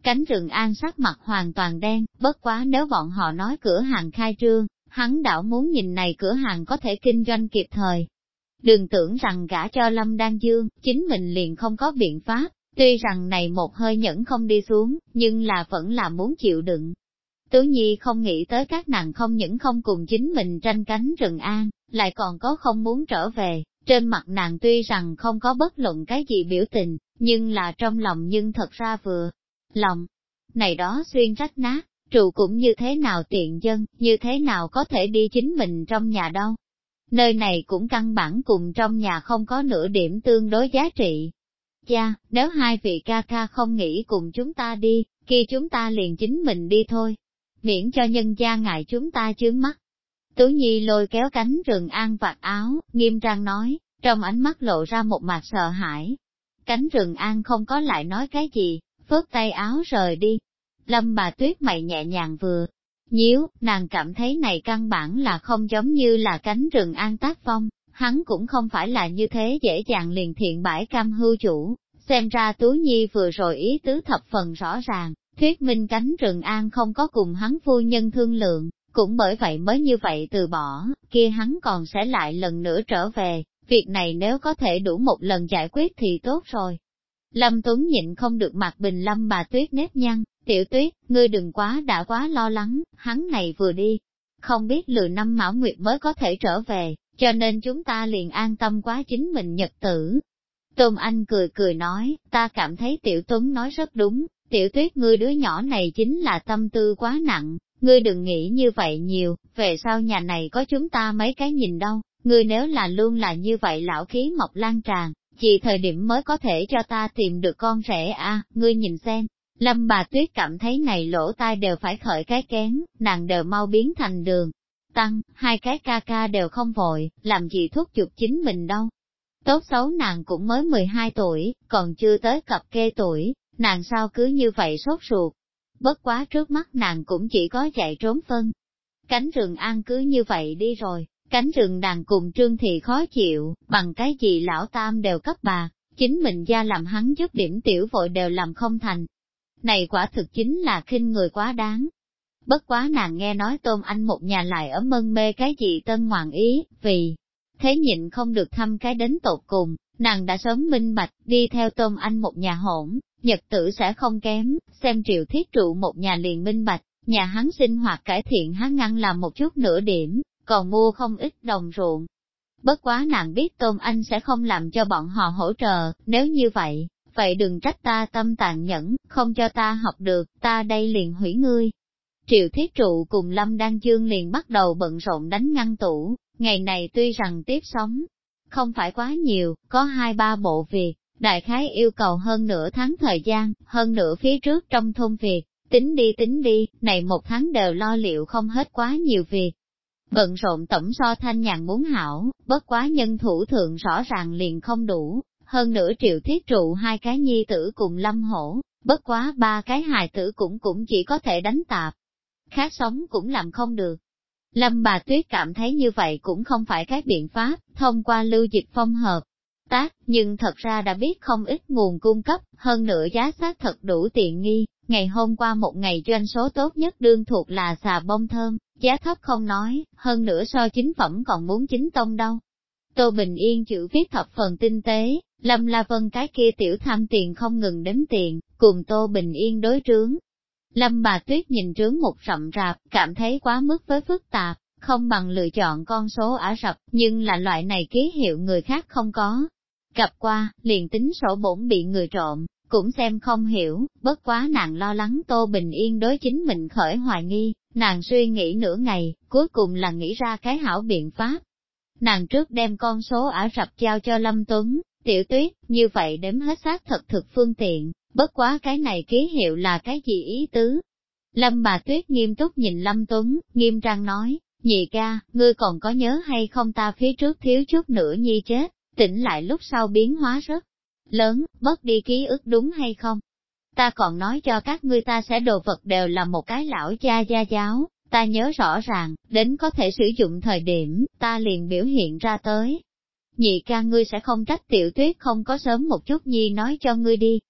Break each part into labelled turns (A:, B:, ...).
A: Cánh Rừng An sắc mặt hoàn toàn đen, bất quá nếu bọn họ nói cửa hàng khai trương, hắn đảo muốn nhìn này cửa hàng có thể kinh doanh kịp thời. Đừng tưởng rằng gả cho Lâm Đan Dương, chính mình liền không có biện pháp, tuy rằng này một hơi nhẫn không đi xuống, nhưng là vẫn là muốn chịu đựng. Tứ Nhi không nghĩ tới các nàng không những không cùng chính mình tranh cánh Rừng An, lại còn có không muốn trở về, trên mặt nàng tuy rằng không có bất luận cái gì biểu tình, nhưng là trong lòng nhưng thật ra vừa lòng. Này đó xuyên rách nát, trụ cũng như thế nào tiện dân, như thế nào có thể đi chính mình trong nhà đâu. Nơi này cũng căn bản cùng trong nhà không có nửa điểm tương đối giá trị. Cha, nếu hai vị ca ca không nghĩ cùng chúng ta đi, kia chúng ta liền chính mình đi thôi. Miễn cho nhân gia ngại chúng ta chướng mắt. Tú Nhi lôi kéo cánh Rừng An vạt áo, nghiêm trang nói, trong ánh mắt lộ ra một mặt sợ hãi. Cánh Rừng An không có lại nói cái gì, phớt tay áo rời đi. Lâm bà Tuyết mày nhẹ nhàng vừa nhíu, nàng cảm thấy này căn bản là không giống như là cánh Rừng An tác phong, hắn cũng không phải là như thế dễ dàng liền thiện bãi cam hưu chủ, xem ra Tú Nhi vừa rồi ý tứ thập phần rõ ràng, thuyết minh cánh Rừng An không có cùng hắn phu nhân thương lượng, cũng bởi vậy mới như vậy từ bỏ, kia hắn còn sẽ lại lần nữa trở về, việc này nếu có thể đủ một lần giải quyết thì tốt rồi. Lâm Tuấn nhịn không được mặt bình Lâm bà Tuyết nếp nhăn, Tiểu Tuyết, ngươi đừng đã quá lo lắng, hắn này vừa đi, không biết lừa năm Mão Nguyệt mới có thể trở về, cho nên chúng ta liền an tâm quá chính mình nhật tử. Tôn Anh cười cười nói, ta cảm thấy Tiểu Tuấn nói rất đúng, Tiểu Tuyết ngươi đứa nhỏ này chính là tâm tư quá nặng, ngươi đừng nghĩ như vậy nhiều, về sau nhà này có chúng ta mấy cái nhìn đâu, ngươi nếu là luôn là như vậy lão khí mọc lan tràn, chỉ thời điểm mới có thể cho ta tìm được con rể à, ngươi nhìn xem. Lâm bà Tuyết cảm thấy này lỗ tai đều phải khởi cái kén, nàng đều mau biến thành đường. Tăng, hai cái ca ca đều không vội, làm gì thúc giục chính mình đâu. Tốt xấu nàng cũng mới 12 tuổi, còn chưa tới cập kê tuổi, nàng sao cứ như vậy sốt ruột. Bất quá trước mắt nàng cũng chỉ có chạy trốn phân. Cánh Rừng An cứ như vậy đi rồi, cánh rừng đàn cùng Trương Thị khó chịu, bằng cái gì lão tam đều cấp bà, chính mình ra làm hắn giúp điểm tiểu vội đều làm không thành. Này quả thực chính là khinh người quá đáng. Bất quá nàng nghe nói Tôn Anh một nhà lại ở mân mê cái gì tân ngoạn ý, vì thế nhịn không được thăm cái đến tột cùng, nàng đã sớm minh bạch, đi theo Tôn Anh một nhà hỗn, nhật tử sẽ không kém, xem Triệu Thiết Trụ một nhà liền minh bạch, nhà hắn sinh hoạt cải thiện hắn ngăn làm một chút nửa điểm, còn mua không ít đồng ruộng. Bất quá nàng biết Tôn Anh sẽ không làm cho bọn họ hỗ trợ, nếu như vậy, vậy đừng trách ta tâm tàn nhẫn, không cho ta học được, ta đây liền hủy ngươi. Triệu Thiết Trụ cùng Lâm Đan Dương liền bắt đầu bận rộn đánh ngăn tủ, ngày này tuy rằng tiếp sống, không phải quá nhiều, có 2-3 bộ việc, đại khái yêu cầu hơn nửa tháng thời gian, hơn nửa phía trước trong thôn việc, tính đi, này một tháng đều lo liệu không hết quá nhiều việc. Bận rộn tổng so Thanh Nhàn muốn hảo, bất quá nhân thủ thượng rõ ràng liền không đủ, hơn nữa Triệu Thiết Trụ 2 cái nhi tử cùng Lâm Hổ, bất quá 3 cái hài tử cũng chỉ có thể đánh tạp. Khác sống cũng làm không được. Lâm bà Tuyết cảm thấy như vậy cũng không phải cái biện pháp, thông qua Lưu Dịch Phong hợp tác, nhưng thật ra đã biết không ít nguồn cung cấp, hơn nữa giá xác thật đủ tiện nghi. Ngày hôm qua một ngày doanh số tốt nhất đương thuộc là xà bông thơm, giá thấp không nói, hơn nữa so chính phẩm còn muốn chính tông đâu. Tô Bình Yên chữ viết thập phần tinh tế, Lâm La Vân cái kia tiểu tham tiền không ngừng đếm tiền, cùng Tô Bình Yên đối trướng. Lâm bà Tuyết nhìn trướng một rậm rạp, cảm thấy quá mức với phức tạp, không bằng lựa chọn con số Ả Rập, nhưng là loại này ký hiệu người khác không có. Gặp qua, liền tính sổ bổn bị người trộm, cũng xem không hiểu, bất quá nàng lo lắng Tô Bình Yên đối chính mình khởi hoài nghi, nàng suy nghĩ nửa ngày, cuối cùng là nghĩ ra cái hảo biện pháp. Nàng trước đem con số Ả Rập giao cho Lâm Tuấn, Tiểu Tuyết, như vậy đếm hết xác thật thực phương tiện, bất quá cái này ký hiệu là cái gì ý tứ. Lâm bà Tuyết nghiêm túc nhìn Lâm Tuấn, nghiêm trang nói, nhị ca, ngươi còn có nhớ hay không ta phía trước thiếu chút nữa nhi chết, tỉnh lại lúc sau biến hóa rất lớn, mất đi ký ức đúng hay không? Ta còn nói cho các ngươi ta sẽ đồ vật đều là một cái lão cha gia giáo, ta nhớ rõ ràng, đến có thể sử dụng thời điểm, ta liền biểu hiện ra tới. Nhị ca ngươi sẽ không trách Tiểu Tuyết không có sớm một chút nhi nói cho ngươi đi.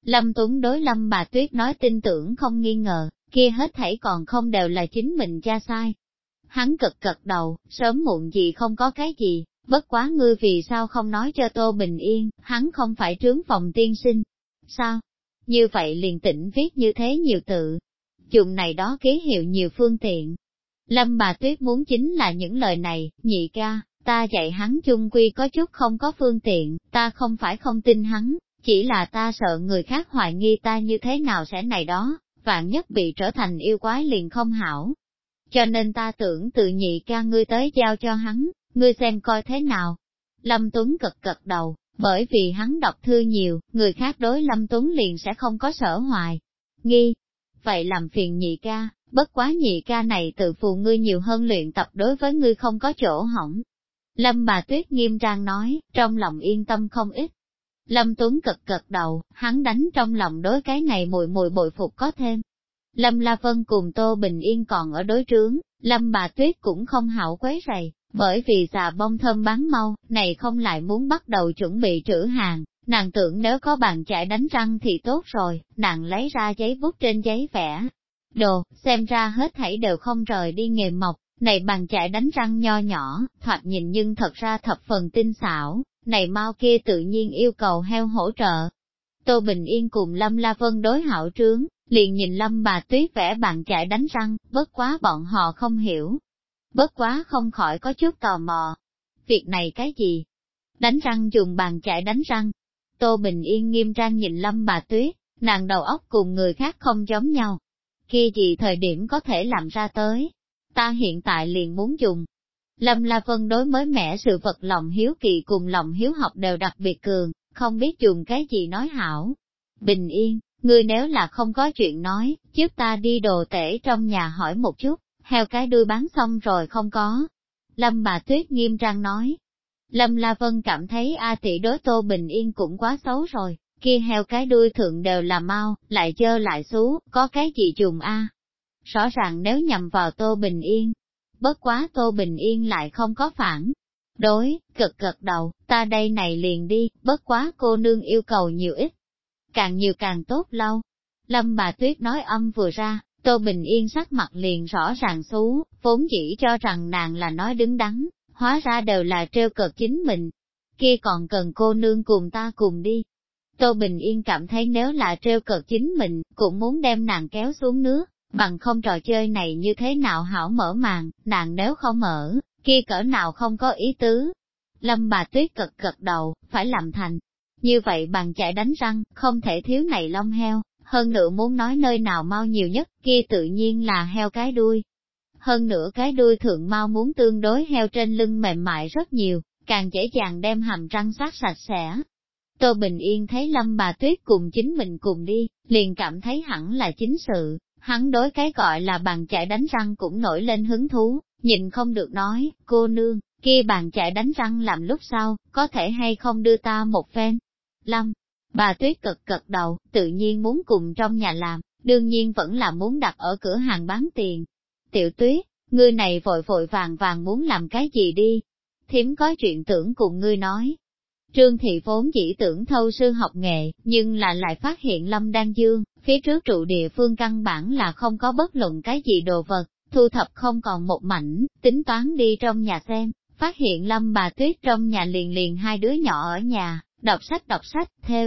A: Lâm Tuấn đối Lâm bà Tuyết nói tin tưởng không nghi ngờ, kia hết thảy còn không đều là chính mình cha sai. Hắn cực cật đầu, sớm muộn gì không có cái gì, bất quá ngươi vì sao không nói cho Tô Bình Yên, hắn không phải trướng phòng tiên sinh. Sao? Như vậy liền tĩnh viết như thế nhiều tự. Dùng này đó ký hiệu nhiều phương tiện. Lâm bà Tuyết muốn chính là những lời này, nhị ca, ta dạy hắn chung quy có chút không có phương tiện, ta không phải không tin hắn, chỉ là ta sợ người khác hoài nghi ta như thế nào sẽ này đó, vạn nhất bị trở thành yêu quái liền không hảo. Cho nên ta tưởng tự nhị ca ngươi tới giao cho hắn, ngươi xem coi thế nào. Lâm Tuấn cực cật đầu, bởi vì hắn đọc thư nhiều, người khác đối Lâm Tuấn liền sẽ không có sở hoài. Nghi, vậy làm phiền nhị ca, bất quá nhị ca này tự phù ngươi nhiều hơn luyện tập đối với ngươi không có chỗ hỏng. Lâm bà Tuyết nghiêm trang nói, trong lòng yên tâm không ít. Lâm Tuấn cực cật đầu, hắn đánh trong lòng đối cái này mùi bội phục có thêm. Lâm La Vân cùng Tô Bình Yên còn ở đối trướng, Lâm bà Tuyết cũng không hảo quấy rầy, bởi vì xà bông thơm bán mau, này không lại muốn bắt đầu chuẩn bị trữ hàng, nàng tưởng nếu có bàn chải đánh răng thì tốt rồi, nàng lấy ra giấy bút trên giấy vẽ. Đồ, xem ra hết thảy đều không rời đi nghề mộc, này bàn chải đánh răng nho nhỏ, thoạt nhìn nhưng thật ra thập phần tinh xảo, này mau kia tự nhiên yêu cầu heo hỗ trợ. Tô Bình Yên cùng Lâm La Vân đối hảo trướng, liền nhìn Lâm bà Tuyết vẽ bàn chải đánh răng, bất quá bọn họ không hiểu. Bất quá không khỏi có chút tò mò. Việc này cái gì? Đánh răng dùng bàn chải đánh răng. Tô Bình Yên nghiêm trang nhìn Lâm bà Tuyết, nàng đầu óc cùng người khác không giống nhau. Kia gì thời điểm có thể làm ra tới? Ta hiện tại liền muốn dùng. Lâm La Vân đối mới mẻ sự vật lòng hiếu kỳ cùng lòng hiếu học đều đặc biệt cường, không biết dùng cái gì nói hảo. Bình Yên, ngươi nếu là không có chuyện nói, trước ta đi đồ tể trong nhà hỏi một chút, heo cái đuôi bán xong rồi không có. Lâm bà Tuyết nghiêm trang nói. Lâm La Vân cảm thấy A tỷ đối Tô Bình Yên cũng quá xấu rồi, kia heo cái đuôi thượng đều là mau, lại dơ lại xú, có cái gì dùng a? Rõ ràng nếu nhằm vào Tô Bình Yên. Bất quá Tô Bình Yên lại không có phản. Đối, cực gật đầu, ta đây này liền đi, bất quá cô nương yêu cầu nhiều ít. Càng nhiều càng tốt lâu. Lâm bà Tuyết nói âm vừa ra, Tô Bình Yên sắc mặt liền rõ ràng xú, vốn chỉ cho rằng nàng là nói đứng đắn, hóa ra đều là trêu cợt chính mình. Kia còn cần cô nương cùng ta cùng đi. Tô Bình Yên cảm thấy nếu là trêu cợt chính mình, cũng muốn đem nàng kéo xuống nước, bằng không trò chơi này như thế nào hảo mở màn, nàng nếu không mở, kia cỡ nào không có ý tứ. Lâm bà Tuyết cực gật đầu, phải làm thành. Như vậy bàn chải đánh răng, không thể thiếu này lông heo, hơn nữa muốn nói nơi nào mau nhiều nhất, kia tự nhiên là heo cái đuôi. Hơn nữa cái đuôi thượng mau muốn tương đối heo trên lưng mềm mại rất nhiều, càng dễ dàng đem hàm răng sát sạch sẽ. Tô Bình Yên thấy Lâm bà Tuyết cùng chính mình cùng đi, liền cảm thấy hẳn là chính sự, hắn đối cái gọi là bàn chải đánh răng cũng nổi lên hứng thú, nhìn không được nói, cô nương, kia bàn chải đánh răng làm lúc sau, có thể hay không đưa ta một phen. Lâm, bà Tuyết cực cật đầu, tự nhiên muốn cùng trong nhà làm, đương nhiên vẫn là muốn đặt ở cửa hàng bán tiền. Tiểu Tuyết, ngươi này vội vội vàng vàng muốn làm cái gì đi? Thím có chuyện tưởng cùng ngươi nói. Trương Thị vốn chỉ tưởng thâu sư học nghệ, nhưng là lại phát hiện Lâm Đan Dương, phía trước trụ địa phương căn bản là không có bất luận cái gì đồ vật, thu thập không còn một mảnh, tính toán đi trong nhà xem, phát hiện Lâm bà Tuyết trong nhà liền hai đứa nhỏ ở nhà, đọc sách, theo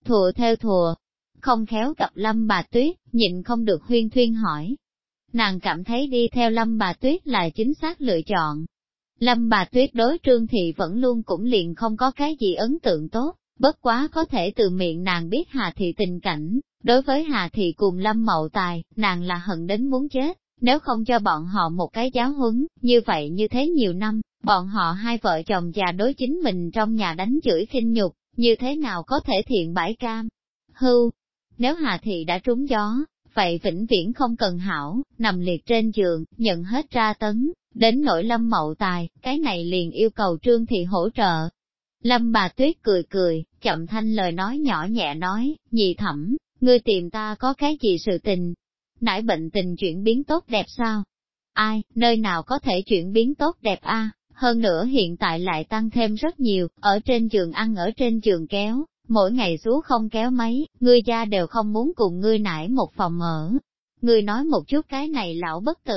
A: thùa, không khéo gặp Lâm bà Tuyết, nhịn không được huyên thuyên hỏi. Nàng cảm thấy đi theo Lâm bà Tuyết là chính xác lựa chọn. Lâm bà Tuyết đối Trương Thị vẫn luôn cũng liền không có cái gì ấn tượng tốt, bất quá có thể từ miệng nàng biết Hà Thị tình cảnh, đối với Hà Thị cùng Lâm Mậu Tài, nàng là hận đến muốn chết, nếu không cho bọn họ một cái giáo huấn, như vậy như thế nhiều năm, bọn họ hai vợ chồng già đối chính mình trong nhà đánh chửi khinh nhục, như thế nào có thể thiện bãi cam. Hưu, nếu Hà Thị đã trúng gió, vậy vĩnh viễn không cần hảo, nằm liệt trên giường, nhận hết tra tấn, đến nỗi Lâm Mậu Tài, cái này liền yêu cầu Trương Thị hỗ trợ. Lâm bà Tuyết cười cười, chậm thanh lời nói nhỏ nhẹ nói, nhị thẩm, ngươi tìm ta có cái gì sự tình? Nãy bệnh tình chuyển biến tốt đẹp sao? Ai, nơi nào có thể chuyển biến tốt đẹp a? Hơn nữa hiện tại lại tăng thêm rất nhiều, ở trên giường ăn ở trên giường kéo, mỗi ngày xuống không kéo mấy, ngươi gia đều không muốn cùng ngươi nải một phòng ở. Ngươi nói một chút cái này lão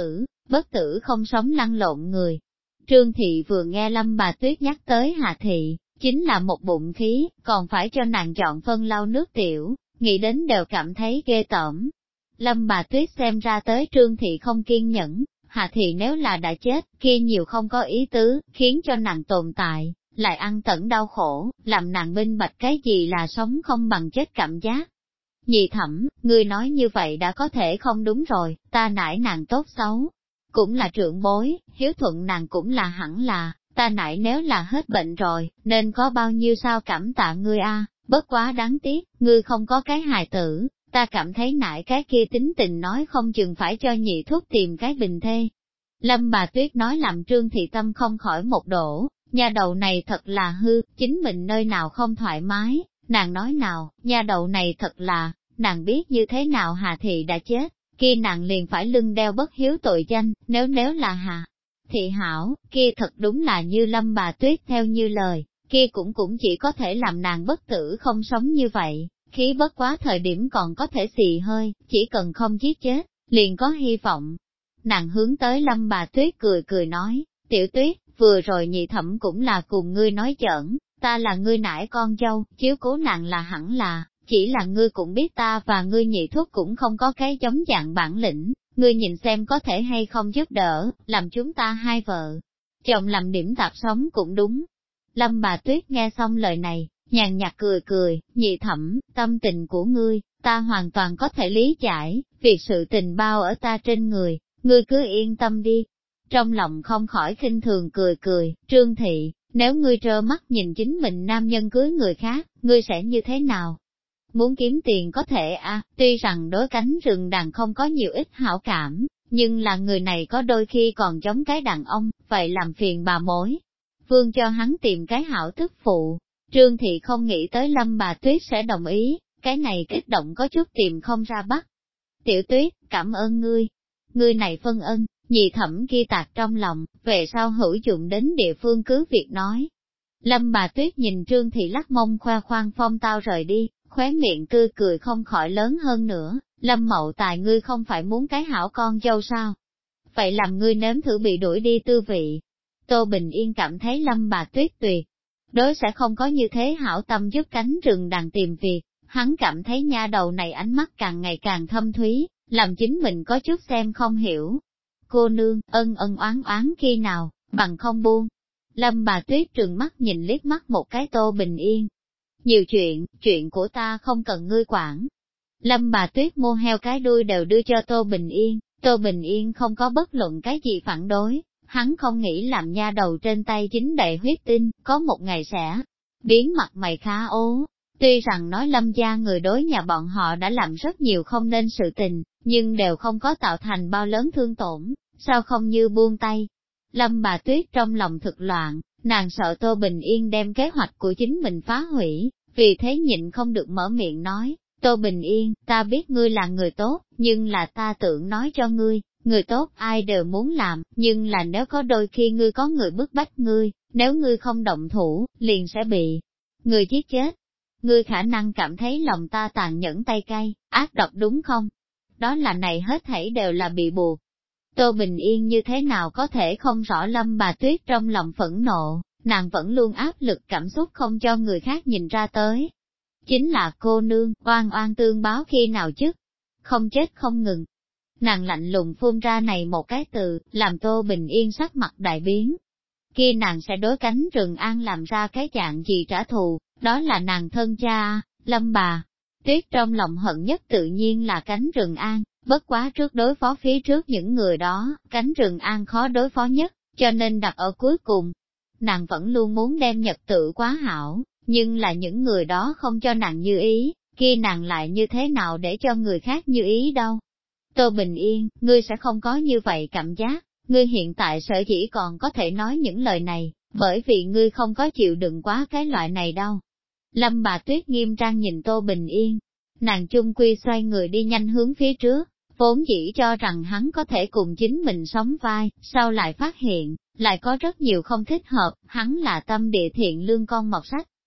A: bất tử không sống lăn lộn người. Trương Thị vừa nghe Lâm bà Tuyết nhắc tới Hà Thị, chính là một bụng khí, còn phải cho nàng chọn phân lau nước tiểu, nghĩ đến đều cảm thấy ghê tởm. Lâm bà Tuyết xem ra tới Trương Thị không kiên nhẫn, Hà Thị nếu là đã chết, kia nhiều không có ý tứ, khiến cho nàng tồn tại, lại ăn tận đau khổ, làm nàng minh bạch cái gì là sống không bằng chết cảm giác. Nhị Thẩm, ngươi nói như vậy đã có thể không đúng rồi, ta nải nàng tốt xấu, cũng là trưởng bối, hiếu thuận nàng cũng là hẳn là, ta nải nếu là hết bệnh rồi, nên có bao nhiêu sao cảm tạ ngươi a, bất quá đáng tiếc, ngươi không có cái hài tử, ta cảm thấy nải cái kia tính tình nói không chừng phải cho nhị thúc tìm cái bình thê. Lâm bà Tuyết nói làm Trương Thị tâm không khỏi một đổ, nhà đầu này thật là hư, chính mình nơi nào không thoải mái, nàng nói nào, nhà đầu này thật là, nàng biết như thế nào Hà Thị đã chết, kia nàng liền phải lưng đeo bất hiếu tội danh, nếu là Hà Thị hảo, kia thật đúng là như Lâm bà Tuyết theo như lời, kia cũng chỉ có thể làm nàng bất tử không sống như vậy, khí bất quá thời điểm còn có thể xì hơi, chỉ cần không giết chết, liền có hy vọng. Nàng hướng tới Lâm bà Tuyết cười nói, Tiểu Tuyết, vừa rồi nhị thẩm cũng là cùng ngươi nói giỡn, ta là ngươi nải con dâu, chiếu cố nàng là hẳn là, chỉ là ngươi cũng biết ta và ngươi nhị thúc cũng không có cái giống dạng bản lĩnh, ngươi nhìn xem có thể hay không giúp đỡ, làm chúng ta hai vợ chồng làm điểm tạp sống cũng đúng. Lâm bà Tuyết nghe xong lời này, nhàn nhạt cười, nhị thẩm, tâm tình của ngươi, ta hoàn toàn có thể lý giải, việc sự tình bao ở ta trên người, ngươi cứ yên tâm đi. Trong lòng không khỏi khinh thường cười, Trương Thị, nếu ngươi trơ mắt nhìn chính mình nam nhân cưới người khác, ngươi sẽ như thế nào? Muốn kiếm tiền có thể tuy rằng đối cánh rừng đàn không có nhiều ít hảo cảm, nhưng là người này có đôi khi còn giống cái đàn ông, vậy làm phiền bà mối. Vương cho hắn tìm cái hảo tức phụ. Trương Thị không nghĩ tới Lâm bà Tuyết sẽ đồng ý, cái này kích động có chút tìm không ra bắt. Tiểu Tuyết, cảm ơn ngươi. Ngươi này phân ân, nhị thẩm ghi tạc trong lòng, về sau hữu dụng đến địa phương cứ việc nói. Lâm bà Tuyết nhìn Trương Thị lắc mông khoe khoang phong tao rời đi, khóe miệng tươi cười không khỏi lớn hơn nữa, Lâm Mậu Tài ngươi không phải muốn cái hảo con dâu sao? Vậy làm ngươi nếm thử bị đuổi đi tư vị. Tô Bình Yên cảm thấy Lâm bà Tuyết tuyệt đối sẽ không có như thế hảo tâm giúp cánh rừng đàn tìm việc, hắn cảm thấy nha đầu này ánh mắt càng ngày càng thâm thúy, làm chính mình có chút xem không hiểu. Cô nương, ân oán khi nào, bằng không buông. Lâm bà Tuyết trừng mắt nhìn liếc mắt một cái Tô Bình Yên. Nhiều chuyện của ta không cần ngươi quản. Lâm bà Tuyết mua heo cái đuôi đều đưa cho Tô Bình Yên, Tô Bình Yên không có bất luận cái gì phản đối, hắn không nghĩ làm nha đầu trên tay chính đầy huyết tinh, có một ngày sẽ biến mặt mày khá ố. Tuy rằng nói Lâm gia người đối nhà bọn họ đã làm rất nhiều không nên sự tình, nhưng đều không có tạo thành bao lớn thương tổn, sao không như buông tay. Lâm bà Tuyết trong lòng thực loạn, nàng sợ Tô Bình Yên đem kế hoạch của chính mình phá hủy, vì thế nhịn không được mở miệng nói, Tô Bình Yên, ta biết ngươi là người tốt, nhưng là ta tưởng nói cho ngươi, người tốt ai đều muốn làm, nhưng là nếu có đôi khi ngươi có người bức bách ngươi, nếu ngươi không động thủ, liền sẽ bị người giết chết. Ngươi khả năng cảm thấy lòng ta tàn nhẫn tay cay, ác độc đúng không? Đó là này hết thảy đều là bị buộc. Tô Bình Yên như thế nào có thể không rõ Lâm bà Tuyết trong lòng phẫn nộ, nàng vẫn luôn áp lực cảm xúc không cho người khác nhìn ra tới. Chính là cô nương, oan tương báo khi nào chứ? Không chết không ngừng. Nàng lạnh lùng phun ra này một cái từ, làm Tô Bình Yên sắc mặt đại biến. Kia nàng sẽ đối cánh rừng an làm ra cái dạng gì trả thù, đó là nàng thân cha, Lâm bà. Tuyết trong lòng hận nhất tự nhiên là cánh rừng an, bất quá trước đối phó phía trước những người đó, cánh rừng an khó đối phó nhất, cho nên đặt ở cuối cùng. Nàng vẫn luôn muốn đem nhật tự quá hảo, nhưng là những người đó không cho nàng như ý, kia nàng lại như thế nào để cho người khác như ý đâu. Tô Bình Yên, ngươi sẽ không có như vậy cảm giác, ngươi hiện tại sở dĩ còn có thể nói những lời này, bởi vì ngươi không có chịu đựng quá cái loại này đâu. Lâm bà Tuyết nghiêm trang nhìn Tô Bình Yên, nàng chung quy xoay người đi nhanh hướng phía trước, vốn dĩ cho rằng hắn có thể cùng chính mình sống vai, sau lại phát hiện, lại có rất nhiều không thích hợp, hắn là tâm địa thiện lương con mọt sách,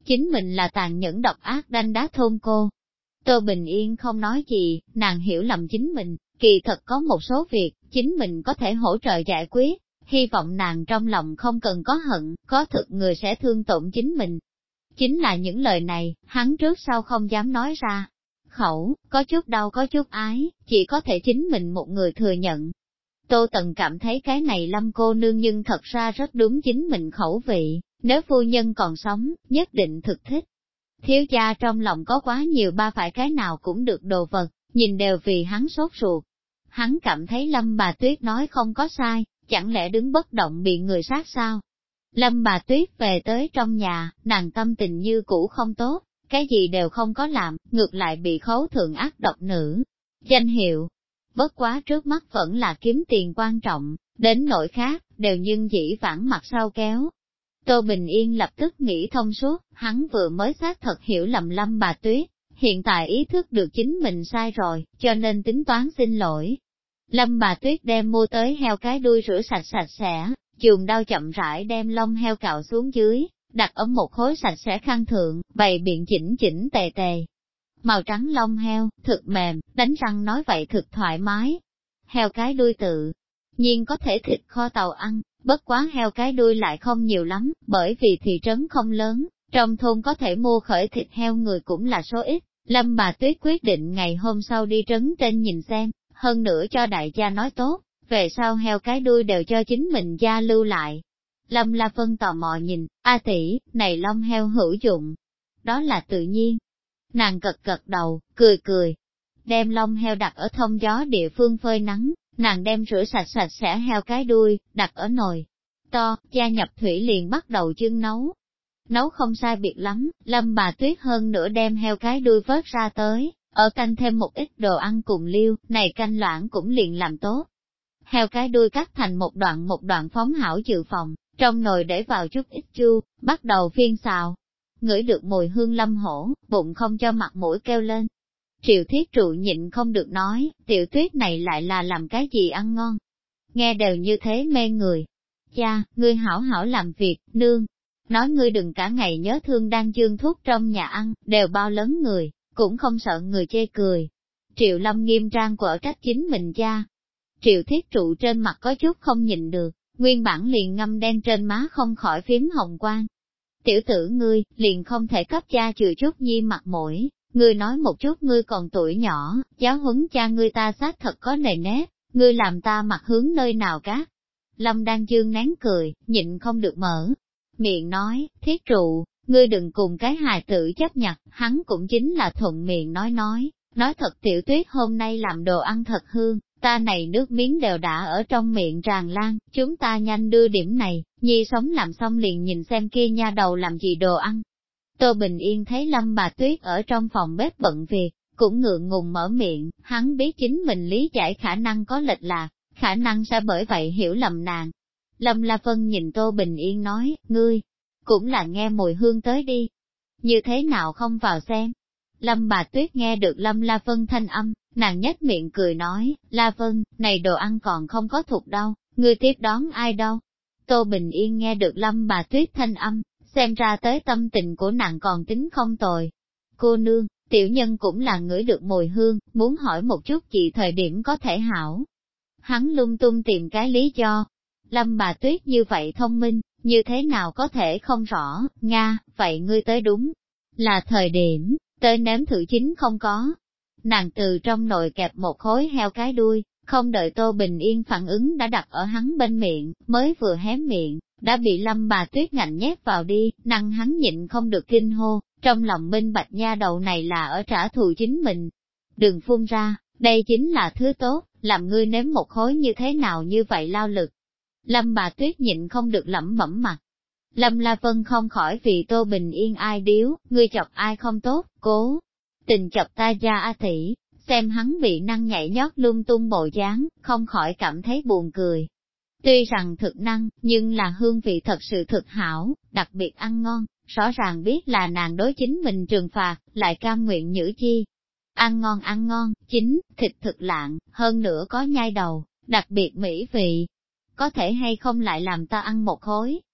A: chính mình là tàn nhẫn độc ác đanh đá thôn cô. Tô Bình Yên không nói gì, nàng hiểu lầm chính mình, kỳ thật có một số việc, chính mình có thể hỗ trợ giải quyết, hy vọng nàng trong lòng không cần có hận, có thực người sẽ thương tổn chính mình. Chính là những lời này, hắn trước sau không dám nói ra. Khẩu, có chút đau có chút ái, chỉ có thể chính mình một người thừa nhận. Tô Tần cảm thấy cái này Lâm cô nương nhưng thật ra rất đúng chính mình khẩu vị, nếu phu nhân còn sống, nhất định thực thích. Thiếu gia trong lòng có quá nhiều ba phải cái nào cũng được đồ vật, nhìn đều vì hắn sốt ruột. Hắn cảm thấy Lâm bà Tuyết nói không có sai, chẳng lẽ đứng bất động bị người sát sao? Lâm bà Tuyết về tới trong nhà, nàng tâm tình như cũ không tốt, cái gì đều không có làm, ngược lại bị khấu thượng ác độc nữ. Danh hiệu, bất quá trước mắt vẫn là kiếm tiền quan trọng, đến nỗi khác, đều nhưng dĩ vãng mặt sau kéo. Tô Bình Yên lập tức nghĩ thông suốt, hắn vừa mới xác thật hiểu lầm Lâm bà Tuyết, hiện tại ý thức được chính mình sai rồi, cho nên tính toán xin lỗi. Lâm bà Tuyết đem mua tới heo cái đuôi rửa sạch sạch sẽ, dùng đao chậm rãi đem lông heo cạo xuống dưới, đặt ở một khối sạch sẽ khăn thượng, bày biện chỉnh chỉnh tề tề. Màu trắng lông heo, thực mềm, đánh răng nói vậy thực thoải mái. Heo cái đuôi tự nhiên có thể thịt kho tàu ăn, bất quá heo cái đuôi lại không nhiều lắm, bởi vì thị trấn không lớn, trong thôn có thể mua khởi thịt heo người cũng là số ít. Lâm bà Tuyết quyết định ngày hôm sau đi trấn trên nhìn xem, hơn nữa cho đại gia nói tốt, về sau heo cái đuôi đều cho chính mình gia lưu lại. Lâm La Vân tò mò nhìn, a tỷ, này lông heo hữu dụng. Đó là tự nhiên. Nàng gật gật đầu, cười cười. Đem lông heo đặt ở thông gió địa phương phơi nắng, nàng đem rửa sạch sạch sẽ heo cái đuôi, đặt ở nồi to, gia nhập thủy liền bắt đầu chưng nấu. Nấu không sai biệt lắm, Lâm bà Tuyết hơn nữa đem heo cái đuôi vớt ra tới, ở canh thêm một ít đồ ăn cùng liêu, này canh loãng cũng liền làm tốt. Heo cái đuôi cắt thành một đoạn phóng hảo dự phòng, trong nồi để vào chút ít chu, bắt đầu phiên xào. Ngửi được mùi hương Lâm hổ, bụng không cho mặt mũi kêu lên. Triệu Thiết Trụ nhịn không được nói, tiểu Tuyết này lại là làm cái gì ăn ngon. Nghe đều như thế mê người. Cha, ngươi hảo hảo làm việc, nương. Nói ngươi đừng cả ngày nhớ thương đang dương thuốc trong nhà ăn, đều bao lớn người, cũng không sợ người chê cười. Triệu Lâm nghiêm trang quở trách chính mình cha. Triệu Thiết Trụ trên mặt có chút không nhịn được, nguyên bản liền ngâm đen trên má không khỏi phím hồng quang. Tiểu tử ngươi, liền không thể cấp cha chừa chút nhi mặt mũi, ngươi nói một chút ngươi còn tuổi nhỏ, giáo huấn cha ngươi ta xác thật có nề nếp, ngươi làm ta mặt hướng nơi nào cát. Lâm Đan Dương nén cười, nhịn không được mở miệng nói, Thiết Trụ, ngươi đừng cùng cái hài tử chấp nhặt, hắn cũng chính là thuận miệng nói thật tiểu Tuyết hôm nay làm đồ ăn thật hương, ta này nước miếng đều đã ở trong miệng tràn lan, chúng ta nhanh đưa điểm này, nhi sống làm xong liền nhìn xem kia nha đầu làm gì đồ ăn. Tô Bình Yên thấy Lâm bà Tuyết ở trong phòng bếp bận việc, cũng ngượng ngùng mở miệng, hắn biết chính mình lý giải khả năng có lệch lạc, khả năng sẽ bởi vậy hiểu lầm nàng. Lâm La Vân nhìn Tô Bình Yên nói, ngươi, cũng là nghe mùi hương tới đi. Như thế nào không vào xem? Lâm bà Tuyết nghe được Lâm La Vân thanh âm, nàng nhếch miệng cười nói, La Vân, này đồ ăn còn không có thuộc đâu, ngươi tiếp đón ai đâu? Tô Bình Yên nghe được Lâm bà Tuyết thanh âm, xem ra tới tâm tình của nàng còn tính không tồi. Cô nương, tiểu nhân cũng là ngửi được mùi hương, muốn hỏi một chút chị thời điểm có thể hảo. Hắn lung tung tìm cái lý do. Lâm bà Tuyết như vậy thông minh, như thế nào có thể không rõ, Nga, vậy ngươi tới đúng là thời điểm, tới nếm thử chính không có. Nàng từ trong nồi kẹp một khối heo cái đuôi, không đợi Tô Bình Yên phản ứng đã đặt ở hắn bên miệng, mới vừa hé miệng, đã bị Lâm bà Tuyết ngạnh nhét vào đi, năng hắn nhịn không được kinh hô, trong lòng minh bạch nha đầu này là ở trả thù chính mình. Đừng phun ra, đây chính là thứ tốt, làm ngươi nếm một khối như thế nào như vậy lao lực. Lâm bà Tuyết nhịn không được lẩm bẩm mặt. Lâm La Vân không khỏi vì Tô Bình Yên ai điếu, ngươi chọc ai không tốt, cố tình chọc ta ra a tỷ, xem hắn bị năng nhảy nhót lung tung bộ dáng, không khỏi cảm thấy buồn cười. Tuy rằng thực năng, nhưng là hương vị thật sự thực hảo, đặc biệt ăn ngon, rõ ràng biết là nàng đối chính mình trừng phạt, lại cam nguyện nhữ chi. Ăn ngon, chính, thịt thực lạng, hơn nữa có nhai đầu, đặc biệt mỹ vị. Có thể hay không lại làm ta ăn một khối?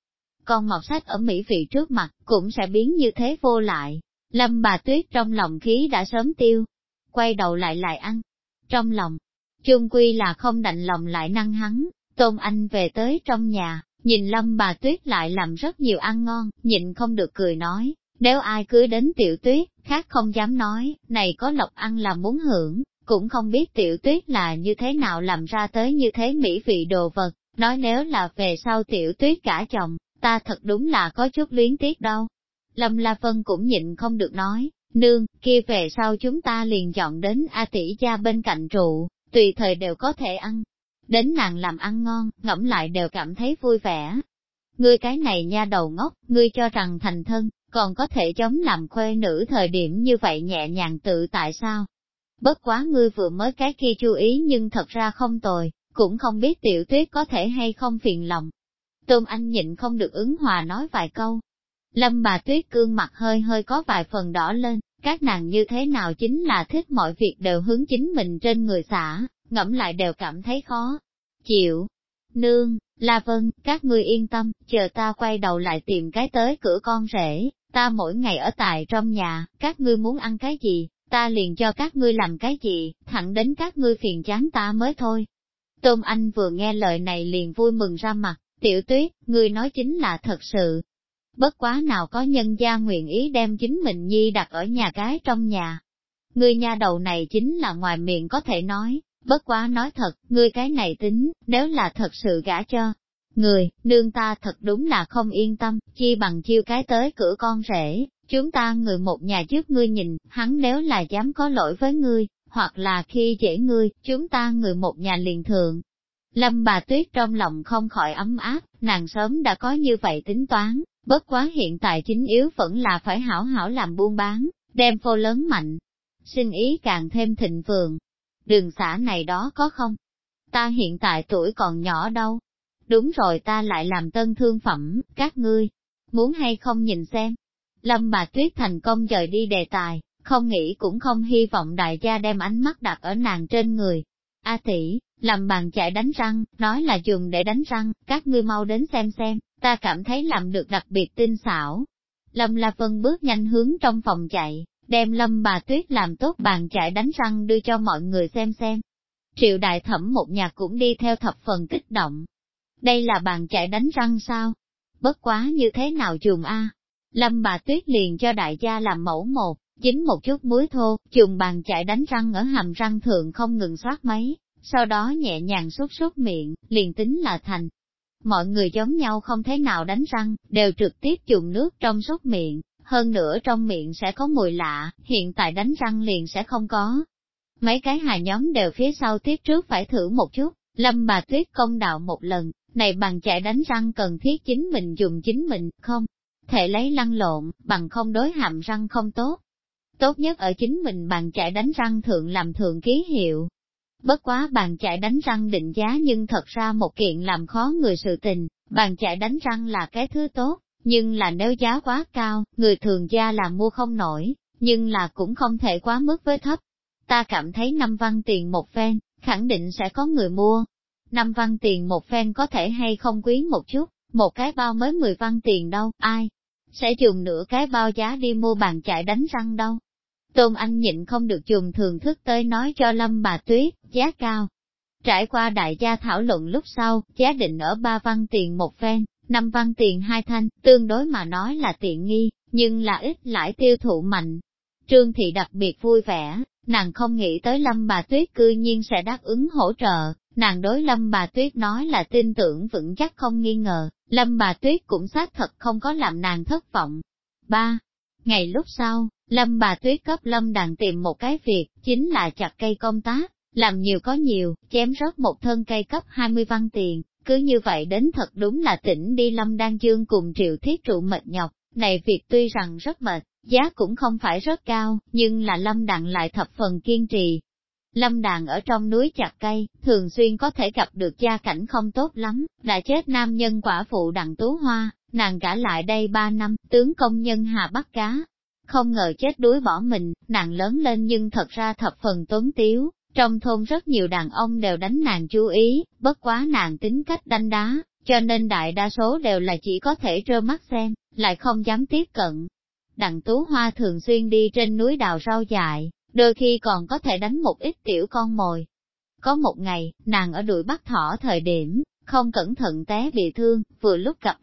A: con mọt sách ở mỹ vị trước mặt, cũng sẽ biến như thế vô lại. Lâm bà Tuyết trong lòng khí đã sớm tiêu, quay đầu lại ăn. Trong lòng, chung quy là không đành lòng lại năng hắn, Tôn Anh về tới trong nhà, nhìn Lâm bà Tuyết lại làm rất nhiều ăn ngon, nhịn không được cười nói, nếu ai cưới đến Tiểu Tuyết, khác không dám nói, này có lộc ăn là muốn hưởng, cũng không biết Tiểu Tuyết là như thế nào làm ra tới như thế mỹ vị đồ vật, nói nếu là về sau Tiểu Tuyết cả chồng, ta thật đúng là có chút luyến tiếc đâu. Lâm La Vân cũng nhịn không được nói, nương, kia về sau chúng ta liền chọn đến A tỷ gia bên cạnh trụ, tùy thời đều có thể ăn. Đến nàng làm ăn ngon, ngẫm lại đều cảm thấy vui vẻ. Ngươi cái này nha đầu ngốc, ngươi cho rằng thành thân, còn có thể chống làm khuê nữ thời điểm như vậy nhẹ nhàng tự tại sao? Bất quá ngươi vừa mới cái kia chú ý nhưng thật ra không tồi, cũng không biết Tiểu Tuyết có thể hay không phiền lòng. Tôn Anh nhịn không được ứng hòa nói vài câu. Lâm bà Tuyết cương mặt hơi hơi có vài phần đỏ lên, các nàng như thế nào chính là thích mọi việc đều hướng chính mình trên người xả, ngẫm lại đều cảm thấy khó chịu. Nương, La Vân, các ngươi yên tâm, chờ ta quay đầu lại tìm cái tới cửa con rể, ta mỗi ngày ở tại trong nhà, các ngươi muốn ăn cái gì, ta liền cho các ngươi làm cái gì, thẳng đến các ngươi phiền chán ta mới thôi. Tôn Anh vừa nghe lời này liền vui mừng ra mặt, Tiểu Tuyết, ngươi nói chính là thật sự. Bất quá nào có nhân gia nguyện ý đem chính mình nhi đặt ở nhà cái trong nhà. Ngươi nha đầu này chính là ngoài miệng có thể nói, bất quá nói thật, ngươi cái này tính, nếu là thật sự gả cho người, nương ta thật đúng là không yên tâm, chi bằng chiêu cái tới cửa con rể, chúng ta người một nhà trước ngươi nhìn, hắn nếu là dám có lỗi với ngươi, hoặc là khi dễ ngươi, chúng ta người một nhà liền thượng. Lâm bà Tuyết trong lòng không khỏi ấm áp, nàng sớm đã có như vậy tính toán, bất quá hiện tại chính yếu vẫn là phải hảo hảo làm buôn bán, đem phô lớn mạnh, sinh ý càng thêm thịnh vượng. Đường xã này đó có không? Ta hiện tại tuổi còn nhỏ đâu. Đúng rồi, ta lại làm tân thương phẩm, các ngươi muốn hay không nhìn xem. Lâm bà Tuyết thành công dời đi đề tài, không nghĩ cũng không hy vọng đại gia đem ánh mắt đặt ở nàng trên người. A tỷ, làm bàn chải đánh răng, nói là dùng để đánh răng, các ngươi mau đến xem, ta cảm thấy làm được đặc biệt tinh xảo. Lâm La Vân bước nhanh hướng trong phòng chạy, đem Lâm bà Tuyết làm tốt bàn chải đánh răng đưa cho mọi người xem. Triệu đại thẩm một nhà cũng đi theo thập phần kích động. Đây là bàn chải đánh răng sao? Bất quá như thế nào dùng a? Lâm bà Tuyết liền cho đại gia làm mẫu một, dính một chút muối thô, dùng bàn chải đánh răng ở hàm răng thượng không ngừng xoát mấy, sau đó nhẹ nhàng sút miệng, liền tính là thành. Mọi người giống nhau không thế nào đánh răng, đều trực tiếp dùng nước trong sút miệng, hơn nữa trong miệng sẽ có mùi lạ, hiện tại đánh răng liền sẽ không có. Mấy cái hài nhóm đều phía sau tiếp trước phải thử một chút, Lâm bà Tuyết công đạo một lần, này bằng chải đánh răng cần thiết chính mình dùng chính mình, không thể lấy lăn lộn, bằng không đối hàm răng không tốt. Tốt nhất ở chính mình bàn chải đánh răng thượng làm thượng ký hiệu. Bất quá bàn chải đánh răng định giá nhưng thật ra một kiện làm khó người sự tình, bàn chải đánh răng là cái thứ tốt, nhưng là nếu giá quá cao, người thường gia là mua không nổi, nhưng là cũng không thể quá mức với thấp. Ta cảm thấy 5 văn tiền một phen, khẳng định sẽ có người mua. 5 văn tiền một phen có thể hay không quý một chút, một cái bao mới 10 văn tiền đâu, ai sẽ dùng nửa cái bao giá đi mua bàn chải đánh răng đâu. Tôn Anh nhịn không được dùng thường thức tới nói cho Lâm bà Tuyết, giá cao. Trải qua đại gia thảo luận lúc sau, giá định ở 3 văn tiền một phen, 5 văn tiền 2 thanh, tương đối mà nói là tiện nghi, nhưng là ít lãi tiêu thụ mạnh. Trương Thị đặc biệt vui vẻ, nàng không nghĩ tới Lâm bà Tuyết cư nhiên sẽ đáp ứng hỗ trợ, nàng đối Lâm bà Tuyết nói là tin tưởng vững chắc không nghi ngờ, Lâm bà Tuyết cũng xác thật không có làm nàng thất vọng. 3 ngày lúc sau, Lâm bà Tuyết cấp Lâm Đàn tìm một cái việc, chính là chặt cây công tác, làm nhiều có nhiều, chém rớt một thân cây cấp 20 văn tiền, cứ như vậy đến thật đúng là tỉnh đi Lâm Đan Dương cùng Triệu Thiết Trụ mệt nhọc, này việc tuy rằng rất mệt, giá cũng không phải rất cao, nhưng là Lâm Đàn lại thập phần kiên trì. Lâm Đàn ở trong núi chặt cây, thường xuyên có thể gặp được gia cảnh không tốt lắm, đã chết nam nhân quả phụ Đặng Tú Hoa, nàng gả lại đây 3 năm, tướng công nhân hà bắt cá. Không ngờ chết đuối bỏ mình, nàng lớn lên nhưng thật ra thập phần tuấn tiếu, trong thôn rất nhiều đàn ông đều đánh nàng chú ý, bất quá nàng tính cách đanh đá, cho nên đại đa số đều là chỉ có thể trơ mắt xem, lại không dám tiếp cận. Đặng Tú Hoa thường xuyên đi trên núi đào rau dại, đôi khi còn có thể đánh một ít tiểu con mồi. Có một ngày, nàng ở đuổi bắt thỏ thời điểm, không cẩn thận té bị thương, vừa lúc gặp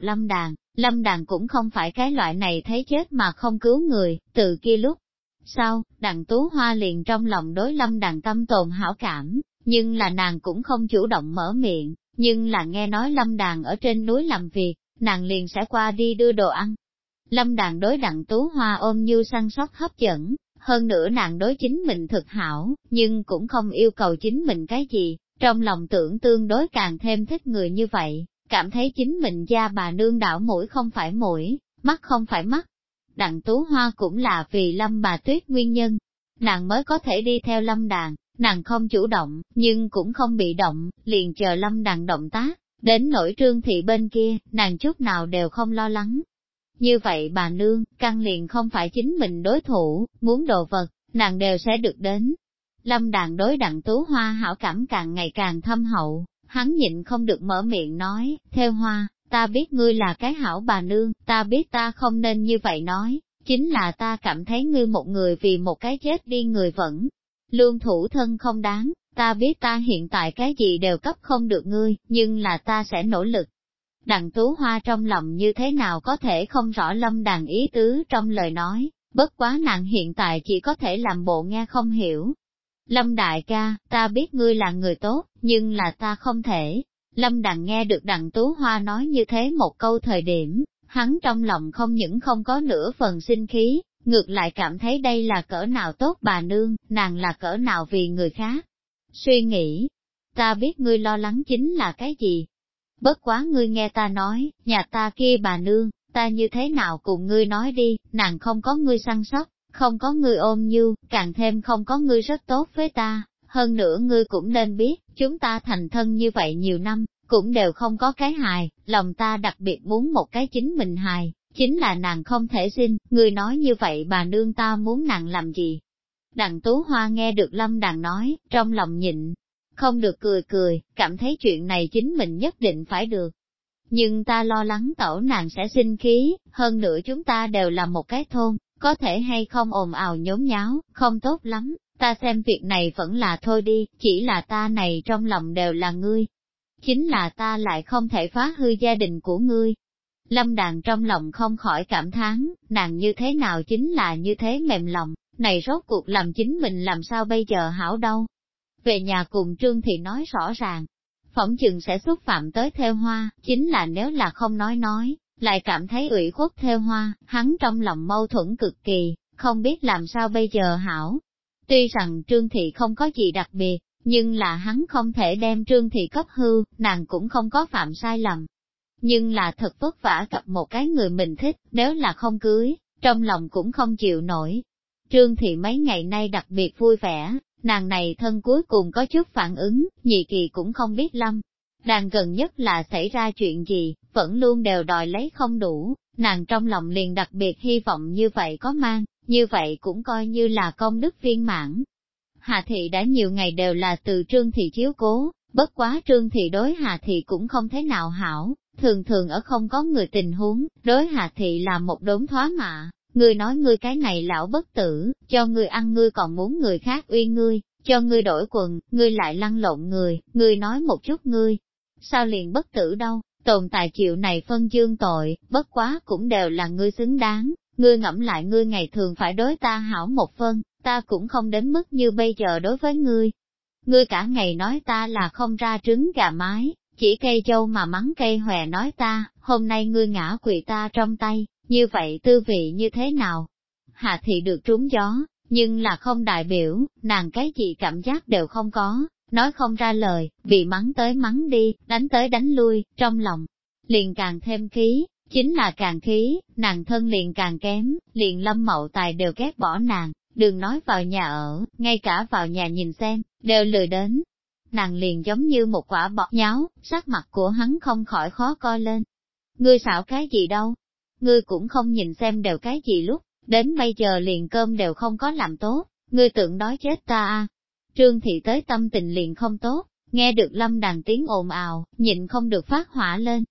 A: Lâm Đàn cũng không phải cái loại này thấy chết mà không cứu người, từ kia lúc sau, Đặng Tú Hoa liền trong lòng đối Lâm Đàn tâm tồn hảo cảm, nhưng là nàng cũng không chủ động mở miệng, nhưng là nghe nói Lâm Đàn ở trên núi làm việc, nàng liền sẽ qua đi đưa đồ ăn. Lâm Đàn đối Đặng Tú Hoa ôm như săn sóc hấp dẫn, hơn nữa nàng đối chính mình thực hảo, nhưng cũng không yêu cầu chính mình cái gì, trong lòng tưởng tương đối càng thêm thích người như vậy, cảm thấy chính mình gia bà nương đảo mũi không phải mũi, mắt không phải mắt. Đặng Tú Hoa cũng là vì Lâm bà Tuyết nguyên nhân, nàng mới có thể đi theo Lâm Đàn, nàng không chủ động, nhưng cũng không bị động, liền chờ Lâm Đàn động tác, đến nỗi Trương Thị bên kia, nàng chút nào đều không lo lắng. Như vậy bà nương, căn liền không phải chính mình đối thủ, muốn đồ vật, nàng đều sẽ được đến. Lâm Đàn đối Đặng Tú Hoa hảo cảm càng ngày càng thâm hậu, hắn nhịn không được mở miệng nói, theo Hoa, ta biết ngươi là cái hảo bà nương, ta biết ta không nên như vậy nói, chính là ta cảm thấy ngươi một người vì một cái chết đi người vẫn luôn thủ thân không đáng, ta biết ta hiện tại cái gì đều cấp không được ngươi, nhưng là ta sẽ nỗ lực. Đặng Tú Hoa trong lòng như thế nào có thể không rõ Lâm Đàn ý tứ trong lời nói, bất quá nàng hiện tại chỉ có thể làm bộ nghe không hiểu. Lâm đại ca, ta biết ngươi là người tốt, nhưng là ta không thể. Lâm Đàn nghe được Đặng Tú Hoa nói như thế một câu thời điểm, hắn trong lòng không những không có nửa phần sinh khí, ngược lại cảm thấy đây là cỡ nào tốt bà nương, nàng là cỡ nào vì người khác. Suy nghĩ, ta biết ngươi lo lắng chính là cái gì. Bất quá ngươi nghe ta nói, nhà ta kia bà nương, ta như thế nào cùng ngươi nói đi, nàng không có ngươi săn sóc, không có ngươi ôm nhu, càng thêm không có ngươi rất tốt với ta, hơn nữa ngươi cũng nên biết, chúng ta thành thân như vậy nhiều năm, cũng đều không có cái hài, lòng ta đặc biệt muốn một cái chính mình hài, chính là nàng không thể sinh, ngươi nói như vậy bà nương ta muốn nàng làm gì. Đặng Tú Hoa nghe được Lâm Đàn nói, trong lòng nhịn, không được cười, cảm thấy chuyện này chính mình nhất định phải được. Nhưng ta lo lắng tẩu nàng sẽ sinh khí, hơn nữa chúng ta đều là một cái thôn, có thể hay không ồn ào nhốn nháo, không tốt lắm, ta xem việc này vẫn là thôi đi, chỉ là ta này trong lòng đều là ngươi. Chính là ta lại không thể phá hư gia đình của ngươi. Lâm Đàn trong lòng không khỏi cảm thán, nàng như thế nào chính là như thế mềm lòng, này rốt cuộc làm chính mình làm sao bây giờ hảo đâu. Về nhà cùng Trương Thị nói rõ ràng, phỏng chừng sẽ xúc phạm tới Theo Hoa, chính là nếu là không nói, lại cảm thấy ủy khuất Theo Hoa, hắn trong lòng mâu thuẫn cực kỳ, không biết làm sao bây giờ hảo. Tuy rằng Trương Thị không có gì đặc biệt, nhưng là hắn không thể đem Trương Thị cấp hư, nàng cũng không có phạm sai lầm. Nhưng là thật vất vả gặp một cái người mình thích, nếu là không cưới, trong lòng cũng không chịu nổi. Trương Thị mấy ngày nay đặc biệt vui vẻ, nàng này thân cuối cùng có chút phản ứng, nhị kỳ cũng không biết Lâm Đàn gần nhất là xảy ra chuyện gì, vẫn luôn đều đòi lấy không đủ, nàng trong lòng liền đặc biệt hy vọng như vậy có mang, như vậy cũng coi như là công đức viên mãn. Hà Thị đã nhiều ngày đều là từ Trương Thị chiếu cố, bất quá Trương Thị đối Hà Thị cũng không thế nào hảo, thường thường ở không có người tình huống, đối Hà Thị là một đốn thoá mạ. Ngươi nói ngươi cái này lão bất tử, cho ngươi ăn ngươi còn muốn người khác uy ngươi, cho ngươi đổi quần, ngươi lại lăn lộn người, ngươi nói một chút ngươi. Sao liền bất tử đâu, tồn tại chịu này phân dương tội, bất quá cũng đều là ngươi xứng đáng, ngươi ngẫm lại ngươi ngày thường phải đối ta hảo một phân, ta cũng không đến mức như bây giờ đối với ngươi. Ngươi cả ngày nói ta là không ra trứng gà mái, chỉ cây dâu mà mắng cây hòe nói ta, hôm nay ngươi ngã quỵ ta trong tay. Như vậy tư vị như thế nào? Hà Thị được trúng gió, nhưng là không đại biểu, nàng cái gì cảm giác đều không có, nói không ra lời, bị mắng tới mắng đi, đánh tới đánh lui, trong lòng, liền càng thêm khí, chính là càng khí, nàng thân liền càng kém, liền Lâm Mậu Tài đều ghét bỏ nàng, đừng nói vào nhà ở, ngay cả vào nhà nhìn xem, đều lười đến. Nàng liền giống như một quả bọt nháo, sắc mặt của hắn không khỏi khó coi lên. Ngươi xạo cái gì đâu? Ngươi cũng không nhìn xem đều cái gì lúc, đến bây giờ liền cơm đều không có làm tốt, ngươi tưởng đói chết ta à. Trương Thị tới tâm tình liền không tốt, nghe được Lâm Đàn tiếng ồn ào, nhịn không được phát hỏa lên,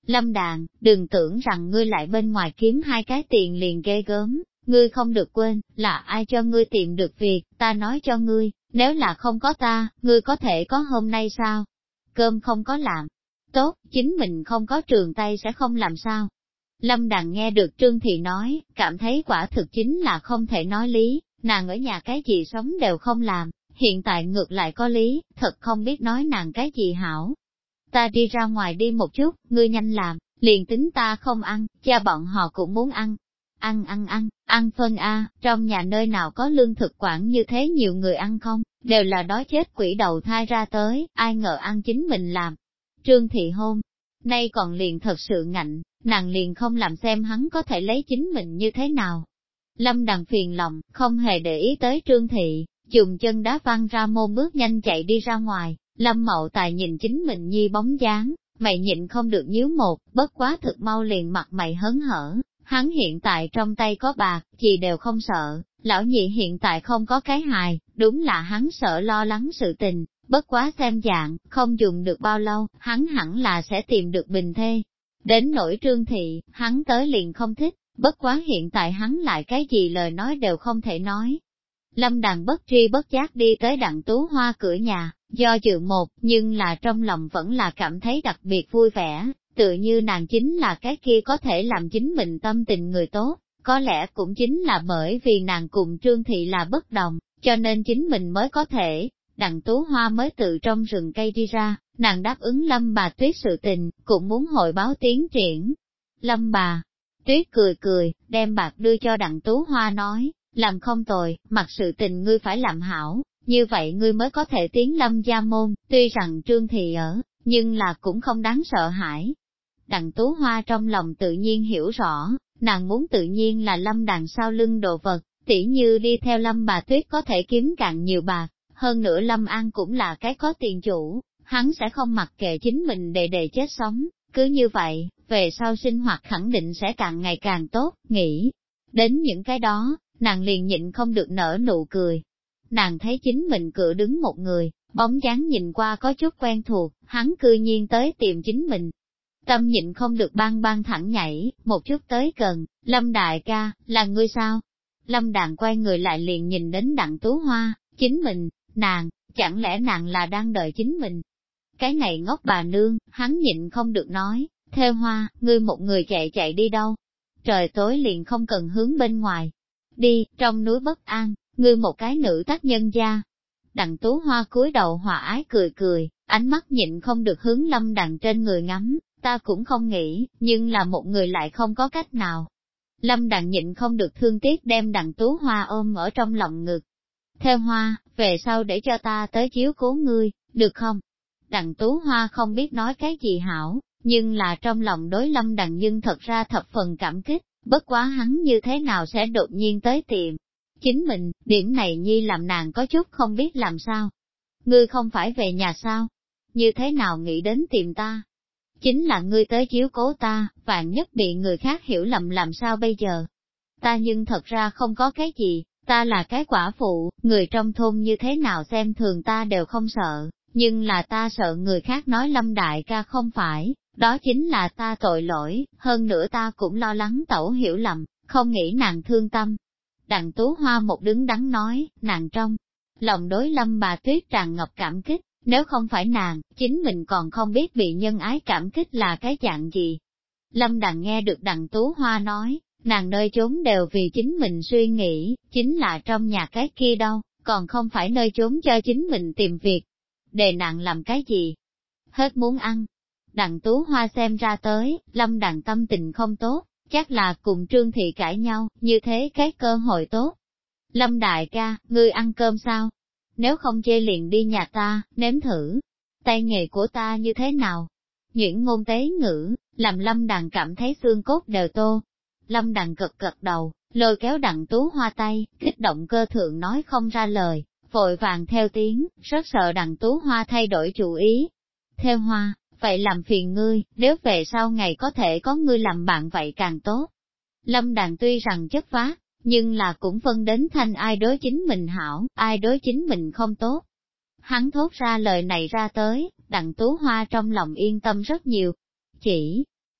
A: Lâm Đàn, đừng tưởng rằng ngươi lại bên ngoài kiếm 2 cái tiền liền ghê gớm, ngươi không được quên, là ai cho ngươi tìm được việc, ta nói cho ngươi, nếu là không có ta, ngươi có thể có hôm nay sao? Cơm không có làm tốt, chính mình không có trường tay sẽ không làm sao? Lâm Đàn nghe được Trương Thị nói, cảm thấy quả thực chính là không thể nói lý, nàng ở nhà cái gì sống đều không làm, hiện tại ngược lại có lý, thật không biết nói nàng cái gì hảo. Ta đi ra ngoài đi một chút, ngươi nhanh làm, liền tính ta không ăn, cha bọn họ cũng muốn ăn. Ăn phân a, trong nhà nơi nào có lương thực quản như thế nhiều người ăn không, đều là đói chết quỷ đầu thai ra tới, ai ngờ ăn chính mình làm. Trương Thị hôm nay còn liền thật sự ngạnh, nàng liền không làm xem hắn có thể lấy chính mình như thế nào. Lâm Đàn phiền lòng, không hề để ý tới Trương Thị, dùng chân đá văng ra môn bước nhanh chạy đi ra ngoài. Lâm Mậu Tài nhìn chính mình nhi bóng dáng, mày nhịn không được nhíu một, bất quá thực mau liền mặt mày hớn hở, hắn hiện tại trong tay có bạc, gì đều không sợ, lão nhị hiện tại không có cái hài, đúng là hắn sợ lo lắng sự tình, bất quá xem dạng, không dùng được bao lâu, hắn hẳn là sẽ tìm được bình thê. Đến nỗi Trương Thị, hắn tới liền không thích, bất quá hiện tại hắn lại cái gì lời nói đều không thể nói. Lâm Đàn bất tri bất giác đi tới Đặng Tú Hoa cửa nhà, do dự một, nhưng là trong lòng vẫn là cảm thấy đặc biệt vui vẻ, tự như nàng chính là cái kia có thể làm chính mình tâm tình người tốt, có lẽ cũng chính là bởi vì nàng cùng Trương Thị là bất đồng, cho nên chính mình mới có thể. Đặng Tú Hoa mới từ trong rừng cây đi ra, nàng đáp ứng Lâm bà Tuyết sự tình, cũng muốn hội báo tiến triển. Lâm bà Tuyết cười cười, đem bạc đưa cho Đặng Tú Hoa nói, làm không tồi, mặc sự tình ngươi phải làm hảo, như vậy ngươi mới có thể tiến Lâm gia môn, tuy rằng Trương Thị ở, nhưng là cũng không đáng sợ hãi. Đặng Tú Hoa trong lòng tự nhiên hiểu rõ, nàng muốn tự nhiên là Lâm Đàn sau lưng đồ vật, tỉ như đi theo Lâm bà Tuyết có thể kiếm càng nhiều bạc, hơn nữa Lâm An cũng là cái có tiền chủ, hắn sẽ không mặc kệ chính mình để chết sống, cứ như vậy, về sau sinh hoạt khẳng định sẽ càng ngày càng tốt, nghĩ. Đến những cái đó, nàng liền nhịn không được nở nụ cười. Nàng thấy chính mình cửa đứng một người, bóng dáng nhìn qua có chút quen thuộc, hắn cư nhiên tới tìm chính mình. Tâm nhịn không được bang thẳng nhảy, một chút tới gần, Lâm đại ca, là ngươi sao? Lâm Đàn quay người lại liền nhìn đến Đặng Tú Hoa, chính mình, nàng, chẳng lẽ nàng là đang đợi chính mình? Cái này ngốc bà nương, hắn nhịn không được nói, Thêu Hoa, ngươi một người chạy đi đâu? Trời tối liền không cần hướng bên ngoài. Đi, trong núi bất an, ngươi một cái nữ tác nhân gia. Đặng Tú Hoa cúi đầu hòa ái cười, ánh mắt nhịn không được hướng Lâm Đàn trên người ngắm, ta cũng không nghĩ, nhưng là một người lại không có cách nào. Lâm Đàn nhịn không được thương tiếc đem Đặng Tú Hoa ôm ở trong lòng ngực. Thêu Hoa, về sau để cho ta tới chiếu cố ngươi, được không? Đặng Tú Hoa không biết nói cái gì hảo, nhưng là trong lòng đối Lâm Đàn nhưng thật ra thập phần cảm kích, bất quá hắn như thế nào sẽ đột nhiên tới tìm. Chính mình, điểm này nhi làm nàng có chút không biết làm sao. Ngươi không phải về nhà sao? Như thế nào nghĩ đến tìm ta? Chính là ngươi tới chiếu cố ta, vạn nhất bị người khác hiểu lầm làm sao bây giờ? Ta nhưng thật ra không có cái gì, ta là cái quả phụ, người trong thôn như thế nào xem thường ta đều không sợ, nhưng là ta sợ người khác nói Lâm đại ca không phải, đó chính là ta tội lỗi, hơn nữa ta cũng lo lắng tẩu hiểu lầm, không nghĩ nàng thương tâm. Đặng Tú Hoa một đứng đắn nói, nàng trong lòng đối Lâm bà Tuyết tràn ngập cảm kích, nếu không phải nàng, chính mình còn không biết bị nhân ái cảm kích là cái dạng gì. Lâm Đàn nghe được Đặng Tú Hoa nói, nàng nơi chốn đều vì chính mình suy nghĩ, chính là trong nhà cái kia đâu, còn không phải nơi chốn cho chính mình tìm việc. Đề nàng làm cái gì? Hết muốn ăn. Đặng Tú Hoa xem ra tới, Lâm Đàn tâm tình không tốt, chắc là cùng Trương Thị cãi nhau, như thế cái cơ hội tốt. Lâm đại ca, ngươi ăn cơm sao? Nếu không chê liền đi nhà ta, nếm thử. Tay nghề của ta như thế nào? Nhuyễn ngôn tế ngữ, làm Lâm Đàn cảm thấy xương cốt đều tô. Lâm Đàn gật đầu, lôi kéo Đặng Tú Hoa tay, kích động cơ thượng nói không ra lời, vội vàng theo tiếng, rất sợ Đặng Tú Hoa thay đổi chủ ý. Theo Hoa, vậy làm phiền ngươi, nếu về sau ngày có thể có ngươi làm bạn vậy càng tốt. Lâm Đàn tuy rằng chất phác, nhưng là cũng phân đến thanh ai đối chính mình hảo, ai đối chính mình không tốt. Hắn thốt ra lời này ra tới, Đặng Tú Hoa trong lòng yên tâm rất nhiều. Chỉ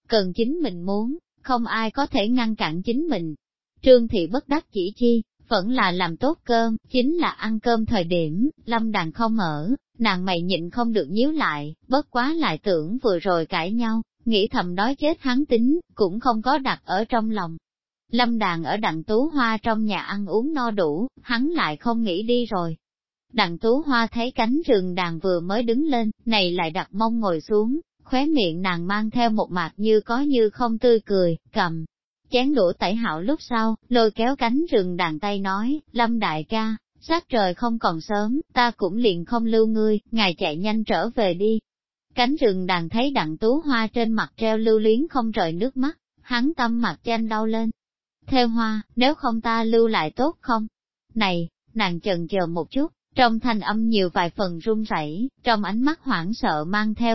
A: cần chính mình muốn, không ai có thể ngăn cản chính mình. Trương Thị bất đắc chỉ chi, vẫn là làm tốt cơm, chính là ăn cơm thời điểm, Lâm Đàn không ở, nàng mày nhịn không được nhíu lại, bất quá lại tưởng vừa rồi cãi nhau, nghĩ thầm đói chết hắn tính, cũng không có đặt ở trong lòng. Lâm Đàn ở Đặng Tú Hoa trong nhà ăn uống no đủ, hắn lại không nghĩ đi rồi. Đặng Tú Hoa thấy cánh rừng đàn vừa mới đứng lên, này lại đặt mông ngồi xuống, khóe miệng nàng mang theo một mặt như có như không tươi cười, cầm chén đũa tẩy hảo lúc sau, lôi kéo cánh rừng đàn tay nói, Lâm đại ca, sát trời không còn sớm, ta cũng liền không lưu ngươi, ngài chạy nhanh trở về đi. Cánh rừng đàn thấy Đặng Tú Hoa trên mặt treo lưu luyến không rời nước mắt, hắn tâm mặt chanh đau lên. Theo Hoa, nếu không ta lưu lại tốt không? Này, nàng chần chờ một chút, trong thanh âm nhiều vài phần run rẩy, trong ánh mắt hoảng sợ mang theo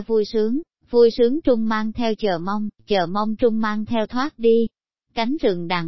A: vui sướng trung mang theo chờ mong trung mang theo thoát đi. Cánh rừng đàn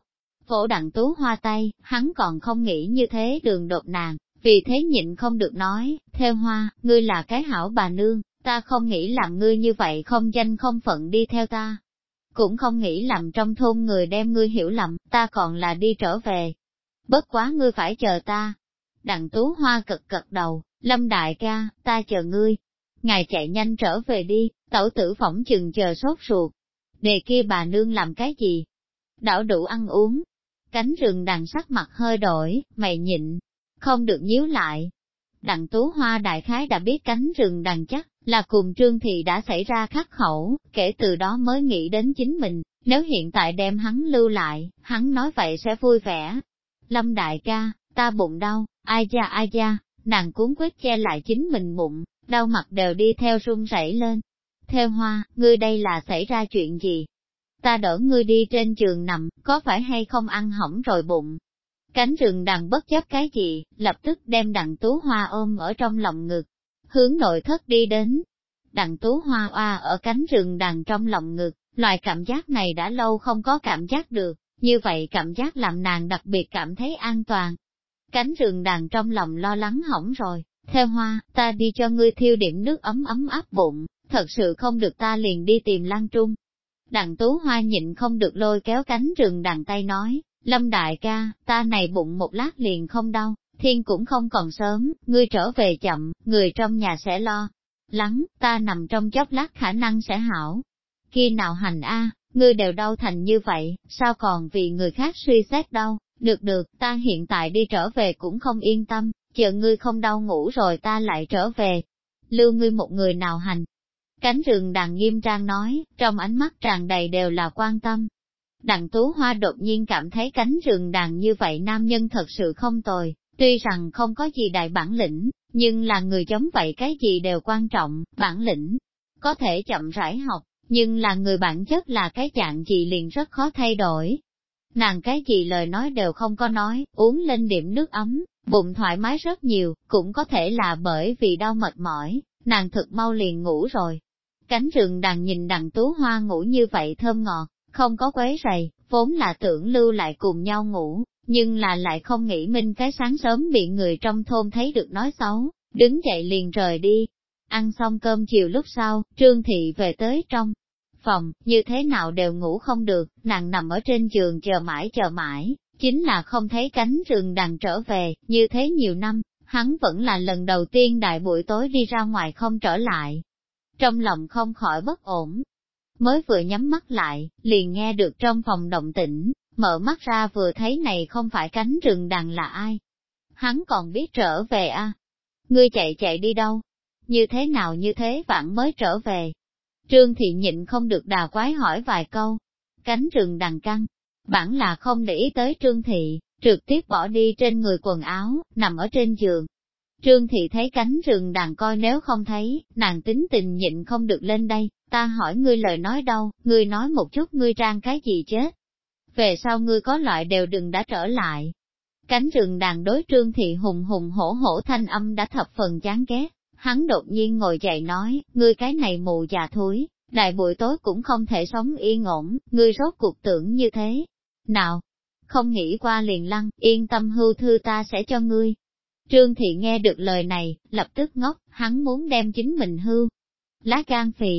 A: vỗ Đặng Tú Hoa tay, hắn còn không nghĩ như thế đường đột nàng, vì thế nhịn không được nói, theo Hoa, ngươi là cái hảo bà nương, ta không nghĩ làm ngươi như vậy không danh không phận đi theo ta. Cũng không nghĩ làm trong thôn người đem ngươi hiểu lầm, ta còn là đi trở về. Bất quá ngươi phải chờ ta. Đặng Tú Hoa cực đầu, Lâm đại ca, ta chờ ngươi. Ngài chạy nhanh trở về đi, tẩu tử phỏng chừng chờ sốt ruột. Đề kia bà nương làm cái gì? Đảo đủ ăn uống. Cánh rừng đàn sắc mặt hơi đổi, mày nhịn, không được nhíu lại. Đặng Tú Hoa đại khái đã biết cánh rừng đàn chắc là cùng Trương Thị đã xảy ra khắc khẩu, kể từ đó mới nghĩ đến chính mình, nếu hiện tại đem hắn lưu lại, hắn nói vậy sẽ vui vẻ. Lâm đại ca, ta bụng đau, ai da, nàng cuốn quýt che lại chính mình bụng, đau mặt đều đi theo run rẩy lên. Theo Hoa, ngươi đây là xảy ra chuyện gì? Ta đỡ ngươi đi trên giường nằm, có phải hay không ăn hỏng rồi bụng? Cánh rừng đàn bất chấp cái gì, lập tức đem Đặng Tú Hoa ôm ở trong lòng ngực, hướng nội thất đi đến. Đặng Tú Hoa oa ở cánh rừng đàn trong lòng ngực, loại cảm giác này đã lâu không có cảm giác được, như vậy cảm giác làm nàng đặc biệt cảm thấy an toàn. Cánh rừng đàn trong lòng lo lắng hỏng rồi, theo Hoa, ta đi cho ngươi thiêu điểm nước ấm áp bụng, thật sự không được ta liền đi tìm Lan Trung. Đặng Tú Hoa nhịn không được lôi kéo cánh rừng đàn tay nói, Lâm đại ca, ta này bụng một lát liền không đau, thiên cũng không còn sớm, ngươi trở về chậm, người trong nhà sẽ lo lắng, ta nằm trong chốc lát khả năng sẽ hảo. Khi nào hành a, ngươi đều đau thành như vậy, sao còn vì người khác suy xét đâu, được, ta hiện tại đi trở về cũng không yên tâm, chờ ngươi không đau ngủ rồi ta lại trở về. Lưu ngươi một người nào hành. Cánh rừng đàn nghiêm trang nói, trong ánh mắt tràn đầy đều là quan tâm. Đặng Tú Hoa đột nhiên cảm thấy cánh rừng đàn như vậy nam nhân thật sự không tồi, tuy rằng không có gì đại bản lĩnh, nhưng là người giống vậy cái gì đều quan trọng, bản lĩnh có thể chậm rãi học, nhưng là người bản chất là cái dạng gì liền rất khó thay đổi. Nàng cái gì lời nói đều không có nói, uống lên điểm nước ấm, bụng thoải mái rất nhiều, cũng có thể là bởi vì đau mệt mỏi, nàng thực mau liền ngủ rồi. Cánh rừng đàn nhìn Đặng Tú Hoa ngủ như vậy thơm ngọt, không có quấy rầy, vốn là tưởng lưu lại cùng nhau ngủ, nhưng là lại không nghĩ minh cái sáng sớm bị người trong thôn thấy được nói xấu, đứng dậy liền rời đi. Ăn xong cơm chiều lúc sau, Trương Thị về tới trong phòng, như thế nào đều ngủ không được, nàng nằm ở trên giường chờ mãi, chính là không thấy cánh rừng đàn trở về, như thế nhiều năm, hắn vẫn là lần đầu tiên đại buổi tối đi ra ngoài không trở lại. Trong lòng không khỏi bất ổn, mới vừa nhắm mắt lại, liền nghe được trong phòng động tĩnh, mở mắt ra vừa thấy này không phải cánh rừng đàn là ai. Hắn còn biết trở về à? Ngươi chạy đi đâu? Như thế nào như thế vãn mới trở về? Trương Thị nhịn không được đà quái hỏi vài câu. Cánh rừng đàn căng, bản là không để ý tới Trương Thị, trực tiếp bỏ đi trên người quần áo, nằm ở trên giường. Trương Thị thấy cánh rừng đàn coi nếu không thấy, nàng tính tình nhịn không được lên đây, ta hỏi ngươi lời nói đâu, ngươi nói một chút ngươi trang cái gì chết. Về sau ngươi có loại đều đừng đã trở lại. Cánh rừng đàn đối Trương Thị hùng hổ thanh âm đã thập phần chán ghét, hắn đột nhiên ngồi dậy nói, ngươi cái này mù già thúi, đại buổi tối cũng không thể sống yên ổn, ngươi rốt cuộc tưởng như thế. Nào, không nghĩ qua liền lăng, yên tâm hưu thư ta sẽ cho ngươi. Trương Thị nghe được lời này, lập tức ngốc, hắn muốn đem chính mình hưu. Lá gan phì.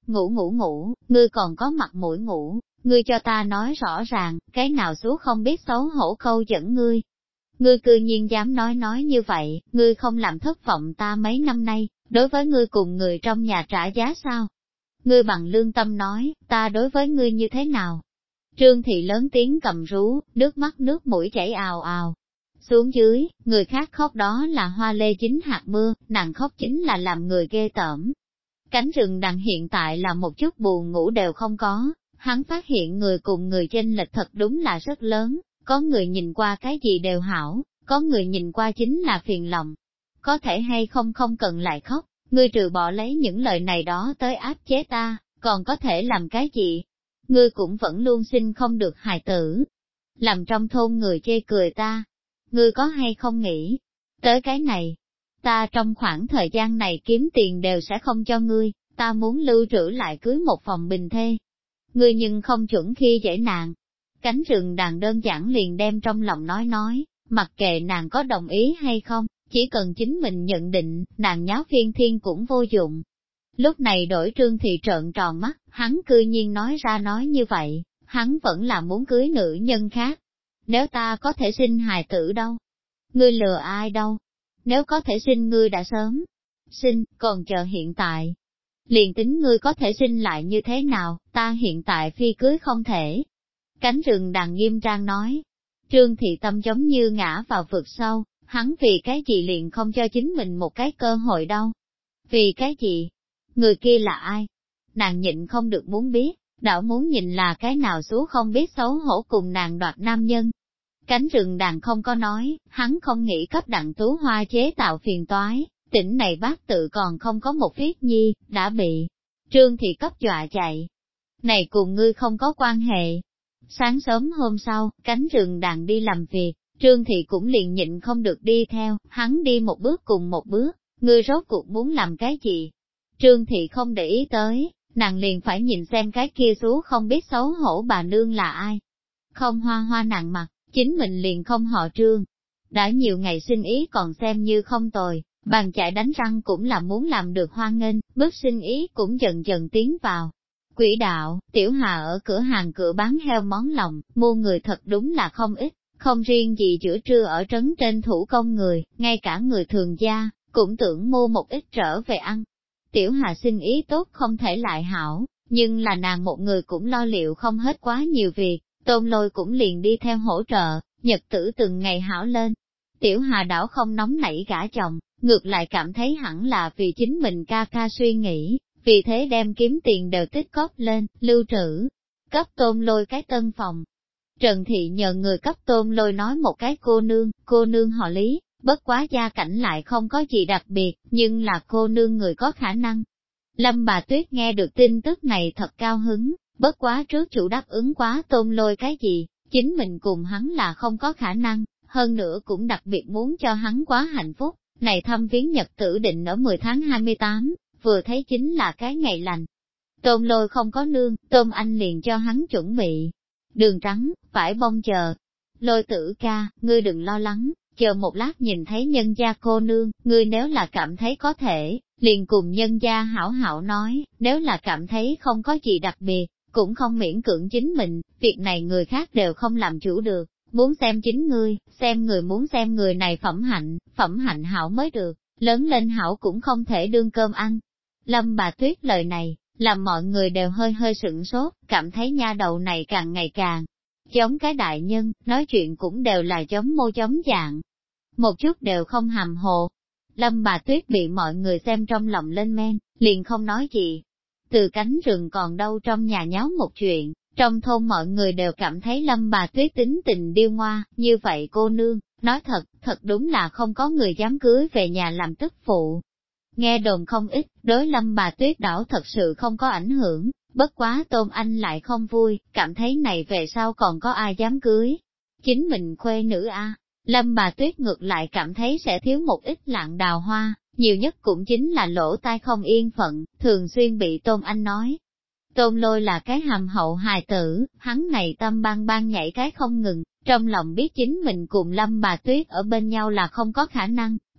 A: Ngủ, ngươi còn có mặt mũi ngủ, ngươi cho ta nói rõ ràng, cái nào xú không biết xấu hổ câu dẫn ngươi. Ngươi cư nhiên dám nói như vậy, ngươi không làm thất vọng ta mấy năm nay, đối với ngươi cùng người trong nhà trả giá sao? Ngươi bằng lương tâm nói, ta đối với ngươi như thế nào? Trương Thị lớn tiếng cầm rú, nước mắt nước mũi chảy ào ào. Xuống dưới, người khác khóc đó là hoa lê dính hạt mưa, nàng khóc chính là làm người ghê tởm. Cánh rừng đằng hiện tại là một chút buồn ngủ đều không có, hắn phát hiện người cùng người chênh lệch thật đúng là rất lớn, có người nhìn qua cái gì đều hảo, có người nhìn qua chính là phiền lòng. Có thể hay không cần lại khóc, ngươi trừ bỏ lấy những lời này đó tới áp chế ta, còn có thể làm cái gì? Ngươi cũng vẫn luôn sinh không được hài tử. Làm trong thôn người chê cười ta. Ngươi có hay không nghĩ tới cái này? Ta trong khoảng thời gian này kiếm tiền đều sẽ không cho ngươi, ta muốn lưu trữ lại cưới một phòng bình thê. Ngươi nhưng không chuẩn khi dễ nàng. Cánh rừng đàn đơn giản liền đem trong lòng nói, mặc kệ nàng có đồng ý hay không, chỉ cần chính mình nhận định, nàng nháo phiên thiên cũng vô dụng. Lúc này đổi Trương Thị trợn tròn mắt, hắn cư nhiên nói ra nói như vậy, hắn vẫn là muốn cưới nữ nhân khác. Nếu ta có thể sinh hài tử đâu? Ngươi lừa ai đâu? Nếu có thể sinh ngươi đã sớm sinh, còn chờ hiện tại. Liền tính ngươi có thể sinh lại như thế nào, ta hiện tại phi cưới không thể. Cánh rừng đàn nghiêm trang nói. Trương Thị tâm giống như ngã vào vực sâu, hắn vì cái gì liền không cho chính mình một cái cơ hội đâu. Vì cái gì? Người kia là ai? Nàng nhịn không được muốn biết, đảo muốn nhìn là cái nào xú không biết xấu hổ cùng nàng đoạt nam nhân. Cánh rừng đàn không có nói, hắn không nghĩ cấp Đặng Tú Hoa chế tạo phiền toái, tỉnh này bác tự còn không có một phiết nhi, đã bị Trương Thị cấp dọa chạy. Này cùng ngươi không có quan hệ. Sáng sớm hôm sau, cánh rừng đàn đi làm việc, Trương Thị cũng liền nhịn không được đi theo, hắn đi một bước cùng một bước, ngươi rốt cuộc muốn làm cái gì? Trương Thị không để ý tới, nàng liền phải nhìn xem cái kia xú không biết xấu hổ bà nương là ai. Không hoa nàng mặt, chính mình liền không họ Trương. Đã nhiều ngày sinh ý còn xem như không tồi, bàn chạy đánh răng cũng là muốn làm được hoan nghênh, bước sinh ý cũng dần dần tiến vào. Quỹ đạo, Tiểu Hà ở cửa hàng cửa bán heo món lòng, mua người thật đúng là không ít, không riêng gì giữa trưa ở trấn trên thủ công người, ngay cả người thường gia, cũng tưởng mua một ít trở về ăn. Tiểu Hà sinh ý tốt không thể lại hảo, nhưng là nàng một người cũng lo liệu không hết quá nhiều việc, Tôn Lôi cũng liền đi theo hỗ trợ, nhật tử từng ngày hảo lên. Tiểu Hà đảo không nóng nảy gả chồng, ngược lại cảm thấy hẳn là vì chính mình ca ca suy nghĩ, vì thế đem kiếm tiền đều tích góp lên, lưu trữ, cấp Tôn Lôi cái tân phòng. Trần Thị nhờ người cấp Tôn Lôi nói một cái cô nương họ Lý, bất quá gia cảnh lại không có gì đặc biệt, nhưng là cô nương người có khả năng. Lâm bà Tuyết nghe được tin tức này thật cao hứng, bất quá trước chủ đáp ứng quá Tôn Lôi cái gì, chính mình cùng hắn là không có khả năng, hơn nữa cũng đặc biệt muốn cho hắn quá hạnh phúc, này thăm viếng nhật tử định ở 10 tháng 28, vừa thấy chính là cái ngày lành. Tôn Lôi không có nương, Tôn Anh liền cho hắn chuẩn bị đường trắng, phải bông chờ. Lôi Tử ca, ngươi đừng lo lắng, chờ một lát nhìn thấy nhân gia cô nương, ngươi nếu là cảm thấy có thể, liền cùng nhân gia hảo hảo nói, nếu là cảm thấy không có gì đặc biệt, cũng không miễn cưỡng chính mình, việc này người khác đều không làm chủ được, muốn xem chính ngươi, xem người muốn xem người này phẩm hạnh hảo mới được, lớn lên hảo cũng không thể đương cơm ăn. Lâm bà Tuyết lời này, làm mọi người đều hơi sửng sốt, cảm thấy nha đầu này càng ngày càng giống cái đại nhân, nói chuyện cũng đều là giống mô giống dạng. Một chút đều không hàm hồ. Lâm bà Tuyết bị mọi người xem trong lòng lên men, liền không nói gì. Từ cánh rừng còn đâu trong nhà nháo một chuyện, trong thôn mọi người đều cảm thấy Lâm bà Tuyết tính tình điêu ngoa, như vậy cô nương, nói thật đúng là không có người dám cưới về nhà làm tức phụ. Nghe đồn không ít, đối Lâm bà Tuyết đảo thật sự không có ảnh hưởng, bất quá Tôn Anh lại không vui, cảm thấy này về sau còn có ai dám cưới. Chính mình khuê nữ a. Lâm bà Tuyết ngược lại cảm thấy sẽ thiếu một ít lạng đào hoa, nhiều nhất cũng chính là lỗ tai không yên phận, thường xuyên bị Tôn Anh nói. Tôn Lôi là cái hàm hậu hài tử, hắn này tâm ban nhảy cái không ngừng, trong lòng biết chính mình cùng Lâm bà Tuyết ở bên nhau là không có khả năng,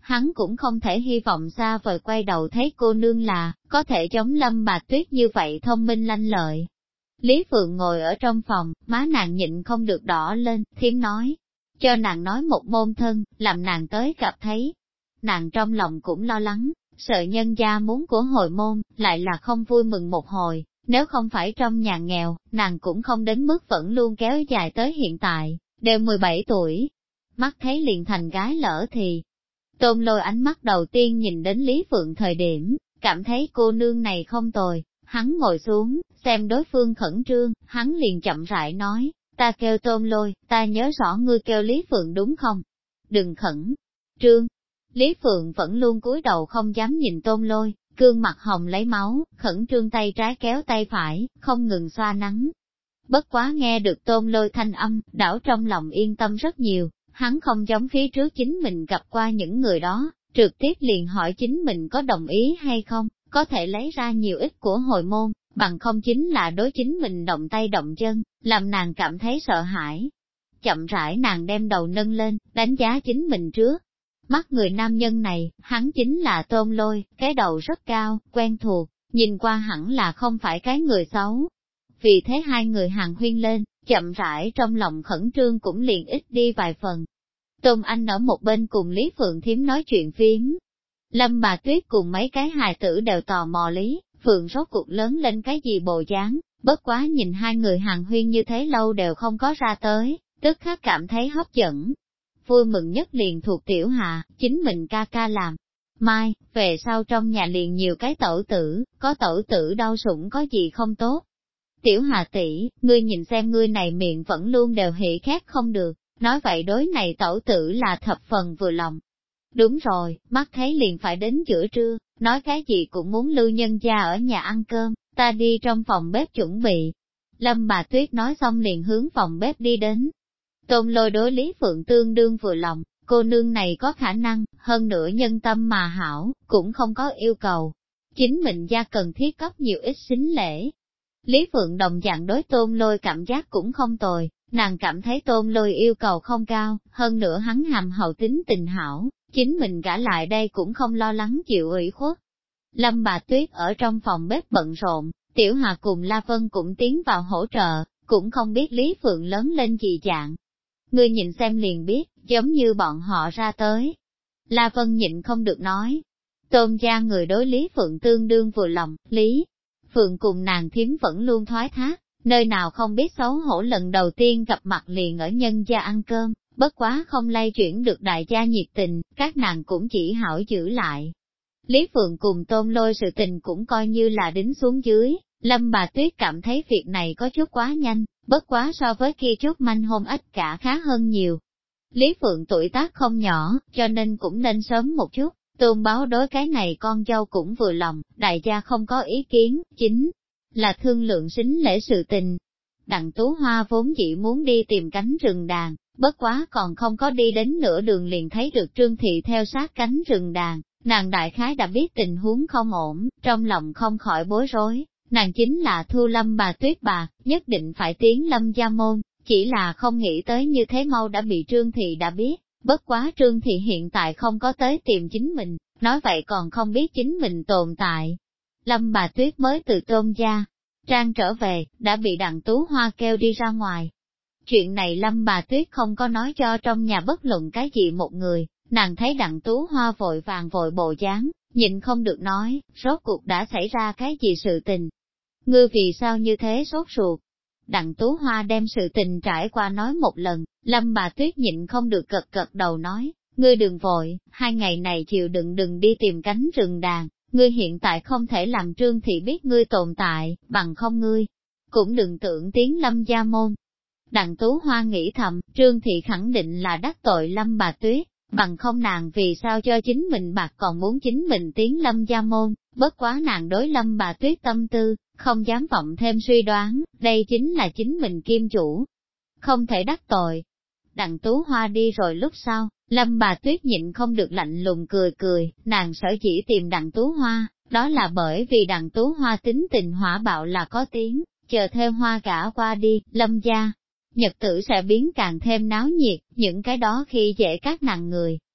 A: hắn cũng không thể hy vọng xa vời quay đầu thấy cô nương là, có thể giống Lâm Bạch Tuyết như vậy thông minh lanh lợi. Lý Phượng ngồi ở trong phòng, má nàng nhịn không được đỏ lên, thiếm nói. Cho nàng nói một môn thân, làm nàng tới gặp thấy. Nàng trong lòng cũng lo lắng, sợ nhân gia muốn của hồi môn, lại là không vui mừng một hồi, nếu không phải trong nhà nghèo, nàng cũng không đến mức vẫn luôn kéo dài tới hiện tại, đều 17 tuổi. Mắt thấy liền thành gái lỡ thì. Tôn Lôi ánh mắt đầu tiên nhìn đến Lý Phượng thời điểm, cảm thấy cô nương này không tồi, hắn ngồi xuống, xem đối phương khẩn trương, hắn liền chậm rãi nói, ta kêu Tôn Lôi, ta nhớ rõ ngươi kêu Lý Phượng đúng không? Đừng khẩn trương. Lý Phượng vẫn luôn cúi đầu không dám nhìn Tôn Lôi, gương mặt hồng lấy máu, khẩn trương tay trái kéo tay phải, không ngừng xoa nắng. Bất quá nghe được Tôn Lôi thanh âm, đảo trong lòng yên tâm rất nhiều, hắn không giống phía trước chính mình gặp qua những người đó, trực tiếp liền hỏi chính mình có đồng ý hay không, có thể lấy ra nhiều ít của hồi môn, bằng không chính là đối chính mình động tay động chân, làm nàng cảm thấy sợ hãi. Chậm rãi nàng đem đầu nâng lên, đánh giá chính mình trước. Mắt người nam nhân này, hắn chính là Tôn Lôi, cái đầu rất cao, quen thuộc, nhìn qua hẳn là không phải cái người xấu. Vì thế hai người hàng huyên lên, chậm rãi trong lòng khẩn trương cũng liền ít đi vài phần. Tôn Anh ở một bên cùng Lý Phượng thím nói chuyện phím. Lâm Bà Tuyết cùng mấy cái hài tử đều tò mò Lý Phượng rốt cuộc lớn lên cái gì bộ dáng, bất quá nhìn hai người hàng huyên như thế lâu đều không có ra tới, tức khắc cảm thấy hấp dẫn. Vui mừng nhất liền thuộc Tiểu Hà, chính mình ca ca làm. Mai, về sau trong nhà liền nhiều cái tẩu tử, có tẩu tử đau sủng có gì không tốt. Tiểu Hà tỷ, ngươi nhìn xem ngươi này miệng vẫn luôn đều hỉ khát không được, nói vậy đối này tẩu tử là thập phần vừa lòng. Đúng rồi, mắt thấy liền phải đến giữa trưa, nói cái gì cũng muốn lưu nhân gia ở nhà ăn cơm, ta đi trong phòng bếp chuẩn bị. Lâm Bà Tuyết nói xong liền hướng phòng bếp đi đến. Tôn Lôi đối Lý Phượng tương đương vừa lòng, cô nương này có khả năng, hơn nữa nhân tâm mà hảo, cũng không có yêu cầu. Chính mình gia cần thiết cấp nhiều ít xính lễ. Lý Phượng đồng dạng đối Tôn Lôi cảm giác cũng không tồi, nàng cảm thấy Tôn Lôi yêu cầu không cao, hơn nữa hắn hàm hậu tính tình hảo, chính mình gả lại đây cũng không lo lắng chịu ủy khuất. Lâm Bà Tuyết ở trong phòng bếp bận rộn, Tiểu Hà cùng La Vân cũng tiến vào hỗ trợ, cũng không biết Lý Phượng lớn lên gì dạng. Ngươi nhìn xem liền biết, giống như bọn họ ra tới. La Vân nhịn không được nói. Tôn gia người đối Lý Phượng tương đương vừa lòng, Lý Phượng cùng nàng thím vẫn luôn thoái thác, nơi nào không biết xấu hổ lần đầu tiên gặp mặt liền ở nhân gia ăn cơm, bất quá không lay chuyển được đại gia nhiệt tình, các nàng cũng chỉ hảo giữ lại. Lý Phượng cùng Tôn Lôi sự tình cũng coi như là đính xuống dưới, Lâm Bà Tuyết cảm thấy việc này có chút quá nhanh, bất quá so với kia chút manh hôn ích cả khá hơn nhiều. Lý Phượng tuổi tác không nhỏ, cho nên cũng nên sớm một chút, Tôn báo đối cái này con dâu cũng vừa lòng, đại gia không có ý kiến, chính là thương lượng sính lễ sự tình. Đặng Tú Hoa vốn dĩ muốn đi tìm cánh rừng đàn, bất quá còn không có đi đến nửa đường liền thấy được Trương Thị theo sát cánh rừng đàn, nàng đại khái đã biết tình huống không ổn, trong lòng không khỏi bối rối, nàng chính là Thu Lâm Bà Tuyết bạc, nhất định phải tiến Lâm gia môn, chỉ là không nghĩ tới như thế mau đã bị Trương Thị đã biết, bất quá Trương Thị hiện tại không có tới tìm chính mình, nói vậy còn không biết chính mình tồn tại. Lâm Bà Tuyết mới từ Tôn gia trang trở về, đã bị Đặng Tú Hoa kêu đi ra ngoài. Chuyện này Lâm Bà Tuyết không có nói cho trong nhà bất luận cái gì một người, nàng thấy Đặng Tú Hoa vội vàng vội bộ dáng, nhịn không được nói, rốt cuộc đã xảy ra cái gì sự tình. Ngươi vì sao như thế sốt ruột? Đặng Tú Hoa đem sự tình trải qua nói một lần, Lâm Bà Tuyết nhịn không được gật gật đầu nói, ngươi đừng vội, 2 ngày này chịu đừng đi tìm cánh rừng đàn, ngươi hiện tại không thể làm Trương Thị biết ngươi tồn tại, bằng không ngươi cũng đừng tưởng tiến Lâm gia môn. Đặng Tú Hoa nghĩ thầm, Trương Thị khẳng định là đắc tội Lâm Bà Tuyết, bằng không nàng vì sao cho chính mình bạc còn muốn chính mình tiến Lâm gia môn, bất quá nàng đối Lâm Bà Tuyết tâm tư, không dám vọng thêm suy đoán, đây chính là chính mình kim chủ. Không thể đắc tội. Đặng Tú Hoa đi rồi lúc sau, Lâm Bà Tuyết nhịn không được lạnh lùng cười, nàng sở chỉ tìm Đặng Tú Hoa, đó là bởi vì Đặng Tú Hoa tính tình hỏa bạo là có tiếng, chờ theo Hoa gả qua đi, Lâm gia nhật tử sẽ biến càng thêm náo nhiệt, những cái đó khi dễ các nàng người,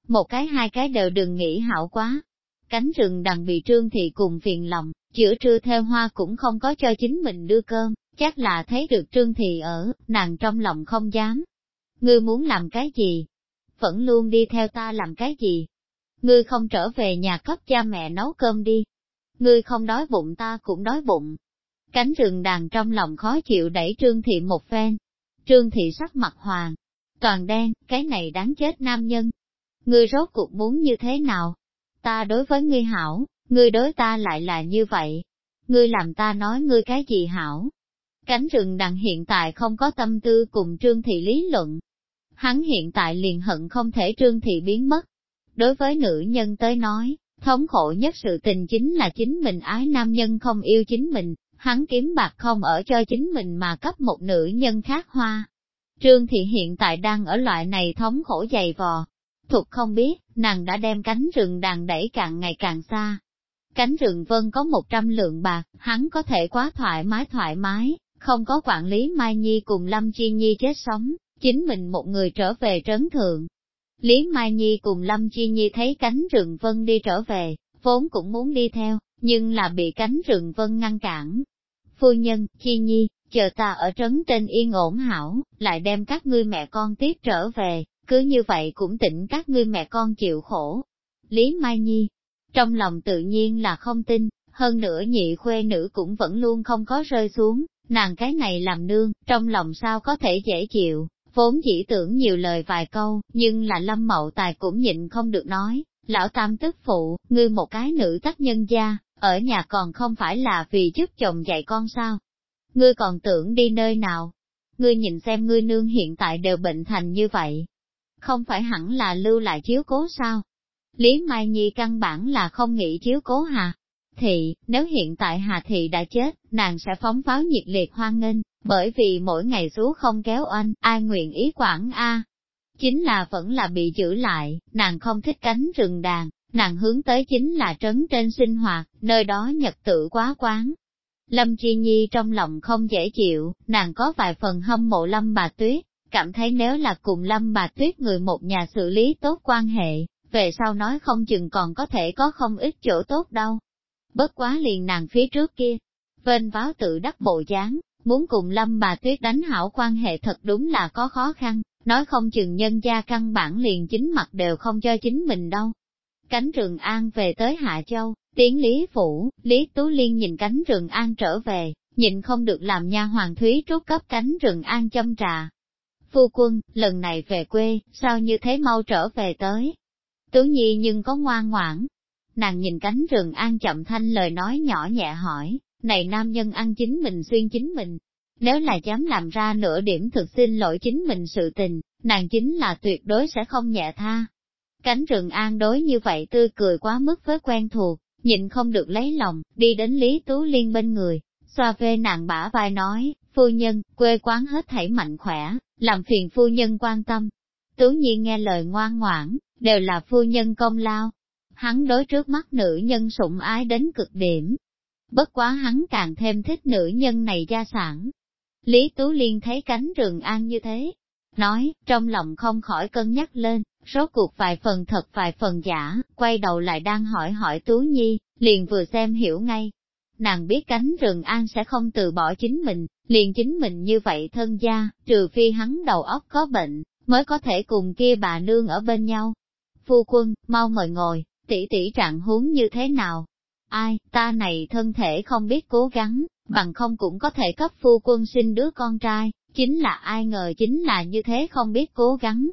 A: một cái hai cái đều đừng nghĩ hảo quá. Cánh rừng đằng bị Trương Thị cùng phiền lòng, giữa trưa theo hoa cũng không có cho chính mình đưa cơm, chắc là thấy được Trương Thị ở, nàng trong lòng không dám. Ngươi muốn làm cái gì? Vẫn luôn đi theo ta làm cái gì? Ngươi không trở về nhà cấp cha mẹ nấu cơm đi. Ngươi không đói bụng ta cũng đói bụng. Cánh rừng đàn trong lòng khó chịu đẩy Trương Thị một phen. Trương Thị sắc mặt hoàng, toàn đen, cái này đáng chết nam nhân. Ngươi rốt cuộc muốn như thế nào? Ta đối với ngươi hảo, ngươi đối ta lại là như vậy. Ngươi làm ta nói ngươi cái gì hảo? Cánh rừng đằng hiện tại không có tâm tư cùng Trương Thị lý luận. Hắn hiện tại liền hận không thể Trương Thị biến mất. Đối với nữ nhân tới nói, thống khổ nhất sự tình chính là chính mình ái nam nhân không yêu chính mình, hắn kiếm bạc không ở cho chính mình mà cấp một nữ nhân khác hoa. Trương Thị hiện tại đang ở loại này thống khổ dày vò. Thục không biết, nàng đã đem cánh rừng đàn đẩy càng ngày càng xa. Cánh rừng vân có 100 lượng bạc, hắn có thể quá thoải mái, không có quản lý Mai Nhi cùng Lâm Chi Nhi chết sống, chính mình một người trở về trấn thượng. Lý Mai Nhi cùng Lâm Chi Nhi thấy cánh rừng vân đi trở về, vốn cũng muốn đi theo, nhưng là bị cánh rừng vân ngăn cản. Phu nhân, Chi Nhi, chờ ta ở trấn trên yên ổn hảo, lại đem các ngươi mẹ con tiếp trở về, cứ như vậy cũng tỉnh các ngươi mẹ con chịu khổ. Lý Mai Nhi, trong lòng tự nhiên là không tin, hơn nữa nhị khuê nữ cũng vẫn luôn không có rơi xuống, nàng cái này làm nương, trong lòng sao có thể dễ chịu, vốn chỉ tưởng nhiều lời vài câu, nhưng là Lâm Mậu Tài cũng nhịn không được nói, lão tam tức phụ, ngươi một cái nữ tác nhân gia, ở nhà còn không phải là vì giúp chồng dạy con sao? Ngươi còn tưởng đi nơi nào? Ngươi nhìn xem ngươi nương hiện tại đều bệnh thành như vậy. Không phải hẳn là lưu lại chiếu cố sao? Lý Mai Nhi căn bản là không nghĩ chiếu cố Hà Thị, nếu hiện tại Hà Thị đã chết, nàng sẽ phóng pháo nhiệt liệt hoan nghênh, bởi vì mỗi ngày xuống không kéo oanh, ai nguyện ý quản a? Chính là vẫn là bị giữ lại, nàng không thích cánh rừng đàn, nàng hướng tới chính là trấn trên sinh hoạt, nơi đó nhật tự quá quán. Lâm Chi Nhi trong lòng không dễ chịu, nàng có vài phần hâm mộ Lâm Bà Tuyết, cảm thấy nếu là cùng Lâm Bà Tuyết người một nhà xử lý tốt quan hệ, về sau nói không chừng còn có thể có không ít chỗ tốt đâu. Bất quá liền nàng phía trước kia, vênh váo tự đắc bộ dáng, muốn cùng Lâm Bà Tuyết đánh hảo quan hệ thật đúng là có khó khăn, nói không chừng nhân gia căn bản liền chính mặt đều không cho chính mình đâu. Cánh Trường An về tới Hạ Châu, tiến Lý Phủ, Lý Tú Liên nhìn cánh Trường An trở về, nhìn không được làm nha hoàng Thúy Trúc cấp cánh Trường An châm trà. Phu quân, lần này về quê, sao như thế mau trở về tới? Tú Nhi nhưng có ngoan ngoãn. Nàng nhìn cánh Trường An chậm thanh lời nói nhỏ nhẹ hỏi, này nam nhân ăn chính mình xuyên chính mình. Nếu là dám làm ra nửa điểm thực xin lỗi chính mình sự tình, nàng chính là tuyệt đối sẽ không nhẹ tha. Cánh Trường An đối như vậy tươi cười quá mức với quen thuộc, nhịn không được lấy lòng, đi đến Lý Tú Liên bên người, xoa về nàng bả vai nói, phu nhân, quê quán hết thảy mạnh khỏe, làm phiền phu nhân quan tâm. Tú Nhiên nghe lời ngoan ngoãn, đều là phu nhân công lao. Hắn đối trước mắt nữ nhân sủng ái đến cực điểm. Bất quá hắn càng thêm thích nữ nhân này gia sản. Lý Tú Liên thấy cánh Trường An như thế, nói, trong lòng không khỏi cân nhắc lên, rốt cuộc vài phần thật vài phần giả, quay đầu lại đang hỏi Tú Nhi, liền vừa xem hiểu ngay. Nàng biết cánh Trường An sẽ không từ bỏ chính mình, liền chính mình như vậy thân gia, trừ phi hắn đầu óc có bệnh, mới có thể cùng kia bà nương ở bên nhau. Phu quân, mau mời ngồi, tỷ tỷ trạng huống như thế nào? Ai, ta này thân thể không biết cố gắng, bằng không cũng có thể cấp phu quân sinh đứa con trai, chính là ai ngờ chính là như thế không biết cố gắng.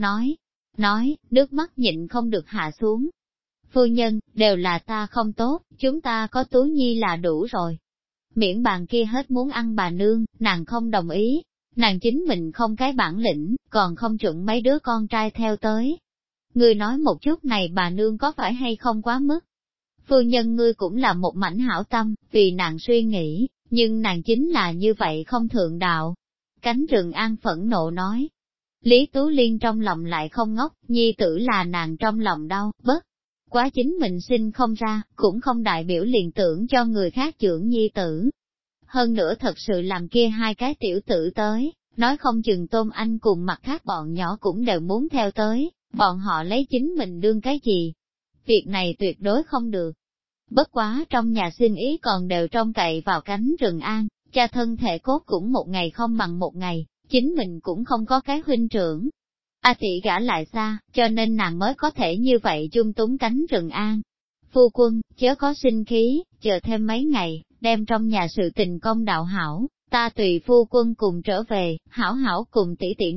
A: Nói, nước mắt nhịn không được hạ xuống. Phu nhân, đều là ta không tốt, chúng ta có Tú Nhi là đủ rồi. Miễn bàn kia hết muốn ăn bà nương, nàng không đồng ý, nàng chính mình không cái bản lĩnh, còn không chuẩn mấy đứa con trai theo tới. Ngươi nói một chút này bà nương có phải hay không quá mức? Phu nhân ngươi cũng là một mảnh hảo tâm, vì nàng suy nghĩ, nhưng nàng chính là như vậy không thượng đạo. Cánh Trường An phẫn nộ nói. Lý Tú Liên trong lòng lại không ngốc, nhi tử là nàng trong lòng đau, bất. Quá chính mình sinh không ra, cũng không đại biểu liền tưởng cho người khác trưởng nhi tử. Hơn nữa thật sự làm kia hai cái tiểu tử tới, nói không chừng Tôn Anh cùng mặt khác bọn nhỏ cũng đều muốn theo tới, Bọn họ lấy chính mình đương cái gì? Việc này tuyệt đối không được. Bất quá trong nhà xin ý còn đều trông cậy vào cánh rừng an, cha thân thể cốt cũng một ngày không bằng một ngày, chính mình cũng không có cái huynh trưởng. A tỷ gả lại xa, cho nên nàng mới có thể như vậy dung túng cánh rừng an. Phu quân, chớ có sinh khí, chờ thêm mấy ngày, đem trong nhà sự tình công đạo hảo, ta tùy phu quân cùng trở về, hảo hảo cùng tỷ tỷ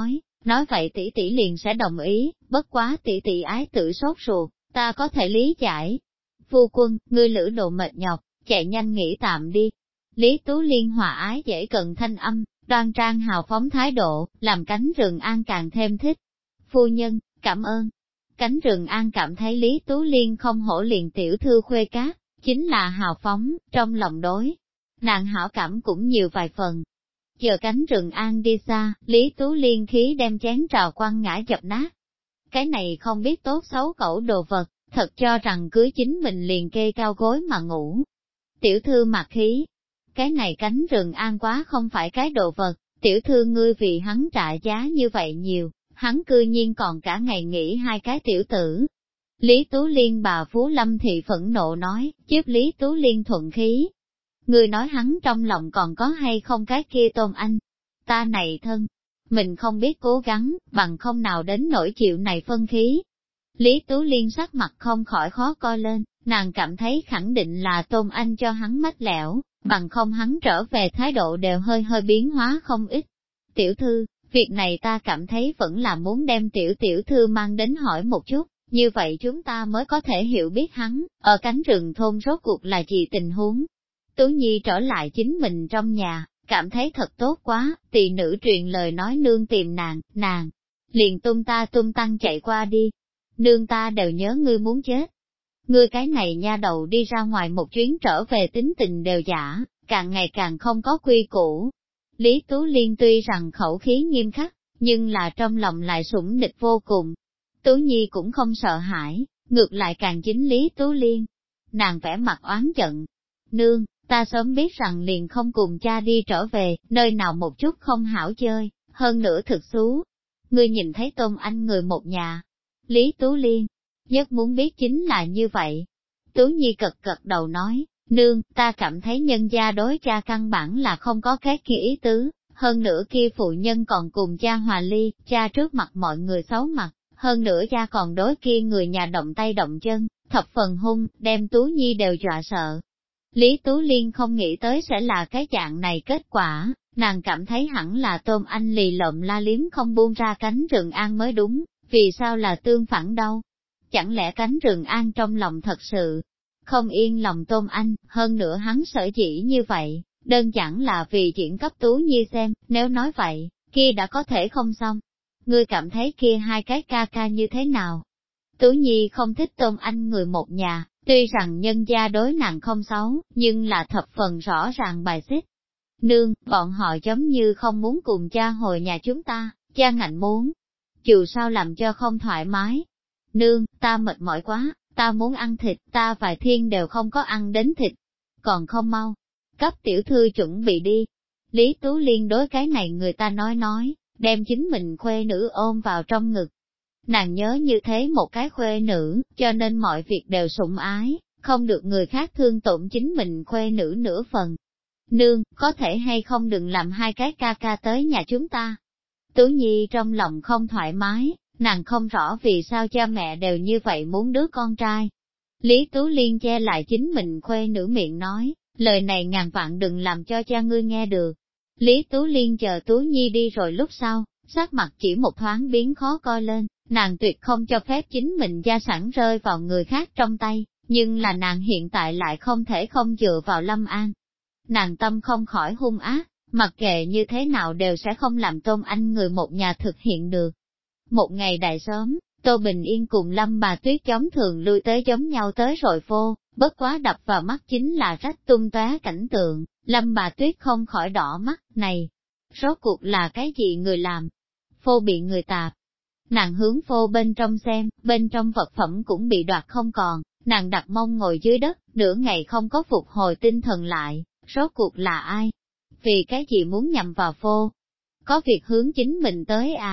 A: nói vậy tỷ tỷ liền sẽ đồng ý, bất quá tỷ tỷ ái tử sốt ruột, ta có thể lý giải. Phu quân, ngươi lữ độ mệt nhọc, chạy nhanh nghỉ tạm đi. Lý Tú Liên hòa ái dễ cận thanh âm, đoan trang hào phóng thái độ, làm cánh rừng an càng thêm thích. Phu nhân, cảm ơn. Cánh rừng an cảm thấy Lý Tú Liên không hổ liền tiểu thư khuê cát, chính là hào phóng, trong lòng đối. Nàng hảo cảm cũng nhiều vài phần. Chờ cánh rừng an đi xa, Lý Tú Liên khí đem chén trà quăng ngã dập nát. Cái này không biết tốt xấu cẩu đồ vật, thật cho rằng cưới chính mình liền kê cao gối mà ngủ. Tiểu thư mặc khí. Cái này cánh rừng an quá không phải cái đồ vật, tiểu thư ngươi vì hắn trả giá như vậy nhiều, hắn cư nhiên còn cả ngày nghỉ hai cái tiểu tử. Lý Tú Liên bà Phú Lâm thị phẫn nộ nói, chiếc Lý Tú Liên thuận khí. Ngươi nói hắn trong lòng còn có hay không cái kia Tôn Anh? Ta này thân, mình không biết cố gắng, bằng không nào đến nỗi chịu này phân khí. Lý Tú Liên sắc mặt không khỏi khó coi lên, nàng cảm thấy khẳng định là Tôn Anh cho hắn mách lẻo, bằng không hắn trở về thái độ đều hơi biến hóa không ít. Tiểu thư, việc này ta cảm thấy vẫn là muốn đem tiểu thư mang đến hỏi một chút, như vậy chúng ta mới có thể hiểu biết hắn, ở cánh rừng thôn rốt cuộc là gì tình huống. Tú Nhi trở lại chính mình trong nhà, cảm thấy thật tốt quá, tỳ nữ truyền lời nói nương tìm nàng liền tung tăng chạy qua đi. Nương ta đều nhớ ngươi muốn chết. Ngươi cái này nha đầu đi ra ngoài một chuyến trở về tính tình đều giả, càng ngày càng không có quy củ. Lý Tú Liên tuy rằng khẩu khí nghiêm khắc, nhưng là trong lòng lại sủng nịch vô cùng. Tú Nhi cũng không sợ hãi, ngược lại càng chính Lý Tú Liên. Nàng vẻ mặt oán giận. Nương, ta sớm biết rằng liền không cùng cha đi trở về, nơi nào một chút không hảo chơi, hơn nữa thực xú. Ngươi nhìn thấy Tôn Anh người một nhà. Lý Tú Liên, nhất muốn biết chính là như vậy. Tú Nhi cật đầu nói, nương, ta cảm thấy nhân gia đối cha căn bản là không có cái kia ý tứ, hơn nữa kia phụ nhân còn cùng cha hòa ly, cha trước mặt mọi người xấu mặt, hơn nữa cha còn đối kia người nhà động tay động chân, thập phần hung, đem Tú Nhi đều dọa sợ. Lý Tú Liên không nghĩ tới sẽ là cái dạng này kết quả, nàng cảm thấy hẳn là Tôn Anh lì lợm la liếm không buông ra cánh rừng an mới đúng, vì sao là tương phản đâu? Chẳng lẽ cánh rừng an trong lòng thật sự không yên lòng Tôn Anh, hơn nữa hắn sở dĩ như vậy, đơn giản là vì chuyện cấp Tú Nhi xem, nếu nói vậy, kia đã có thể không xong. Ngươi cảm thấy kia hai cái ca ca như thế nào? Tú Nhi không thích Tôn Anh người một nhà, tuy rằng nhân gia đối nàng không xấu, nhưng là thập phần rõ ràng bài xích. Nương, bọn họ giống như không muốn cùng cha hồi nhà chúng ta, cha ngạnh muốn. Dù sao làm cho không thoải mái. Nương, ta mệt mỏi quá, ta muốn ăn thịt, ta vài thiên đều không có ăn đến thịt. Còn không mau, cấp tiểu thư chuẩn bị đi. Lý Tú Liên đối cái này người ta nói, đem chính mình khuê nữ ôm vào trong ngực. Nàng nhớ như thế một cái khuê nữ, cho nên mọi việc đều sủng ái, không được người khác thương tổn chính mình khuê nữ nửa phần. Nương, có thể hay không đừng làm hai cái ca ca tới nhà chúng ta. Tú Nhi trong lòng không thoải mái, nàng không rõ vì sao cha mẹ đều như vậy muốn đứa con trai. Lý Tú Liên che lại chính mình khuê nữ miệng nói, lời này ngàn vạn đừng làm cho cha ngươi nghe được. Lý Tú Liên chờ Tú Nhi đi rồi lúc sau, sắc mặt chỉ một thoáng biến khó coi lên, nàng tuyệt không cho phép chính mình gia sản rơi vào người khác trong tay, nhưng là nàng hiện tại lại không thể không dựa vào Lâm An. Nàng tâm không khỏi hung ác, mặc kệ như thế nào đều sẽ không làm Tôn Anh người một nhà thực hiện được. Một ngày đại sớm, Tô Bình Yên cùng Lâm Bà Tuyết giống thường lui tới giống nhau tới rồi phô, bất quá đập vào mắt chính là rách tung tóe cảnh tượng, Lâm Bà Tuyết không khỏi đỏ mắt, này, rốt cuộc là cái gì người làm? Phô bị người tạp. Nàng hướng phô bên trong xem, bên trong vật phẩm cũng bị đoạt không còn, nàng đặt mông ngồi dưới đất, nửa ngày không có phục hồi tinh thần lại, rốt cuộc là ai? Vì cái gì muốn nhằm vào phô? Có việc hướng chính mình tới à?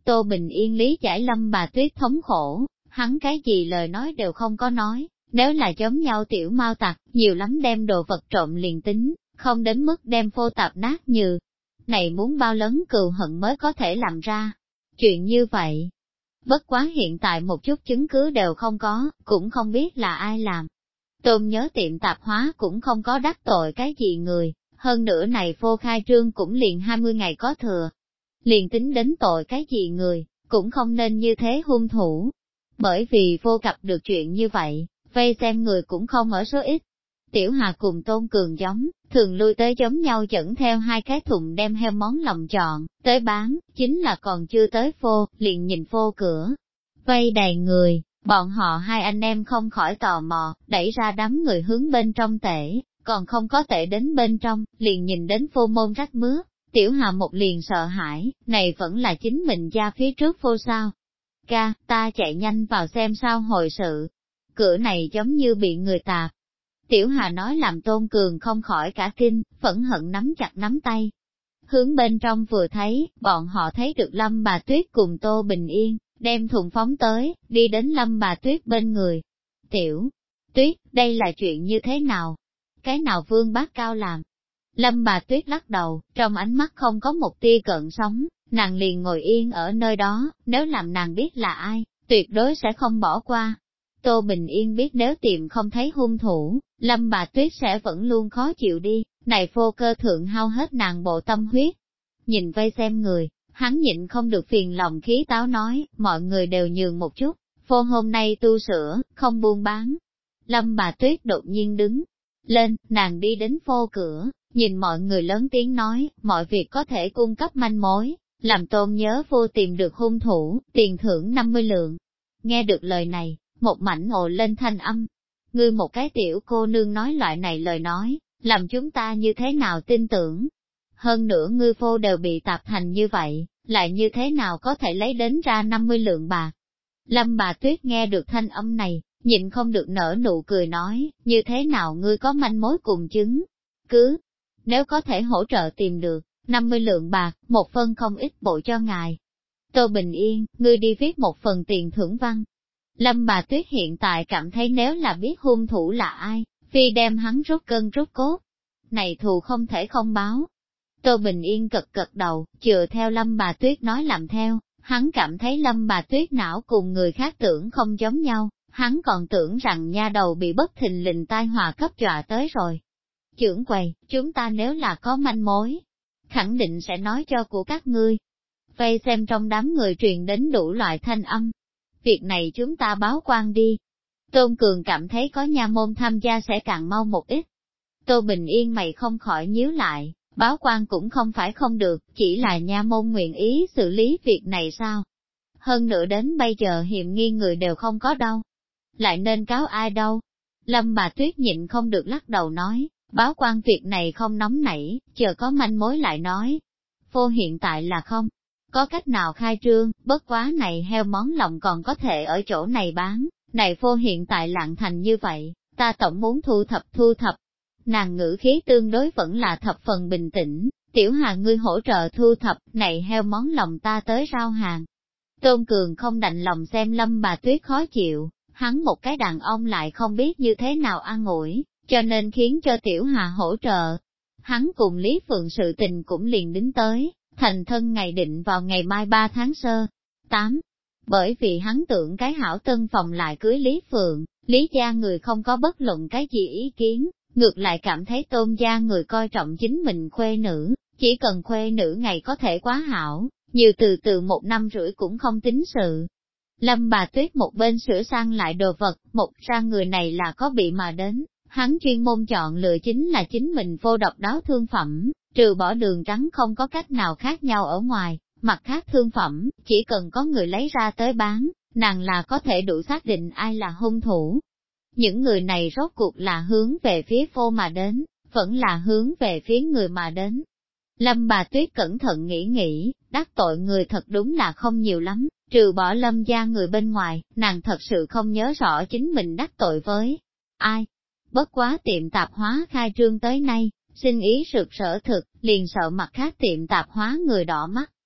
A: Tô Bình Yên lý giải Lâm Bà Tuyết thống khổ, hắn cái gì lời nói đều không có nói, nếu là giống nhau tiểu mau tặc, nhiều lắm đem đồ vật trộm liền tính, không đến mức đem phô tạp nát như. Này muốn bao lớn cừu hận mới có thể làm ra chuyện như vậy. Bất quá hiện tại một chút chứng cứ đều không có, cũng không biết là ai làm. Tôn nhớ tiệm tạp hóa cũng không có đắc tội cái gì người, hơn nữa này phô khai trương cũng liền 20 ngày có thừa. Liền tính đến tội cái gì người, cũng không nên như thế hung thủ. Bởi vì vô gặp được chuyện như vậy, vây xem người cũng không ở số ít. Tiểu Hà cùng Tôn Cường giống, thường lui tới giống nhau dẫn theo hai cái thùng đem heo món lòng chọn, tới bán, chính là còn chưa tới phô, liền nhìn phô cửa. Vây đầy người, bọn họ hai anh em không khỏi tò mò, đẩy ra đám người hướng bên trong tể, còn không có tể đến bên trong, liền nhìn đến phô môn rách mướp. Tiểu Hà một liền sợ hãi, này vẫn là chính mình ra phía trước phô sao. Ca, ta chạy nhanh vào xem sao hồi sự. Cửa này giống như bị người tạp. Tiểu Hà nói làm Tôn Cường không khỏi cả kinh, phẫn hận nắm chặt nắm tay. Hướng bên trong vừa thấy, bọn họ thấy được Lâm Bà Tuyết cùng Tô Bình Yên, đem thùng phóng tới, đi đến Lâm Bà Tuyết bên người. Tiểu Tuyết, đây là chuyện như thế nào? Cái nào vương bác cao làm? Lâm Bà Tuyết lắc đầu, trong ánh mắt không có một tia cợn sóng, nàng liền ngồi yên ở nơi đó, nếu làm nàng biết là ai, tuyệt đối sẽ không bỏ qua. Tô Bình Yên biết nếu tìm không thấy hung thủ, Lâm Bà Tuyết sẽ vẫn luôn khó chịu đi, này phô cơ thượng hao hết nàng bộ tâm huyết. Nhìn vây xem người, hắn nhịn không được phiền lòng khí táo nói, mọi người đều nhường một chút, phô hôm nay tu sửa, không buôn bán. Lâm Bà Tuyết đột nhiên đứng lên, nàng đi đến phô cửa, nhìn mọi người lớn tiếng nói, mọi việc có thể cung cấp manh mối, làm Tôn nhớ vô tìm được hung thủ, tiền thưởng 50 lượng. Nghe được lời này, một mảnh ồ lên thanh âm. Ngươi một cái tiểu cô nương nói loại này lời nói, làm chúng ta như thế nào tin tưởng. Hơn nữa ngươi phô đều bị tạp thành như vậy, lại như thế nào có thể lấy đến ra 50 lượng bạc. Lâm Bà Tuyết nghe được thanh âm này, nhịn không được nở nụ cười nói, như thế nào ngươi có manh mối cùng chứng. Cứ, nếu có thể hỗ trợ tìm được, 50 lượng bạc, một phân không ít bộ cho ngài. Tô Bình Yên, ngươi đi viết một phần tiền thưởng văn. Lâm Bà Tuyết hiện tại cảm thấy nếu là biết hung thủ là ai, phi đem hắn rút cân rút cốt. Này thù không thể không báo. Tô Bình Yên cật cật đầu, chừa theo Lâm Bà Tuyết nói làm theo, hắn cảm thấy Lâm Bà Tuyết não cùng người khác tưởng không giống nhau, hắn còn tưởng rằng nha đầu bị bất thình lình tai họa cấp dọa tới rồi. Trưởng quầy, chúng ta nếu là có manh mối, khẳng định sẽ nói cho của các ngươi. Vây xem trong đám người truyền đến đủ loại thanh âm. Việc này chúng ta báo quan đi. Tôn Cường cảm thấy có nha môn tham gia sẽ càng mau một ít. Tô Bình Yên mày không khỏi nhíu lại, báo quan cũng không phải không được, chỉ là nha môn nguyện ý xử lý việc này sao? Hơn nữa đến bây giờ hiểm nghi người đều không có đâu. Lại nên cáo ai đâu? Lâm Bà Tuyết nhịn không được lắc đầu nói, báo quan việc này không nóng nảy, chờ có manh mối lại nói. Phô hiện tại là không có cách nào khai trương, bất quá này heo món lòng còn có thể ở chỗ này bán, này phô hiện tại lạng thành như vậy, ta tổng muốn thu thập. Nàng ngữ khí tương đối vẫn là thập phần bình tĩnh, Tiểu Hà ngươi hỗ trợ thu thập, này heo món lòng ta tới rao hàng. Tôn Cường không đành lòng xem Lâm Bà Tuyết khó chịu, hắn một cái đàn ông lại không biết như thế nào an ủi, cho nên khiến cho Tiểu Hà hỗ trợ. Hắn cùng Lý Phượng sự tình cũng liền đính tới, thành thân ngày định vào ngày mai 3 tháng sơ 8. Bởi vì hắn tưởng cái hảo tân phòng lại cưới Lý Phượng, Lý gia người không có bất luận cái gì ý kiến, ngược lại cảm thấy Tôn gia người coi trọng chính mình khuê nữ, chỉ cần khuê nữ ngày có thể quá hảo, nhiều từ 1 năm rưỡi cũng không tính sự. Lâm Bà Tuyết một bên sửa sang lại đồ vật, một ra người này là có bị mà đến, hắn chuyên môn chọn lựa chính là chính mình vô độc đáo thương phẩm, trừ bỏ đường trắng không có cách nào khác nhau ở ngoài, mặt khác thương phẩm, chỉ cần có người lấy ra tới bán, nàng là có thể đủ xác định ai là hung thủ. Những người này rốt cuộc là hướng về phía phô mà đến, vẫn là hướng về phía người mà đến. Lâm Bà Tuyết cẩn thận nghĩ, đắc tội người thật đúng là không nhiều lắm, trừ bỏ Lâm gia người bên ngoài, nàng thật sự không nhớ rõ chính mình đắc tội với ai. Bất quá tiệm tạp hóa khai trương tới nay, sinh ý sực sở thực, liền sợ mặt khác tiệm tạp hóa người đỏ mắt.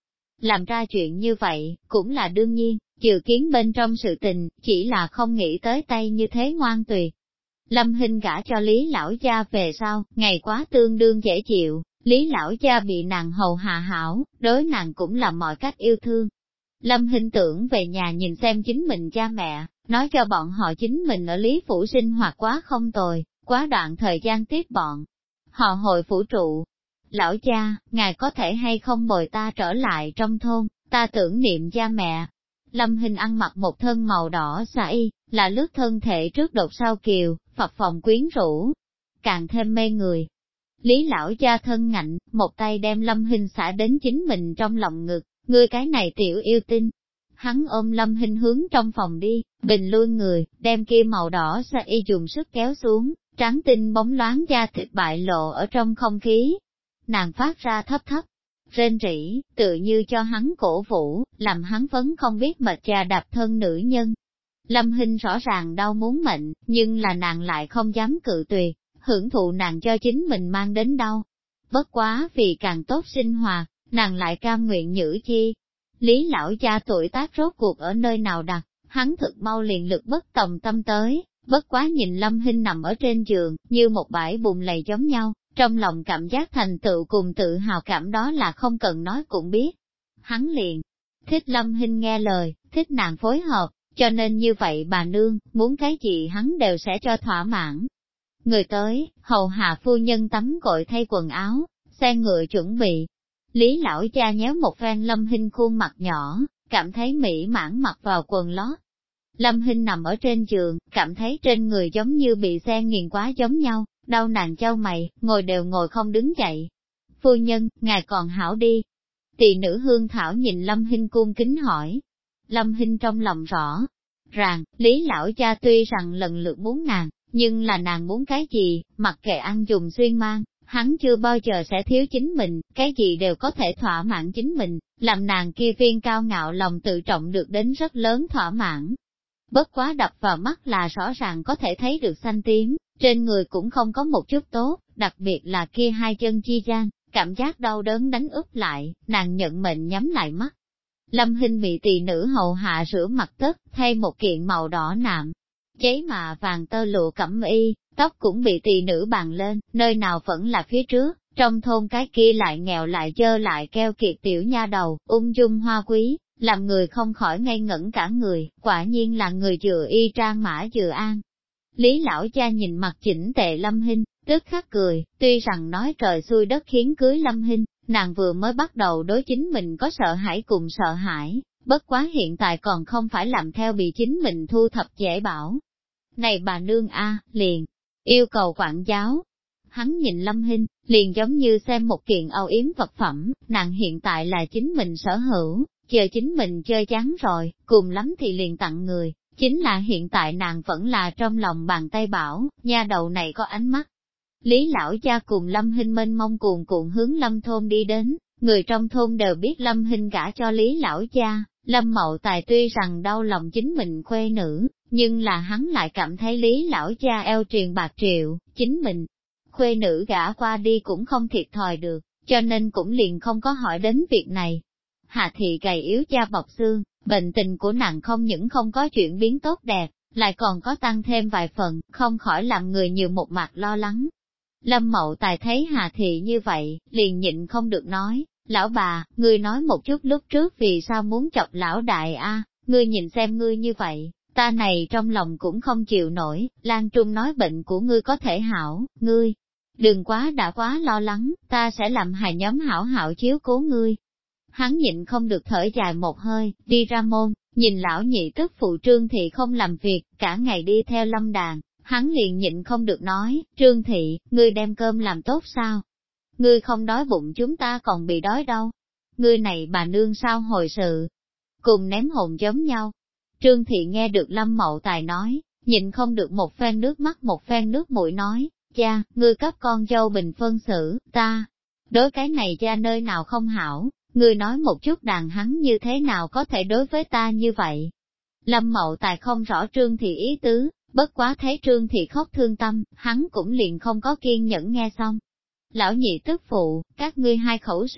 A: làm ra chuyện như vậy, cũng là đương nhiên, dự kiến bên trong sự tình, chỉ là không nghĩ tới tay như thế ngoan tuyệt. Lâm Hinh gả cho Lý lão gia về sau, ngày quá tương đương dễ chịu, Lý lão gia bị nàng hầu hạ hảo, đối nàng cũng là mọi cách yêu thương. Lâm Hinh tưởng về nhà nhìn xem chính mình cha mẹ, nói cho bọn họ chính mình ở Lý Phủ sinh hoạt quá không tồi, quá đoạn thời gian tiếp bọn. Họ hồi phủ trụ. Lão cha, ngài có thể hay không bồi ta trở lại trong thôn, ta tưởng niệm cha mẹ. Lâm Hinh ăn mặc một thân màu đỏ xa y, là lướt thân thể trước đột sau kiều, phập phồng quyến rũ, càng thêm mê người. Lý lão gia thân ngạnh, một tay đem Lâm Hinh xả đến chính mình trong lòng ngực, ngươi cái này tiểu yêu tinh. Hắn ôm Lâm Hinh hướng trong phòng đi, bình lui người, đem kia màu đỏ xa y dùng sức kéo xuống, trắng tinh bóng loáng da thịt bại lộ ở trong không khí. Nàng phát ra thấp thấp, rên rỉ, tự như cho hắn cổ vũ, làm hắn phấn không biết mệt trà đạp thân nữ nhân. Lâm Hinh rõ ràng đau muốn mệnh, nhưng là nàng lại không dám cự tuyệt, hưởng thụ nàng cho chính mình mang đến đau. Bất quá vì càng tốt sinh hoạt, nàng lại cam nguyện nhữ chi. Lý lão gia tuổi tác rốt cuộc ở nơi nào đặt, hắn thực mau liền lực bất tòng tâm tới, bất quá nhìn Lâm Hinh nằm ở trên giường, như một bãi bùn lầy giống nhau, trong lòng cảm giác thành tựu cùng tự hào cảm đó là không cần nói cũng biết. Hắn liền thích Lâm Hinh nghe lời, thích nàng phối hợp, cho nên như vậy bà nương, muốn cái gì hắn đều sẽ cho thỏa mãn. Người tới, hầu hạ phu nhân tắm gội thay quần áo, xe ngựa chuẩn bị. Lý lão cha nhéo một phen Lâm Hinh khuôn mặt nhỏ, cảm thấy mỹ mãn mặc vào quần lót. Lâm Hinh nằm ở trên giường, cảm thấy trên người giống như bị xe nghiền quá giống nhau, đau nàng chau mày, ngồi đều ngồi không đứng dậy. Phu nhân, ngài còn hảo đi. Tỳ nữ Hương Thảo nhìn Lâm Hinh cung kính hỏi. Lâm Hinh trong lòng rõ ràng, Lý lão cha tuy rằng lần lượt muốn nàng, nhưng là nàng muốn cái gì, mặc kệ ăn dùng xuyên mang, hắn chưa bao giờ sẽ thiếu chính mình, cái gì đều có thể thỏa mãn chính mình, làm nàng kia viên cao ngạo lòng tự trọng được đến rất lớn thỏa mãn. Bất quá đập vào mắt là rõ ràng có thể thấy được xanh tím, trên người cũng không có một chút tốt, đặc biệt là kia hai chân chi gian, cảm giác đau đớn đánh úp lại, nàng nhận mệnh nhắm lại mắt. Lâm Hinh bị tỳ nữ hầu hạ rửa mặt tất, thay một kiện màu đỏ nạm, cháy mà vàng tơ lụa cẩm y, tóc cũng bị tỳ nữ bàn lên, nơi nào vẫn là phía trước, trong thôn cái kia lại nghèo lại dơ lại keo kiệt tiểu nha đầu, ung dung hoa quý, làm người không khỏi ngây ngẩn cả người, quả nhiên là người vừa y trang mã vừa an. Lý lão cha nhìn mặt chỉnh tề Lâm Hinh, tức khắc cười, tuy rằng nói trời xui đất khiến cưới Lâm Hinh, nàng vừa mới bắt đầu đối chính mình có sợ hãi cùng sợ hãi, bất quá hiện tại còn không phải làm theo bị chính mình thu thập dễ bảo. Này bà nương a, liền yêu cầu quản giáo. Hắn nhìn Lâm Hinh, liền giống như xem một kiện âu yếm vật phẩm, nàng hiện tại là chính mình sở hữu, chờ chính mình chơi chán rồi, cùng lắm thì liền tặng người, chính là hiện tại nàng vẫn là trong lòng bàn tay bảo, nha đầu này có ánh mắt. Lý lão cha cùng Lâm Hinh mênh mông cuồn cuộn hướng Lâm thôn đi đến, người trong thôn đều biết Lâm Hinh gả cho Lý lão cha. Lâm Mậu Tài tuy rằng đau lòng chính mình khuê nữ, nhưng là hắn lại cảm thấy Lý lão cha eo triền bạc triệu, chính mình khuê nữ gả qua đi cũng không thiệt thòi được, cho nên cũng liền không có hỏi đến việc này. Hà Thị gầy yếu da bọc xương, bệnh tình của nàng không những không có chuyển biến tốt đẹp, lại còn có tăng thêm vài phần, không khỏi làm người nhiều một mặt lo lắng. Lâm Mậu Tài thấy Hà Thị như vậy, liền nhịn không được nói, lão bà, ngươi nói một chút lúc trước vì sao muốn chọc lão đại a? Ngươi nhìn xem ngươi như vậy, ta này trong lòng cũng không chịu nổi, Lan Trung nói bệnh của ngươi có thể hảo, ngươi đừng đã quá lo lắng, ta sẽ làm hài nhóm hảo hảo chiếu cố ngươi. Hắn nhịn không được thở dài một hơi, đi ra môn, nhìn lão nhị tức phụ Trương Thị không làm việc, cả ngày đi theo Lâm Đàn, hắn liền nhịn không được nói, Trương Thị, ngươi đem cơm làm tốt sao? Ngươi không đói bụng chúng ta còn bị đói đâu. Ngươi này bà nương sao hồi sự? Cùng ném hồn giống nhau. Trương Thị nghe được Lâm Mậu Tài nói, nhịn không được một phen nước mắt một phen nước mũi nói, cha, ngươi cấp con dâu bình phân xử, ta, đối cái này cha nơi nào không hảo, ngươi nói một chút đàn hắn như thế nào có thể đối với ta như vậy. Lâm Mậu Tài không rõ Trương Thị ý tứ, bất quá thấy Trương Thị khóc thương tâm, hắn cũng liền không có kiên nhẫn nghe xong. Lão nhị tức phụ, các ngươi hai khẩu sự,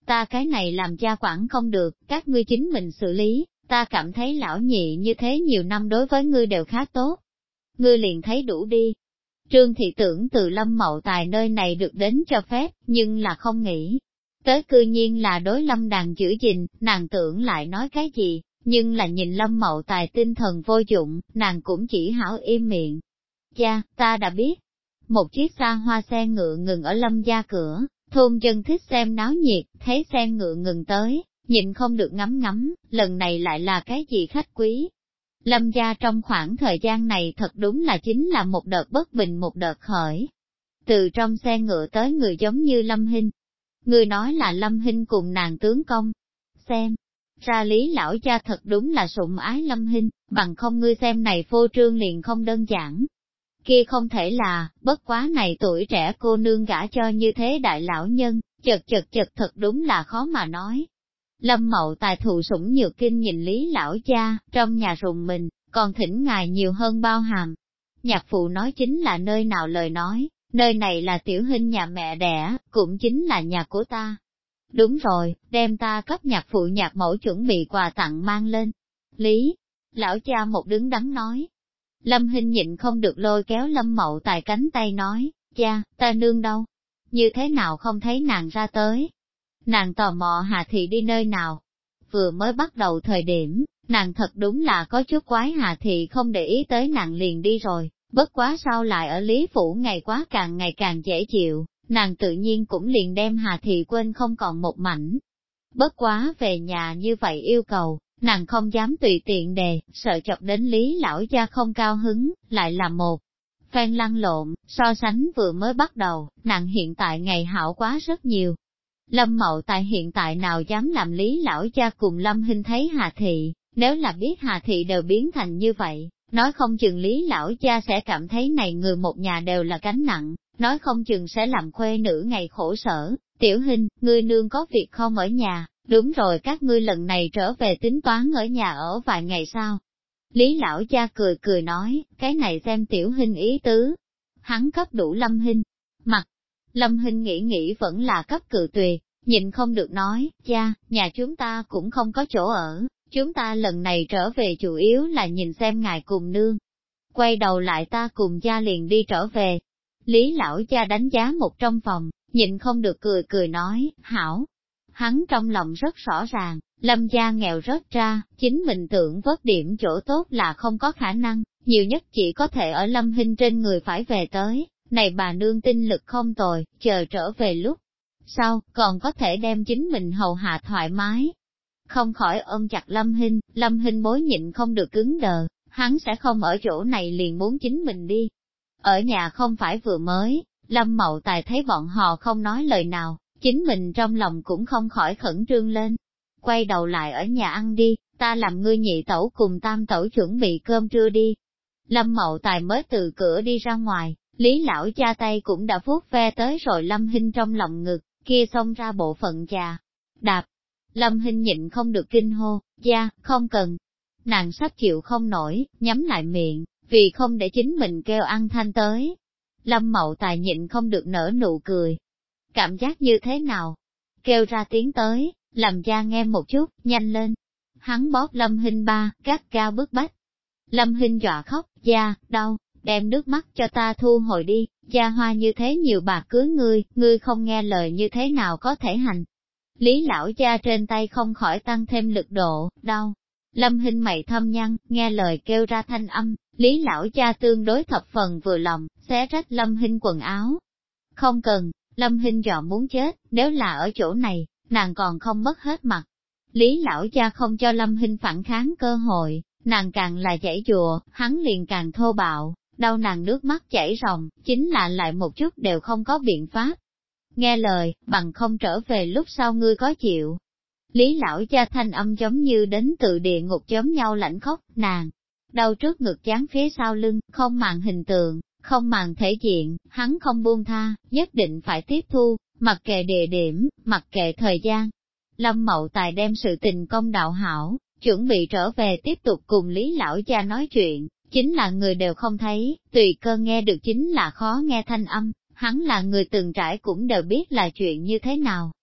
A: ta cái này làm cha quản không được, các ngươi chính mình xử lý, ta cảm thấy lão nhị như thế nhiều năm đối với ngươi đều khá tốt. Ngươi liền thấy đủ đi. Trương Thị tưởng từ Lâm Mậu Tài nơi này được đến cho phép, nhưng là không nghĩ. Tới cư nhiên là đối Lâm Đàn giữ gìn, nàng tưởng lại nói cái gì, nhưng là nhìn Lâm Mậu Tài tinh thần vô dụng, nàng cũng chỉ hảo im miệng. Cha, ta đã biết. Một chiếc xa hoa xe ngựa ngừng ở Lâm gia cửa, thôn dân thích xem náo nhiệt, thấy xe ngựa ngừng tới, nhịn không được ngắm ngắm, lần này lại là cái gì khách quý. Lâm gia trong khoảng thời gian này thật đúng là chính là một đợt bất bình một đợt khởi. Từ trong xe ngựa tới người giống như Lâm Hinh. Người nói là Lâm Hinh cùng nàng tướng công. Xem, ra Lý lão cha thật đúng là sủng ái Lâm Hinh, bằng không ngươi xem này phô trương liền không đơn giản. Kia không thể là, bất quá này tuổi trẻ cô nương gả cho như thế đại lão nhân, chật thật đúng là khó mà nói. Lâm Mậu Tài thụ sủng nhược kinh nhìn Lý lão cha, trong nhà rùng mình, còn thỉnh ngài nhiều hơn bao hàm. Nhạc phụ nói chính là nơi nào lời nói, nơi này là tiểu Hinh nhà mẹ đẻ, cũng chính là nhà của ta. Đúng rồi, đem ta cấp nhạc phụ nhạc mẫu chuẩn bị quà tặng mang lên. Lý, lão cha một đứng đắn nói. Lâm Hinh nhịn không được lôi kéo Lâm Mậu Tài cánh tay nói, cha, ta nương đâu? Như thế nào không thấy nàng ra tới? Nàng tò mò Hà Thị đi nơi nào? Vừa mới bắt đầu thời điểm, nàng thật đúng là có chút quái Hà Thị không để ý tới nàng liền đi rồi, bất quá sau lại ở Lý Phủ ngày càng dễ chịu, nàng tự nhiên cũng liền đem Hà Thị quên không còn một mảnh. Bất quá về nhà như vậy yêu cầu, nàng không dám tùy tiện đề, sợ chọc đến Lý lão gia không cao hứng, lại là một phen lăn lộn, so sánh vừa mới bắt đầu, nàng hiện tại ngày hảo quá rất nhiều. Lâm Mậu Tài hiện tại nào dám làm Lý lão cha cùng Lâm Hinh thấy Hà Thị, nếu là biết Hà Thị đều biến thành như vậy, nói không chừng Lý lão cha sẽ cảm thấy này người một nhà đều là gánh nặng, nói không chừng sẽ làm khuê nữ ngày khổ sở. Tiểu Hinh, ngươi nương có việc không ở nhà? Đúng rồi, các ngươi lần này trở về tính toán ở nhà ở vài ngày sao? Lý lão cha cười cười nói, cái này xem Tiểu Hinh ý tứ. Hắn cấp đủ Lâm Hinh. Mặt, Lâm Hinh nghĩ vẫn là cấp cự tuyệt, nhịn không được nói, cha, nhà chúng ta cũng không có chỗ ở, chúng ta lần này trở về chủ yếu là nhìn xem ngài cùng nương. Quay đầu lại ta cùng cha liền đi trở về. Lý lão cha đánh giá một trong phòng, nhịn không được cười nói, hảo. Hắn trong lòng rất rõ ràng, Lâm gia nghèo rớt ra, chính mình tưởng vớt điểm chỗ tốt là không có khả năng, nhiều nhất chỉ có thể ở Lâm Hinh trên người phải về tới, này bà nương tinh lực không tồi, chờ trở về lúc sau, còn có thể đem chính mình hầu hạ thoải mái. Không khỏi ôm chặt Lâm Hinh bối nhịn không được cứng đờ, hắn sẽ không ở chỗ này liền muốn chính mình đi. Ở nhà không phải vừa mới, Lâm Mậu Tài thấy bọn họ không nói lời nào, chính mình trong lòng cũng không khỏi khẩn trương lên. Quay đầu lại ở nhà ăn đi, ta làm ngươi nhị tẩu cùng tam tẩu chuẩn bị cơm trưa đi. Lâm Mậu Tài mới từ cửa đi ra ngoài, Lý lão cha tay cũng đã vuốt ve tới rồi Lâm Hinh trong lòng ngực, kia xông ra bộ phận trà. Đạp, Lâm Hinh nhịn không được kinh hô, cha, không cần. Nàng sắp chịu không nổi, nhắm lại miệng, vì không để chính mình kêu ăn thanh tới. Lâm Mậu Tài nhịn không được nở nụ cười. Cảm giác như thế nào? Kêu ra tiếng tới, làm cha nghe một chút, nhanh lên. Hắn bóp Lâm Hinh ba, gắt cao bức bách. Lâm Hinh dọa khóc, cha, đau, đem nước mắt cho ta thu hồi đi, cha hoa như thế nhiều bạc cưới ngươi không nghe lời như thế nào có thể hành. Lý lão cha trên tay không khỏi tăng thêm lực độ, đau. Lâm Hinh mày thâm nhăn, nghe lời kêu ra thanh âm, Lý lão cha tương đối thập phần vừa lòng, xé rách Lâm Hinh quần áo. Không cần, Lâm Hinh dọa muốn chết, nếu là ở chỗ này, nàng còn không mất hết mặt. Lý lão cha không cho Lâm Hinh phản kháng cơ hội, nàng càng là giãy giụa, hắn liền càng thô bạo, đau nàng nước mắt chảy ròng, chính là lại một chút đều không có biện pháp. Nghe lời, bằng không trở về lúc sau ngươi có chịu. Lý lão cha thanh âm giống như đến từ địa ngục giống nhau lạnh khóc, nàng đau trước ngực chán phía sau lưng, không màng hình tượng, không màng thể diện, hắn không buông tha, nhất định phải tiếp thu, mặc kệ địa điểm, mặc kệ thời gian. Lâm Mậu Tài đem sự tình công đạo hảo, chuẩn bị trở về tiếp tục cùng Lý lão cha nói chuyện, chính là người đều không thấy, tùy cơ nghe được chính là khó nghe thanh âm, hắn là người từng trải cũng đều biết là chuyện như thế nào.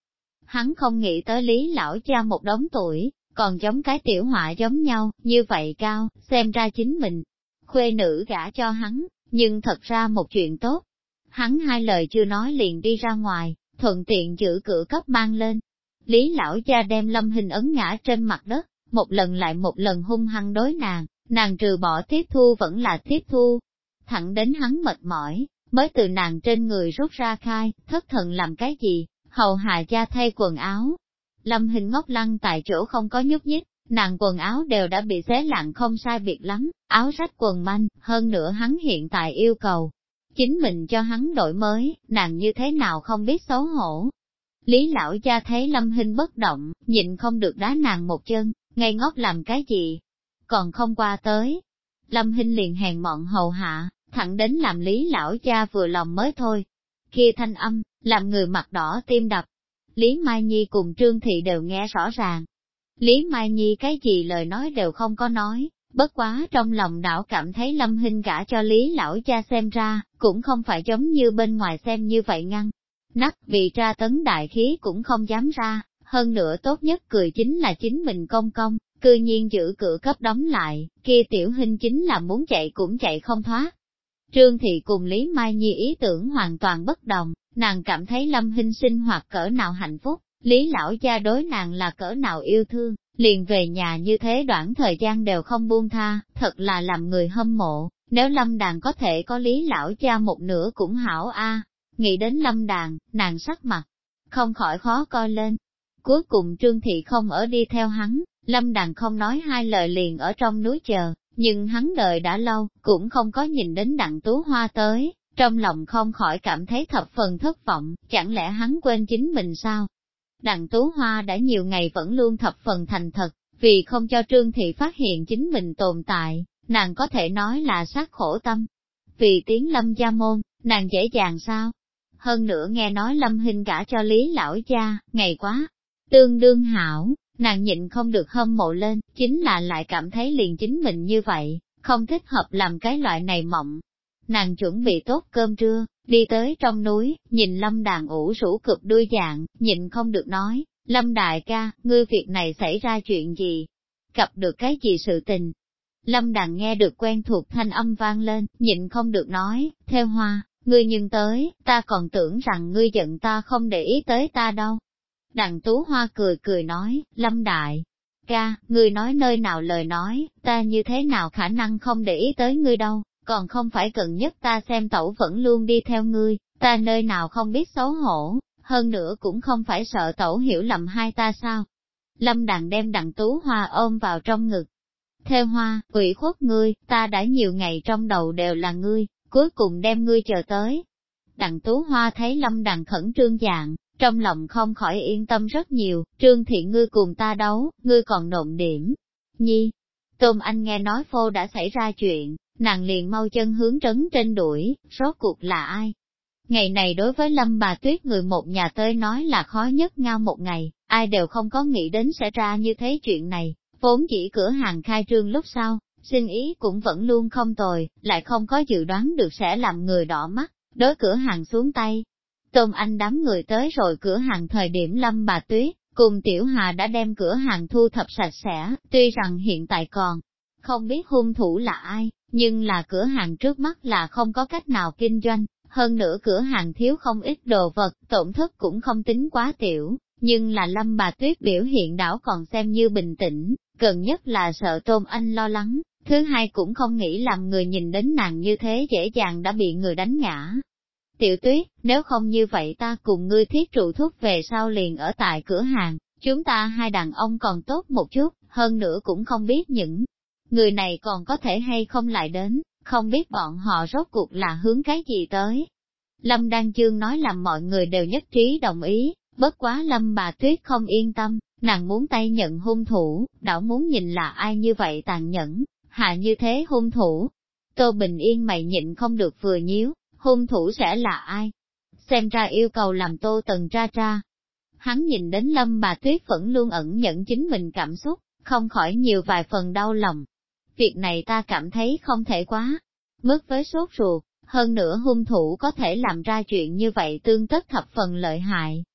A: Hắn không nghĩ tới Lý lão cha một đống tuổi, còn giống cái tiểu họa giống nhau, như vậy cao, xem ra chính mình. Khuê nữ gả cho hắn, nhưng thật ra một chuyện tốt. Hắn hai lời chưa nói liền đi ra ngoài, thuận tiện giữ cửa cấp mang lên. Lý lão cha đem Lâm Hình ấn ngã trên mặt đất, một lần lại một lần hung hăng đối nàng trừ bỏ tiếp thu vẫn là tiếp thu. Thẳng đến hắn mệt mỏi, mới từ nàng trên người rút ra khai, thất thần làm cái gì, hầu hạ cha thay quần áo. Lâm Hình ngốc lăng tại chỗ không có nhúc nhích, nàng quần áo đều đã bị xé lạng không sai biệt lắm, áo rách quần manh, hơn nữa hắn hiện tại yêu cầu. Chính mình cho hắn đổi mới, nàng như thế nào không biết xấu hổ. Lý lão cha thấy Lâm Hinh bất động, nhịn không được đá nàng một chân, ngây ngốc làm cái gì, còn không qua tới. Lâm Hinh liền hèn mọn hầu hạ, thẳng đến làm Lý lão cha vừa lòng mới thôi. Kia thanh âm, làm người mặt đỏ tim đập. Lý Mai Nhi cùng Trương Thị đều nghe rõ ràng. Lý Mai Nhi cái gì lời nói đều không có nói, bất quá trong lòng đảo cảm thấy Lâm Hinh gả cho Lý lão cha xem ra, cũng không phải giống như bên ngoài xem như vậy ngăn. Nắp vì tra tấn đại khí cũng không dám ra, hơn nữa tốt nhất cười chính là chính mình công công, cư nhiên giữ cửa cấp đóng lại, kia tiểu Hinh chính là muốn chạy cũng chạy không thoát. Trương Thị cùng Lý Mai Nhi ý tưởng hoàn toàn bất đồng, nàng cảm thấy Lâm Hinh sinh hoạt cỡ nào hạnh phúc, Lý lão cha đối nàng là cỡ nào yêu thương, liền về nhà như thế đoạn thời gian đều không buông tha, thật là làm người hâm mộ, nếu Lâm Đàn có thể có Lý lão cha một nửa cũng hảo a. Nghĩ đến Lâm Đàn, nàng sắc mặt, không khỏi khó coi lên. Cuối cùng Trương Thị không ở đi theo hắn, Lâm Đàn không nói hai lời liền ở trong núi chờ, nhưng hắn đợi đã lâu, cũng không có nhìn đến Đặng Tú Hoa tới, trong lòng không khỏi cảm thấy thập phần thất vọng, chẳng lẽ hắn quên chính mình sao? Đặng Tú Hoa đã nhiều ngày vẫn luôn thập phần thành thật, vì không cho Trương Thị phát hiện chính mình tồn tại, nàng có thể nói là sát khổ tâm. Vì tiếng Lâm gia môn, nàng dễ dàng sao? Hơn nữa nghe nói Lâm Hinh gả cho Lý lão cha, ngày quá, tương đương hảo, nàng nhịn không được hâm mộ lên, chính là lại cảm thấy liền chính mình như vậy, không thích hợp làm cái loại này mộng. Nàng chuẩn bị tốt cơm trưa, đi tới trong núi, nhìn Lâm Đàn ủ rũ cực đuôi dạng, nhịn không được nói, Lâm đại ca, ngươi việc này xảy ra chuyện gì? Gặp được cái gì sự tình? Lâm Đàn nghe được quen thuộc thanh âm vang lên, nhịn không được nói, theo Hoa, ngươi nhưng tới, ta còn tưởng rằng ngươi giận ta không để ý tới ta đâu. Đặng Tú Hoa cười cười nói, Lâm đại ca, ngươi nói nơi nào lời nói, ta như thế nào khả năng không để ý tới ngươi đâu, còn không phải gần nhất ta xem tẩu vẫn luôn đi theo ngươi, ta nơi nào không biết xấu hổ, hơn nữa cũng không phải sợ tẩu hiểu lầm hai ta sao. Lâm Đàn đem Đặng Tú Hoa ôm vào trong ngực. Theo Hoa, ủy khuất ngươi, ta đã nhiều ngày trong đầu đều là ngươi, cuối cùng đem ngươi chờ tới. Đặng Tú Hoa thấy Lâm Đàn khẩn trương dạng, trong lòng không khỏi yên tâm rất nhiều, Trương Thị ngươi cùng ta đấu, ngươi còn nộn điểm. Nhi, Tôm Anh nghe nói phô đã xảy ra chuyện, nàng liền mau chân hướng trấn trên đuổi, rốt cuộc là ai? Ngày này đối với Lâm bà Tuyết người một nhà tới nói là khó nhất ngao một ngày, ai đều không có nghĩ đến sẽ ra như thế chuyện này, vốn chỉ cửa hàng khai trương lúc sau, sinh ý cũng vẫn luôn không tồi, lại không có dự đoán được sẽ làm người đỏ mắt, đối cửa hàng xuống tay. Tôm Anh đám người tới rồi cửa hàng thời điểm Lâm bà Tuyết, cùng Tiểu Hà đã đem cửa hàng thu thập sạch sẽ, tuy rằng hiện tại còn không biết hung thủ là ai, nhưng là cửa hàng trước mắt là không có cách nào kinh doanh, hơn nữa cửa hàng thiếu không ít đồ vật, tổn thất cũng không tính quá tiểu, nhưng là Lâm bà Tuyết biểu hiện đảo còn xem như bình tĩnh, gần nhất là sợ Tôm Anh lo lắng, thứ hai cũng không nghĩ làm người nhìn đến nàng như thế dễ dàng đã bị người đánh ngã. Tiểu Tuyết, nếu không như vậy ta cùng ngươi thiết trụ thuốc về sau liền ở tại cửa hàng, chúng ta hai đàn ông còn tốt một chút, hơn nữa cũng không biết những người này còn có thể hay không lại đến, không biết bọn họ rốt cuộc là hướng cái gì tới. Lâm Đan Dương nói làm mọi người đều nhất trí đồng ý, bất quá Lâm bà Tuyết không yên tâm, nàng muốn tay nhận hung thủ, đảo muốn nhìn là ai như vậy tàn nhẫn, hạ như thế hung thủ. Tô Bình Yên mày nhịn không được vừa nhíu, hung thủ sẽ là ai? Xem ra yêu cầu làm Tô Tần tra. Hắn nhìn đến Lâm bà Tuyết vẫn luôn ẩn nhẫn chính mình cảm xúc, không khỏi nhiều vài phần đau lòng. Việc này ta cảm thấy không thể quá mức với sốt ruột, hơn nữa hung thủ có thể làm ra chuyện như vậy tương tất thập phần lợi hại,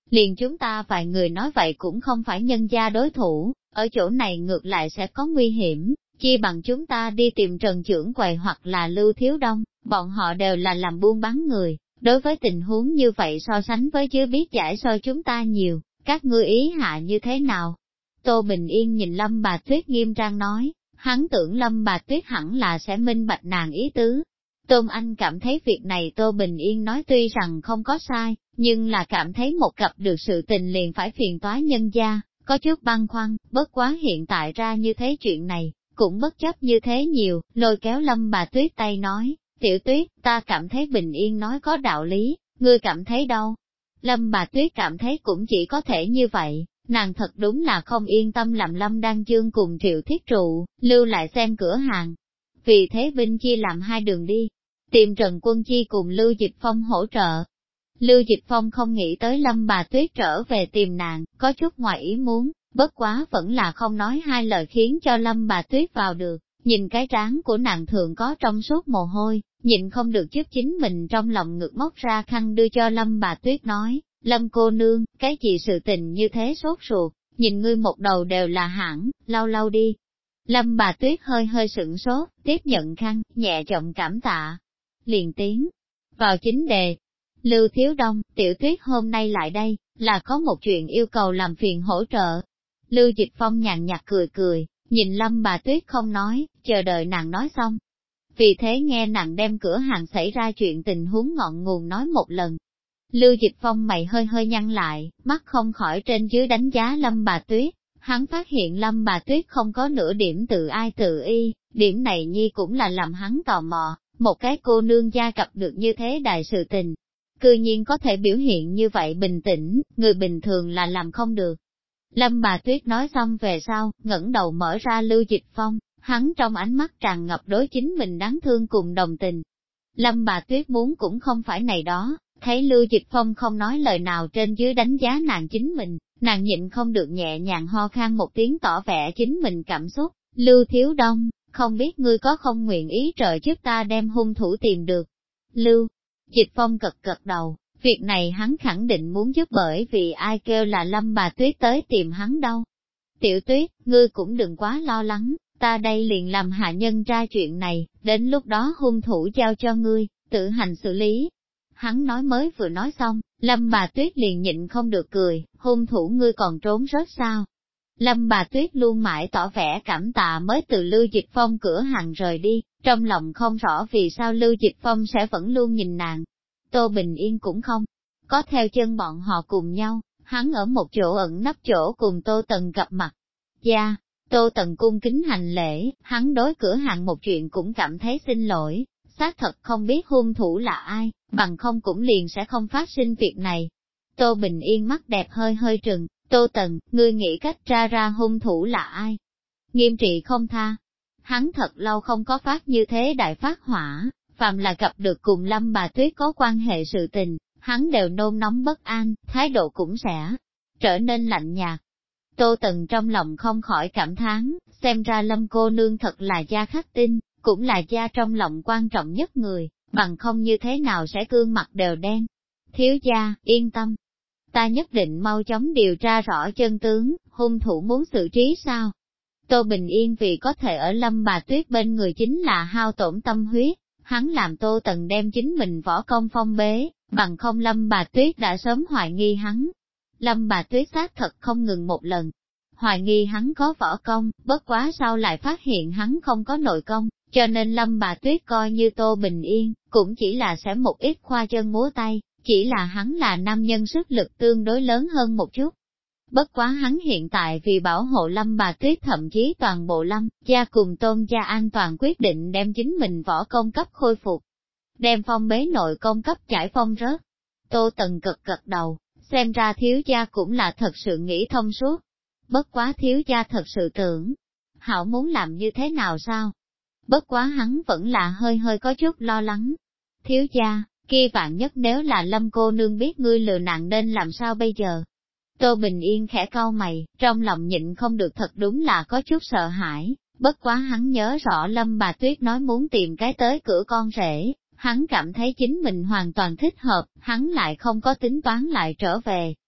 A: liền chúng ta vài người nói vậy cũng không phải nhân gia đối thủ, ở chỗ này ngược lại sẽ có nguy hiểm, chi bằng chúng ta đi tìm Trần Chưởng Quầy hoặc là Lưu Thiếu Đông, bọn họ đều là làm buôn bán người, đối với tình huống như vậy so sánh với chứ biết giải so chúng ta nhiều, các ngươi ý hạ như thế nào? Tô Bình Yên nhìn Lâm Bà Tuyết nghiêm trang nói, hắn tưởng Lâm Bà Tuyết hẳn là sẽ minh bạch nàng ý tứ. Tôn Anh cảm thấy việc này Tô Bình Yên nói tuy rằng không có sai, nhưng là cảm thấy một cặp được sự tình liền phải phiền toái nhân gia, có chút băn khoăn, bất quá hiện tại ra như thế chuyện này, cũng bất chấp như thế nhiều, lôi kéo Lâm Bà Tuyết tay nói, Tiểu Tuyết, ta cảm thấy Bình Yên nói có đạo lý, ngươi cảm thấy đâu? Lâm Bà Tuyết cảm thấy cũng chỉ có thể như vậy, nàng thật đúng là không yên tâm làm Lâm Đan Dương cùng Triệu Thiết Trụ, lưu lại xem cửa hàng. Vì thế Vinh chia làm hai đường đi, tìm Trần Quân Chi cùng Lưu Dịch Phong hỗ trợ. Lưu Dịch Phong không nghĩ tới Lâm Bà Tuyết trở về tìm nàng, có chút ngoài ý muốn, bất quá vẫn là không nói hai lời khiến cho Lâm Bà Tuyết vào được, nhìn cái trán của nàng thường có trong suốt mồ hôi, nhịn không được giúp chính mình trong lòng ngực móc ra khăn đưa cho Lâm Bà Tuyết nói, Lâm cô nương, cái gì sự tình như thế sốt ruột, nhìn ngươi một đầu đều là hãng, lau lau đi. Lâm Bà Tuyết hơi hơi sửng sốt, tiếp nhận khăn, nhẹ giọng cảm tạ. Liền tiến vào chính đề. Lưu Thiếu Đông, Tiểu Tuyết hôm nay lại đây, là có một chuyện yêu cầu làm phiền hỗ trợ. Lưu Dịch Phong nhàn nhạt cười cười, nhìn Lâm Bà Tuyết không nói, chờ đợi nàng nói xong. Vì thế nghe nàng đem cửa hàng xảy ra chuyện tình huống ngọn nguồn nói một lần. Lưu Dịch Phong mày hơi hơi nhăn lại, mắt không khỏi trên dưới đánh giá Lâm Bà Tuyết. Hắn phát hiện Lâm Bà Tuyết không có nửa điểm tự ai tự y, điểm này nhi cũng là làm hắn tò mò, một cái cô nương gia gặp được như thế đại sự tình. Cư nhiên có thể biểu hiện như vậy bình tĩnh, người bình thường là làm không được. Lâm Bà Tuyết nói xong về sau, ngẩng đầu mở ra Lưu Dịch Phong, hắn trong ánh mắt tràn ngập đối chính mình đáng thương cùng đồng tình. Lâm Bà Tuyết muốn cũng không phải này đó, thấy Lưu Dịch Phong không nói lời nào trên dưới đánh giá nàng chính mình, nàng nhịn không được nhẹ nhàng ho khan một tiếng tỏ vẻ chính mình cảm xúc. Lưu Thiếu Đông, không biết ngươi có không nguyện ý trợ giúp ta đem hung thủ tìm được. Lưu Dịch Phong gật gật đầu, việc này hắn khẳng định muốn giúp bởi vì ai kêu là Lâm Bà Tuyết tới tìm hắn đâu. Tiểu Tuyết, ngươi cũng đừng quá lo lắng, ta đây liền làm hạ nhân ra chuyện này, đến lúc đó hung thủ giao cho ngươi, tự hành xử lý. Hắn nói mới vừa nói xong, Lâm Bà Tuyết liền nhịn không được cười, hung thủ ngươi còn trốn rớt sao? Lâm Bà Tuyết luôn mãi tỏ vẻ cảm tạ mới từ Lưu Dịch Phong cửa hàng rời đi, trong lòng không rõ vì sao Lưu Dịch Phong sẽ vẫn luôn nhìn nàng. Tô Bình Yên cũng không có theo chân bọn họ cùng nhau, hắn ở một chỗ ẩn nấp chỗ cùng Tô Tần gặp mặt. Dạ, Tô Tần cung kính hành lễ, hắn đối cửa hàng một chuyện cũng cảm thấy xin lỗi, xác thật không biết hung thủ là ai, bằng không cũng liền sẽ không phát sinh việc này. Tô Bình Yên mắt đẹp hơi hơi trừng, Tô Tần, ngươi nghĩ cách tra ra hung thủ là ai? Nghiêm trị không tha. Hắn thật lâu không có phát như thế đại phát hỏa, phàm là gặp được cùng Lâm Bà Tuyết có quan hệ sự tình, hắn đều nôn nóng bất an, thái độ cũng sẽ trở nên lạnh nhạt. Tô Tần trong lòng không khỏi cảm thán, xem ra Lâm cô nương thật là gia khắc tinh, cũng là gia trong lòng quan trọng nhất người, bằng không như thế nào sẽ gương mặt đều đen. Thiếu gia, yên tâm. Ta nhất định mau chóng điều tra rõ chân tướng, hung thủ muốn xử trí sao? Tô Bình Yên vì có thể ở Lâm Bà Tuyết bên người chính là hao tổn tâm huyết, hắn làm Tô Tần đem chính mình võ công phong bế, bằng không Lâm Bà Tuyết đã sớm hoài nghi hắn. Lâm Bà Tuyết xác thật không ngừng một lần, hoài nghi hắn có võ công, bất quá sau lại phát hiện hắn không có nội công, cho nên Lâm Bà Tuyết coi như Tô Bình Yên, cũng chỉ là sẽ một ít khoa chân múa tay, chỉ là hắn là nam nhân sức lực tương đối lớn hơn một chút. Bất quá hắn hiện tại vì bảo hộ Lâm Bà Tuyết thậm chí toàn bộ Lâm gia cùng Tôn gia an toàn quyết định đem chính mình võ công cấp khôi phục, đem phong bế nội công cấp giải phong rớt. Tô Tần cực gật đầu, xem ra thiếu gia cũng là thật sự nghĩ thông suốt. Bất quá thiếu gia thật sự tưởng, hảo muốn làm như thế nào sao? Bất quá hắn vẫn là hơi hơi có chút lo lắng. Thiếu gia, kia vạn nhất nếu là Lâm cô nương biết ngươi lừa nàng nên làm sao bây giờ? Tô Bình Yên khẽ cau mày, trong lòng nhịn không được thật đúng là có chút sợ hãi, bất quá hắn nhớ rõ Lâm Bà Tuyết nói muốn tìm cái tới cửa con rể, hắn cảm thấy chính mình hoàn toàn thích hợp, hắn lại không có tính toán lại trở về,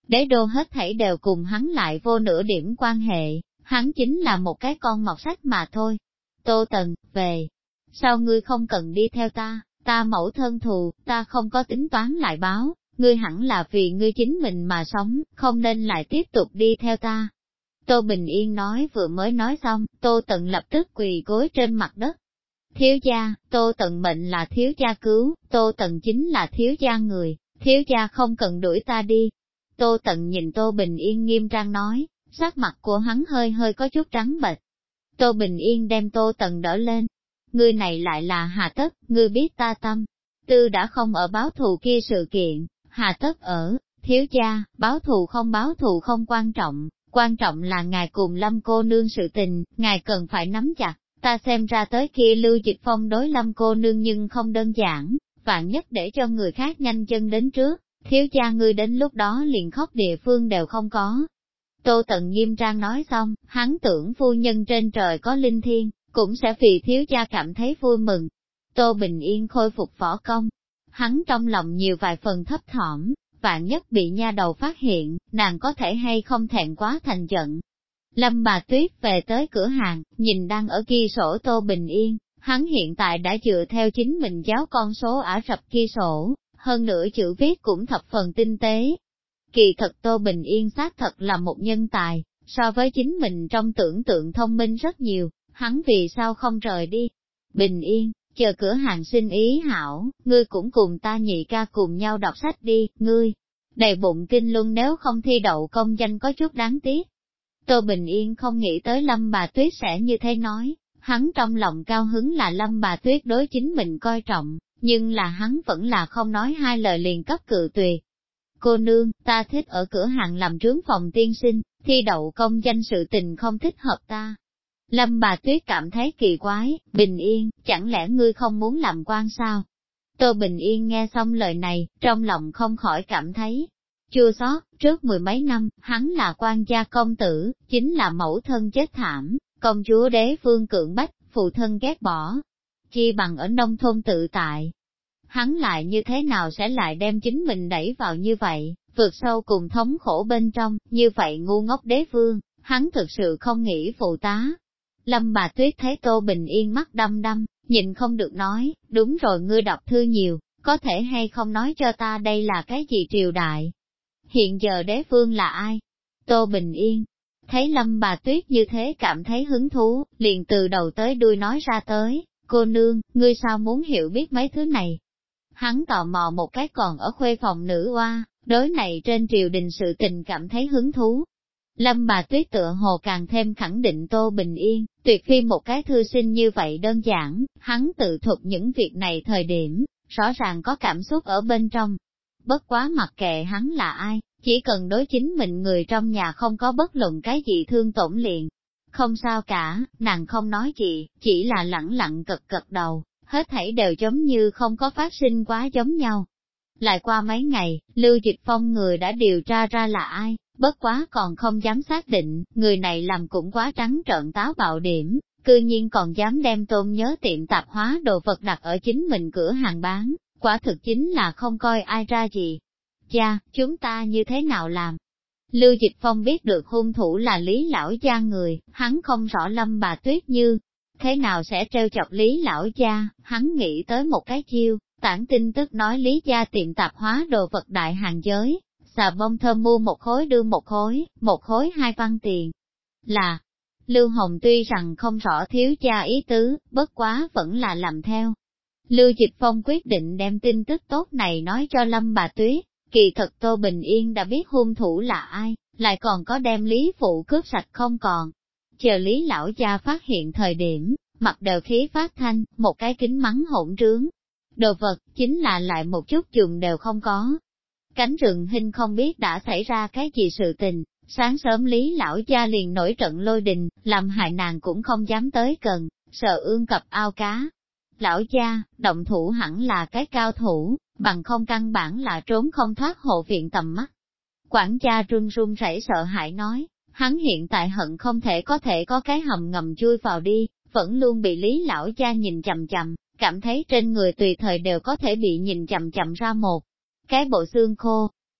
A: Đế đô hết thảy đều cùng hắn lại vô nửa điểm quan hệ, hắn chính là một cái con mọt sách mà thôi. Tô Tần, về, sao ngươi không cần đi theo ta mẫu thân thù, ta không có tính toán lại báo, ngươi hẳn là vì ngươi chính mình mà sống, không nên lại tiếp tục đi theo ta. Tô Bình Yên nói vừa mới nói xong, Tô Tần lập tức quỳ gối trên mặt đất. Thiếu gia, Tô Tần mệnh là thiếu gia cứu, Tô Tần chính là thiếu gia người, thiếu gia không cần đuổi ta đi. Tô Tần nhìn Tô Bình Yên nghiêm trang nói, sắc mặt của hắn hơi hơi có chút trắng bệch. Tô Bình Yên đem Tô Tần đỡ lên. Ngươi này lại là hà tất, ngươi biết ta tâm. Tư đã không ở báo thù kia sự kiện, hà tất ở, thiếu gia, báo thù không quan trọng là ngài cùng Lâm cô nương sự tình, ngài cần phải nắm chặt. Ta xem ra tới kia Lưu Dịch Phong đối Lâm cô nương nhưng không đơn giản, vạn nhất để cho người khác nhanh chân đến trước, thiếu gia ngươi đến lúc đó liền khóc địa phương đều không có. Tô Tần nghiêm trang nói xong, hắn tưởng phu nhân trên trời có linh thiêng, cũng sẽ vì thiếu gia cảm thấy vui mừng. Tô Bình Yên khôi phục võ công, hắn trong lòng nhiều vài phần thấp thỏm, vạn nhất bị nha đầu phát hiện, nàng có thể hay không thẹn quá thành giận. Lâm Bà Tuyết về tới cửa hàng, nhìn đang ở ghi sổ Tô Bình Yên, hắn hiện tại đã dựa theo chính mình giáo con số Ả Rập ghi sổ, hơn nữa chữ viết cũng thập phần tinh tế. Kỳ thật Tô Bình Yên xác thật là một nhân tài, so với chính mình trong tưởng tượng thông minh rất nhiều, hắn vì sao không rời đi. Bình Yên, chờ cửa hàng sinh ý hảo, ngươi cũng cùng ta nhị ca cùng nhau đọc sách đi, ngươi. Đầy bụng kinh luân nếu không thi đậu công danh có chút đáng tiếc. Tô Bình Yên không nghĩ tới Lâm Bà Tuyết sẽ như thế nói, hắn trong lòng cao hứng là Lâm Bà Tuyết đối chính mình coi trọng, nhưng là hắn vẫn là không nói hai lời liền cấp cự tuyệt. Cô nương, ta thích ở cửa hàng làm trướng phòng tiên sinh, thi đậu công danh sự tình không thích hợp ta. Lâm Bà Tuyết cảm thấy kỳ quái, Bình Yên, chẳng lẽ ngươi không muốn làm quan sao? Tô Bình Yên nghe xong lời này, trong lòng không khỏi cảm thấy chua xót. Trước mười mấy năm, hắn là quan gia công tử, chính là mẫu thân chết thảm, công chúa đế vương cưỡng bách, phụ thân ghét bỏ. Chi bằng ở nông thôn tự tại. Hắn lại như thế nào sẽ lại đem chính mình đẩy vào như vậy, vượt sâu cùng thống khổ bên trong, như vậy ngu ngốc đế vương, hắn thực sự không nghĩ phụ tá. Lâm Bà Tuyết thấy Tô Bình Yên mắt đăm đăm, nhìn không được nói, đúng rồi ngươi đọc thư nhiều, có thể hay không nói cho ta đây là cái gì triều đại? Hiện giờ đế vương là ai? Tô Bình Yên, thấy Lâm Bà Tuyết như thế cảm thấy hứng thú, liền từ đầu tới đuôi nói ra tới, cô nương, ngươi sao muốn hiểu biết mấy thứ này? Hắn tò mò một cái còn ở khuê phòng nữ oa, đối này trên triều đình sự tình cảm thấy hứng thú. Lâm Bà Tuyết tựa hồ càng thêm khẳng định Tô Bình Yên, tuyệt phi một cái thư sinh như vậy đơn giản, hắn tự thuật những việc này thời điểm, rõ ràng có cảm xúc ở bên trong. Bất quá mặc kệ hắn là ai, chỉ cần đối chính mình người trong nhà không có bất luận cái gì thương tổn liền. Không sao cả, nàng không nói gì, chỉ là lẳng lặng gật đầu, hết thảy đều giống như không có phát sinh quá giống nhau. Lại qua mấy ngày, Lưu Dịch Phong người đã điều tra ra là ai, bất quá còn không dám xác định, người này làm cũng quá trắng trợn táo bạo điểm, cư nhiên còn dám đem Tôn Nhớ tiệm tạp hóa đồ vật đặt ở chính mình cửa hàng bán, quả thực chính là không coi ai ra gì. Cha, chúng ta như thế nào làm? Lưu Dịch Phong biết được hung thủ là Lý Lão Gia người, hắn không rõ Lâm Bà Tuyết như thế nào sẽ trêu chọc Lý Lão Gia, hắn nghĩ tới một cái chiêu, tản tin tức nói Lý Gia tiệm tạp hóa đồ vật đại hàng giới, xà bông thơm mua một khối đưa một khối 2 văn tiền. Là, Lưu Hồng tuy rằng không rõ thiếu gia ý tứ, bất quá vẫn là làm theo. Lưu Dịch Phong quyết định đem tin tức tốt này nói cho Lâm Bà Tuyết, kỳ thật Tô Bình Yên đã biết hung thủ là ai, lại còn có đem Lý Phụ cướp sạch không còn. Chờ Lý Lão Gia phát hiện thời điểm, mặt đều khí phát thanh, một cái kính mắng hỗn trướng. Đồ vật, chính là lại một chút dùng đều không có. Cánh rừng hình không biết đã xảy ra cái gì sự tình, sáng sớm Lý Lão Gia liền nổi trận lôi đình, làm hại nàng cũng không dám tới gần, sợ ương cập ao cá. Lão Gia, động thủ hẳn là cái cao thủ, bằng không căn bản là trốn không thoát hộ viện tầm mắt. Quản gia run run rẩy sợ hãi nói, hắn hiện tại hận không thể có cái hầm ngầm chui vào đi, vẫn luôn bị Lý Lão Gia nhìn chằm chằm, cảm thấy trên người tùy thời đều có thể bị nhìn chằm chằm ra một cái bộ xương khô.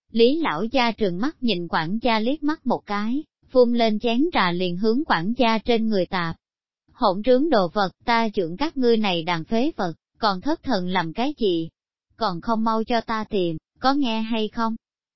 A: Lý lão gia trừng mắt nhìn quản gia liếc mắt một cái, phun lên chén trà liền hướng quản gia trên người tạp. Hỗn trướng đồ vật, ta trưởng các ngươi này đàn phế vật, còn thất thần làm cái gì? Còn không mau cho ta tìm, có nghe hay không?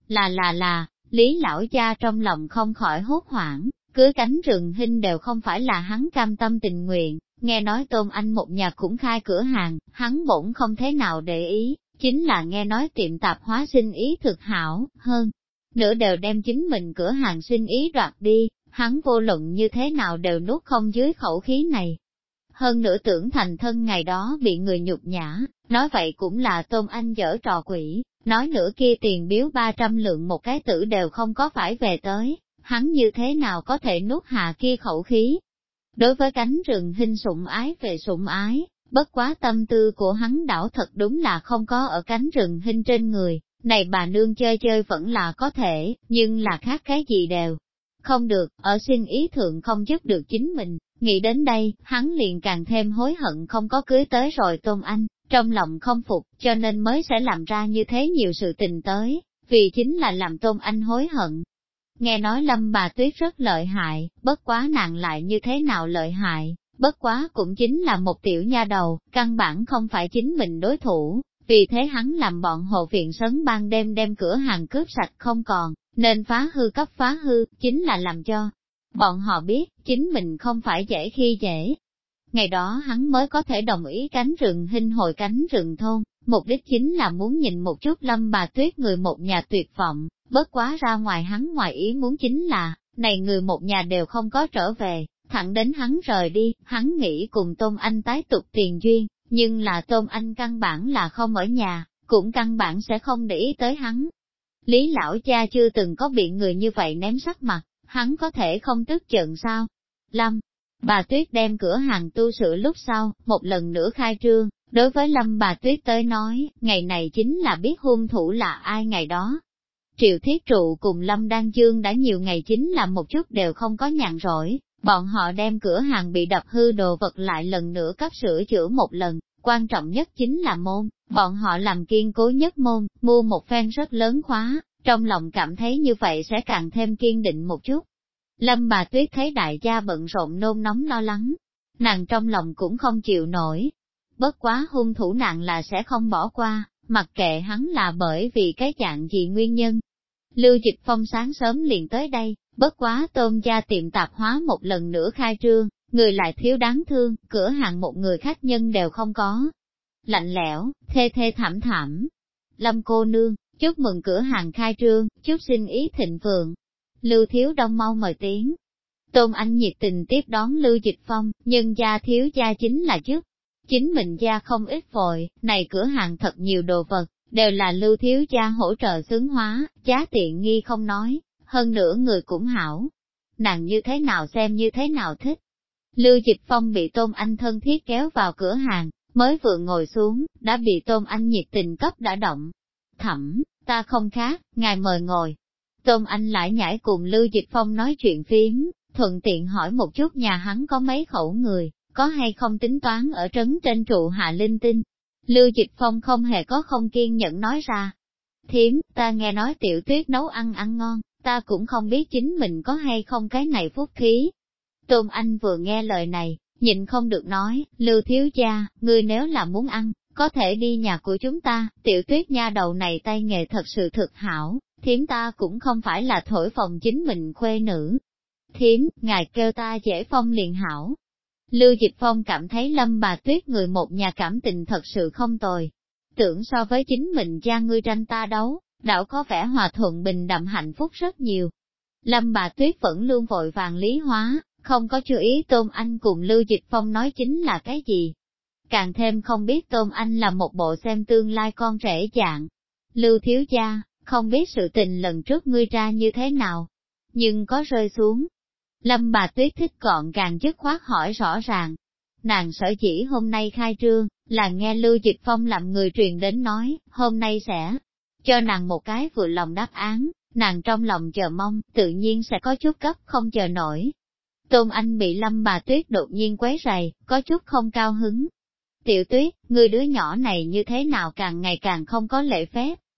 A: Là, Lý lão gia trong lòng không khỏi hốt hoảng, cưới cánh rừng hinh đều không phải là hắn cam tâm tình nguyện, nghe nói Tôn Anh một nhà cũng khai cửa hàng, hắn bổn không thế nào để ý, chính là nghe nói tiệm tạp hóa sinh ý thực hảo, hơn nữa đều đem chính mình cửa hàng sinh ý đoạt đi, hắn vô luận như thế nào đều nuốt không dưới khẩu khí này. Hơn nữa tưởng thành thân ngày đó bị người nhục nhã, nói vậy cũng là Tôn Anh dở trò quỷ, nói nữa kia tiền biếu 300 lượng một cái tử đều không có phải về tới, hắn như thế nào có thể nuốt hạ kia khẩu khí. Đối với cánh rừng hinh sủng ái về sủng ái, bất quá tâm tư của hắn đảo thật đúng là không có ở cánh rừng hinh trên người, này bà nương chơi chơi vẫn là có thể, nhưng là khác cái gì đều không được, ở sinh ý thượng không giúp được chính mình. Nghĩ đến đây, hắn liền càng thêm hối hận không có cưới tới rồi Tôn Anh, trong lòng không phục, cho nên mới sẽ làm ra như thế nhiều sự tình tới, vì chính là làm Tôn Anh hối hận. Nghe nói Lâm bà Tuyết rất lợi hại, bất quá nàng lại như thế nào lợi hại, bất quá cũng chính là một tiểu nha đầu, căn bản không phải chính mình đối thủ, vì thế hắn làm bọn hộ viện sấn ban đêm đem cửa hàng cướp sạch không còn, nên phá hư cấp phá hư, chính là làm cho bọn họ biết, chính mình không phải dễ khi dễ. Ngày đó hắn mới có thể đồng ý cánh rừng hinh hồi cánh rừng thôn, mục đích chính là muốn nhìn một chút Lâm bà Tuyết người một nhà tuyệt vọng, bất quá ra ngoài hắn ngoài ý muốn chính là, này người một nhà đều không có trở về, thẳng đến hắn rời đi, hắn nghĩ cùng Tôn Anh tái tục tiền duyên, nhưng là Tôn Anh căn bản là không ở nhà, cũng căn bản sẽ không để ý tới hắn. Lý lão cha chưa từng có bị người như vậy ném sắc mặt, hắn có thể không tức giận sao? Lâm, bà Tuyết đem cửa hàng tu sửa lúc sau, một lần nữa khai trương, đối với Lâm bà Tuyết tới nói, ngày này chính là biết hung thủ là ai ngày đó. Triệu Thiết Trụ cùng Lâm Đan Dương đã nhiều ngày chính là một chút đều không có nhàn rỗi, bọn họ đem cửa hàng bị đập hư đồ vật lại lần nữa cấp sửa chữa một lần, quan trọng nhất chính là môn, bọn họ làm kiên cố nhất môn, mua một phen rất lớn khóa, trong lòng cảm thấy như vậy sẽ càng thêm kiên định một chút. Lâm bà Tuyết thấy đại gia bận rộn nôn nóng lo lắng, nàng trong lòng cũng không chịu nổi. Bất quá hung thủ nàng là sẽ không bỏ qua, mặc kệ hắn là bởi vì cái dạng gì nguyên nhân. Lưu Dịch Phong sáng sớm liền tới đây, bất quá Tôn gia tiệm tạp hóa một lần nữa khai trương, người lại thiếu đáng thương, cửa hàng một người khách nhân đều không có. Lạnh lẽo, thê thê thảm thảm. Lâm cô nương, chúc mừng cửa hàng khai trương, chúc xin ý thịnh vượng. Lưu Thiếu Đông mau mời tiếng. Tôn Anh nhiệt tình tiếp đón Lưu Dịch Phong, nhưng gia thiếu gia chính là chức. Chính mình gia không ít vội, này cửa hàng thật nhiều đồ vật, đều là Lưu Thiếu gia hỗ trợ xướng hóa, giá tiện nghi không nói, hơn nữa người cũng hảo. Nàng như thế nào xem như thế nào thích. Lưu Dịch Phong bị Tôn Anh thân thiết kéo vào cửa hàng, mới vừa ngồi xuống, đã bị Tôn Anh nhiệt tình cấp đã động. Thẩm, ta không khác, ngài mời ngồi. Tôn Anh lại nhảy cùng Lưu Dịch Phong nói chuyện phiếm, thuận tiện hỏi một chút nhà hắn có mấy khẩu người, có hay không tính toán ở trấn trên trụ hạ linh tinh. Lưu Dịch Phong không hề có không kiên nhẫn nói ra. Thiếm, ta nghe nói Tiểu Tuyết nấu ăn ăn ngon, ta cũng không biết chính mình có hay không cái này phúc khí. Tôn Anh vừa nghe lời này, nhịn không được nói, Lưu thiếu gia, ngươi nếu là muốn ăn, có thể đi nhà của chúng ta, Tiểu Tuyết nha đầu này tay nghề thật sự thực hảo, thiếm ta cũng không phải là thổi phồng chính mình khuê nữ. Thiếm, ngài kêu ta dễ phong liền hảo. Lưu Dịch Phong cảm thấy Lâm bà Tuyết người một nhà cảm tình thật sự không tồi. Tưởng so với chính mình gia ngươi tranh ta đấu, đảo có vẻ hòa thuận bình đậm hạnh phúc rất nhiều. Lâm bà Tuyết vẫn luôn vội vàng lý hóa, không có chú ý Tôn Anh cùng Lưu Dịch Phong nói chính là cái gì. Càng thêm không biết Tôn Anh là một bộ xem tương lai con rể dạng. Lưu thiếu gia, không biết sự tình lần trước ngươi ra như thế nào, nhưng có rơi xuống. Lâm bà Tuyết thích gọn gàng dứt khoát hỏi rõ ràng. Nàng sở dĩ hôm nay khai trương, là nghe Lưu Dịch Phong làm người truyền đến nói, hôm nay sẽ cho nàng một cái vừa lòng đáp án, nàng trong lòng chờ mong, tự nhiên sẽ có chút cấp không chờ nổi. Tôn Anh bị Lâm bà Tuyết đột nhiên quấy rầy, có chút không cao hứng. Tiểu Tuyết, người đứa nhỏ này như thế nào càng ngày càng không có lễ phép,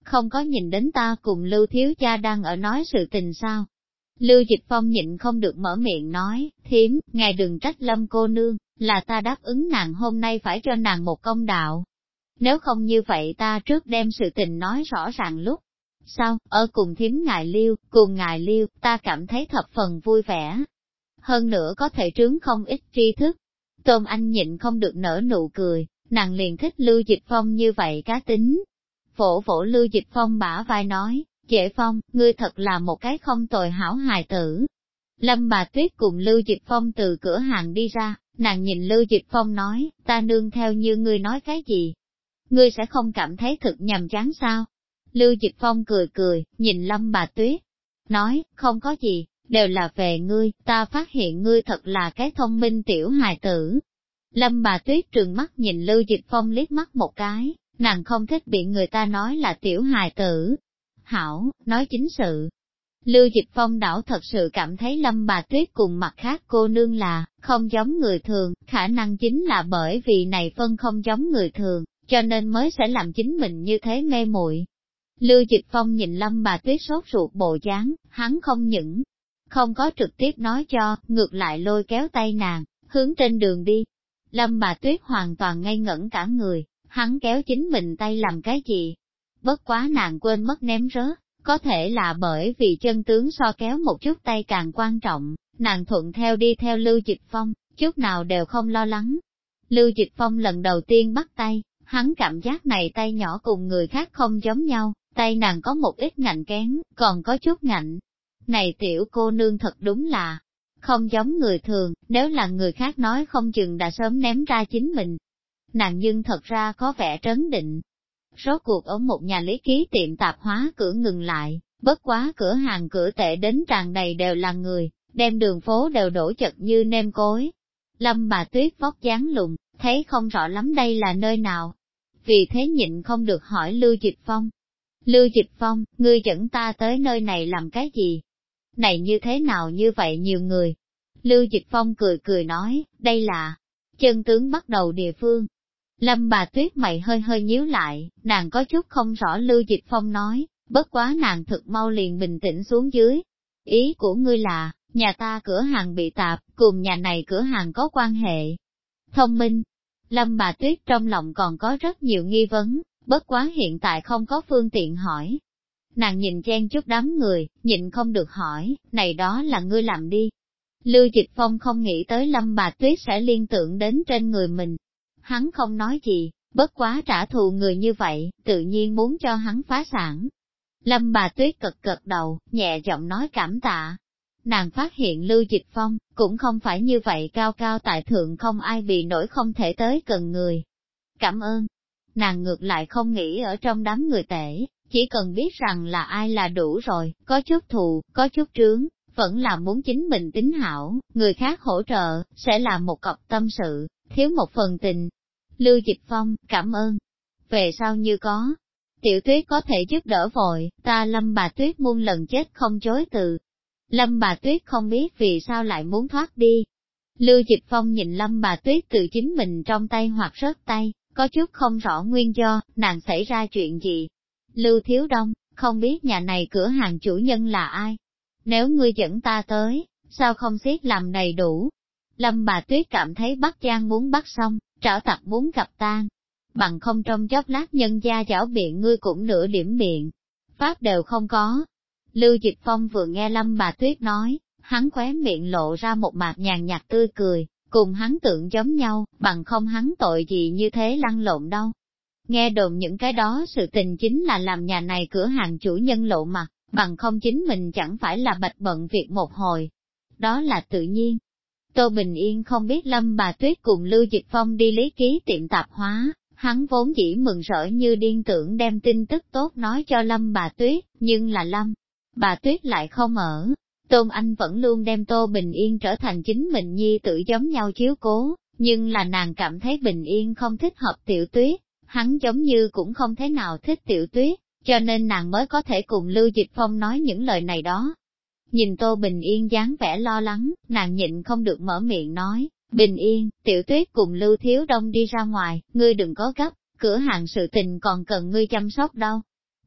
A: không có nhìn đến ta cùng Lưu thiếu cha đang ở nói sự tình sao? Lưu Dịch Phong nhịn không được mở miệng nói, thím, ngài đừng trách Lâm cô nương, là ta đáp ứng nàng hôm nay phải cho nàng một công đạo. Nếu không như vậy ta trước đem sự tình nói rõ ràng lúc. Sau, ở cùng thím ngài Lưu, cùng ngài Lưu, ta cảm thấy thập phần vui vẻ. Hơn nữa có thể trướng không ít tri thức. Tôn Anh nhịn không được nở nụ cười, nàng liền thích Lưu Dịch Phong như vậy cá tính. Vỗ vỗ Lưu Dịch Phong bả vai nói, Dễ Phong, ngươi thật là một cái không tồi hảo hài tử. Lâm Bà Tuyết cùng Lưu Dịch Phong từ cửa hàng đi ra, nàng nhìn Lưu Dịch Phong nói, ta nương theo như ngươi nói cái gì? Ngươi sẽ không cảm thấy thực nhàm chán sao? Lưu Dịch Phong cười cười, nhìn Lâm Bà Tuyết, nói, không có gì, đều là về ngươi, ta phát hiện ngươi thật là cái thông minh tiểu hài tử. Lâm Bà Tuyết trừng mắt nhìn Lưu Dịch Phong liếc mắt một cái, nàng không thích bị người ta nói là tiểu hài tử. Hảo, nói chính sự. Lưu Dịch Phong đảo thật sự cảm thấy Lâm Bà Tuyết cùng mặt khác cô nương là, không giống người thường, khả năng chính là bởi vì này phân không giống người thường, cho nên mới sẽ làm chính mình như thế mê muội. Lưu Dịch Phong nhìn Lâm Bà Tuyết sốt ruột bộ dáng, hắn không những không có trực tiếp nói cho, ngược lại lôi kéo tay nàng, hướng trên đường đi. Lâm Bà Tuyết hoàn toàn ngây ngẩn cả người, hắn kéo chính mình tay làm cái gì? Bất quá nàng quên mất ném rớt, có thể là bởi vì chân tướng so kéo một chút tay càng quan trọng, nàng thuận theo đi theo Lưu Dịch Phong, chút nào đều không lo lắng. Lưu Dịch Phong lần đầu tiên bắt tay, hắn cảm giác này tay nhỏ cùng người khác không giống nhau, tay nàng có một ít ngạnh kén, còn có chút ngạnh. Này tiểu cô nương thật đúng là không giống người thường, nếu là người khác nói không chừng đã sớm ném ra chính mình. Nàng nhưng thật ra có vẻ trấn định. Rốt cuộc ở một nhà lý ký tiệm tạp hóa cửa ngừng lại, bất quá cửa hàng cửa tệ đến tràn đầy đều là người, đem đường phố đều đổ chật như nêm cối. Lâm Bà Tuyết vóc dáng lùn, thấy không rõ lắm đây là nơi nào. Vì thế nhịn không được hỏi Lưu Dịch Phong. Lưu Dịch Phong, ngươi dẫn ta tới nơi này làm cái gì? Này như thế nào như vậy nhiều người? Lưu Dịch Phong cười cười nói, đây là chân tướng bắt đầu địa phương. Lâm Bà Tuyết mày hơi hơi nhíu lại, nàng có chút không rõ Lưu Dịch Phong nói, bất quá nàng thực mau liền bình tĩnh xuống dưới. Ý của ngươi là, nhà ta cửa hàng bị tạp, cùng nhà này cửa hàng có quan hệ. Thông minh. Lâm Bà Tuyết trong lòng còn có rất nhiều nghi vấn, bất quá hiện tại không có phương tiện hỏi. Nàng nhìn chen chút đám người, nhịn không được hỏi, này đó là ngươi làm đi. Lưu Dịch Phong không nghĩ tới Lâm Bà Tuyết sẽ liên tưởng đến trên người mình. Hắn không nói gì, bất quá trả thù người như vậy, tự nhiên muốn cho hắn phá sản. Lâm Bà Tuyết cực cực đầu, nhẹ giọng nói cảm tạ. Nàng phát hiện Lưu Dịch Phong, cũng không phải như vậy cao cao tại thượng không ai bị nổi không thể tới gần người. Cảm ơn. Nàng ngược lại không nghĩ ở trong đám người tệ, chỉ cần biết rằng là ai là đủ rồi, có chút thù, có chút trướng, vẫn là muốn chính mình tính hảo, người khác hỗ trợ, sẽ là một cọc tâm sự, thiếu một phần tình. Lưu Dịch Phong, cảm ơn. Về sau như có, Tiểu Tuyết có thể giúp đỡ vội, ta Lâm Bà Tuyết muôn lần chết không chối từ. Lâm Bà Tuyết không biết vì sao lại muốn thoát đi. Lưu Dịch Phong nhìn Lâm Bà Tuyết từ chính mình trong tay hoặc rớt tay, có chút không rõ nguyên do, nàng xảy ra chuyện gì. Lưu Thiếu Đông, không biết nhà này cửa hàng chủ nhân là ai? Nếu ngươi dẫn ta tới, sao không xiết làm đầy đủ? Lâm Bà Tuyết cảm thấy bắt gian muốn bắt xong, trảo tặc muốn gặp tan. Bằng không trong chốc lát nhân gia giảo biện ngươi cũng nửa điểm biện. Pháp đều không có. Lưu Dịch Phong vừa nghe Lâm Bà Tuyết nói, hắn khóe miệng lộ ra một mạt nhàn nhạt tươi cười, cùng hắn tượng giống nhau, bằng không hắn tội gì như thế lăn lộn đâu. Nghe đồn những cái đó sự tình chính là làm nhà này cửa hàng chủ nhân lộ mặt, bằng không chính mình chẳng phải là bạch bận việc một hồi. Đó là tự nhiên. Tô Bình Yên không biết Lâm Bà Tuyết cùng Lưu Dịch Phong đi lý ký tiệm tạp hóa, hắn vốn chỉ mừng rỡ như điên tưởng đem tin tức tốt nói cho Lâm Bà Tuyết, nhưng là Lâm Bà Tuyết lại không ở. Tôn Anh vẫn luôn đem Tô Bình Yên trở thành chính mình nhi tử giống nhau chiếu cố, nhưng là nàng cảm thấy Bình Yên không thích hợp Tiểu Tuyết, hắn giống như cũng không thế nào thích Tiểu Tuyết, cho nên nàng mới có thể cùng Lưu Dịch Phong nói những lời này đó. Nhìn Tô Bình Yên dáng vẻ lo lắng, nàng nhịn không được mở miệng nói, Bình Yên, Tiểu Tuyết cùng Lưu Thiếu Đông đi ra ngoài, ngươi đừng có gấp, cửa hàng sự tình còn cần ngươi chăm sóc đâu.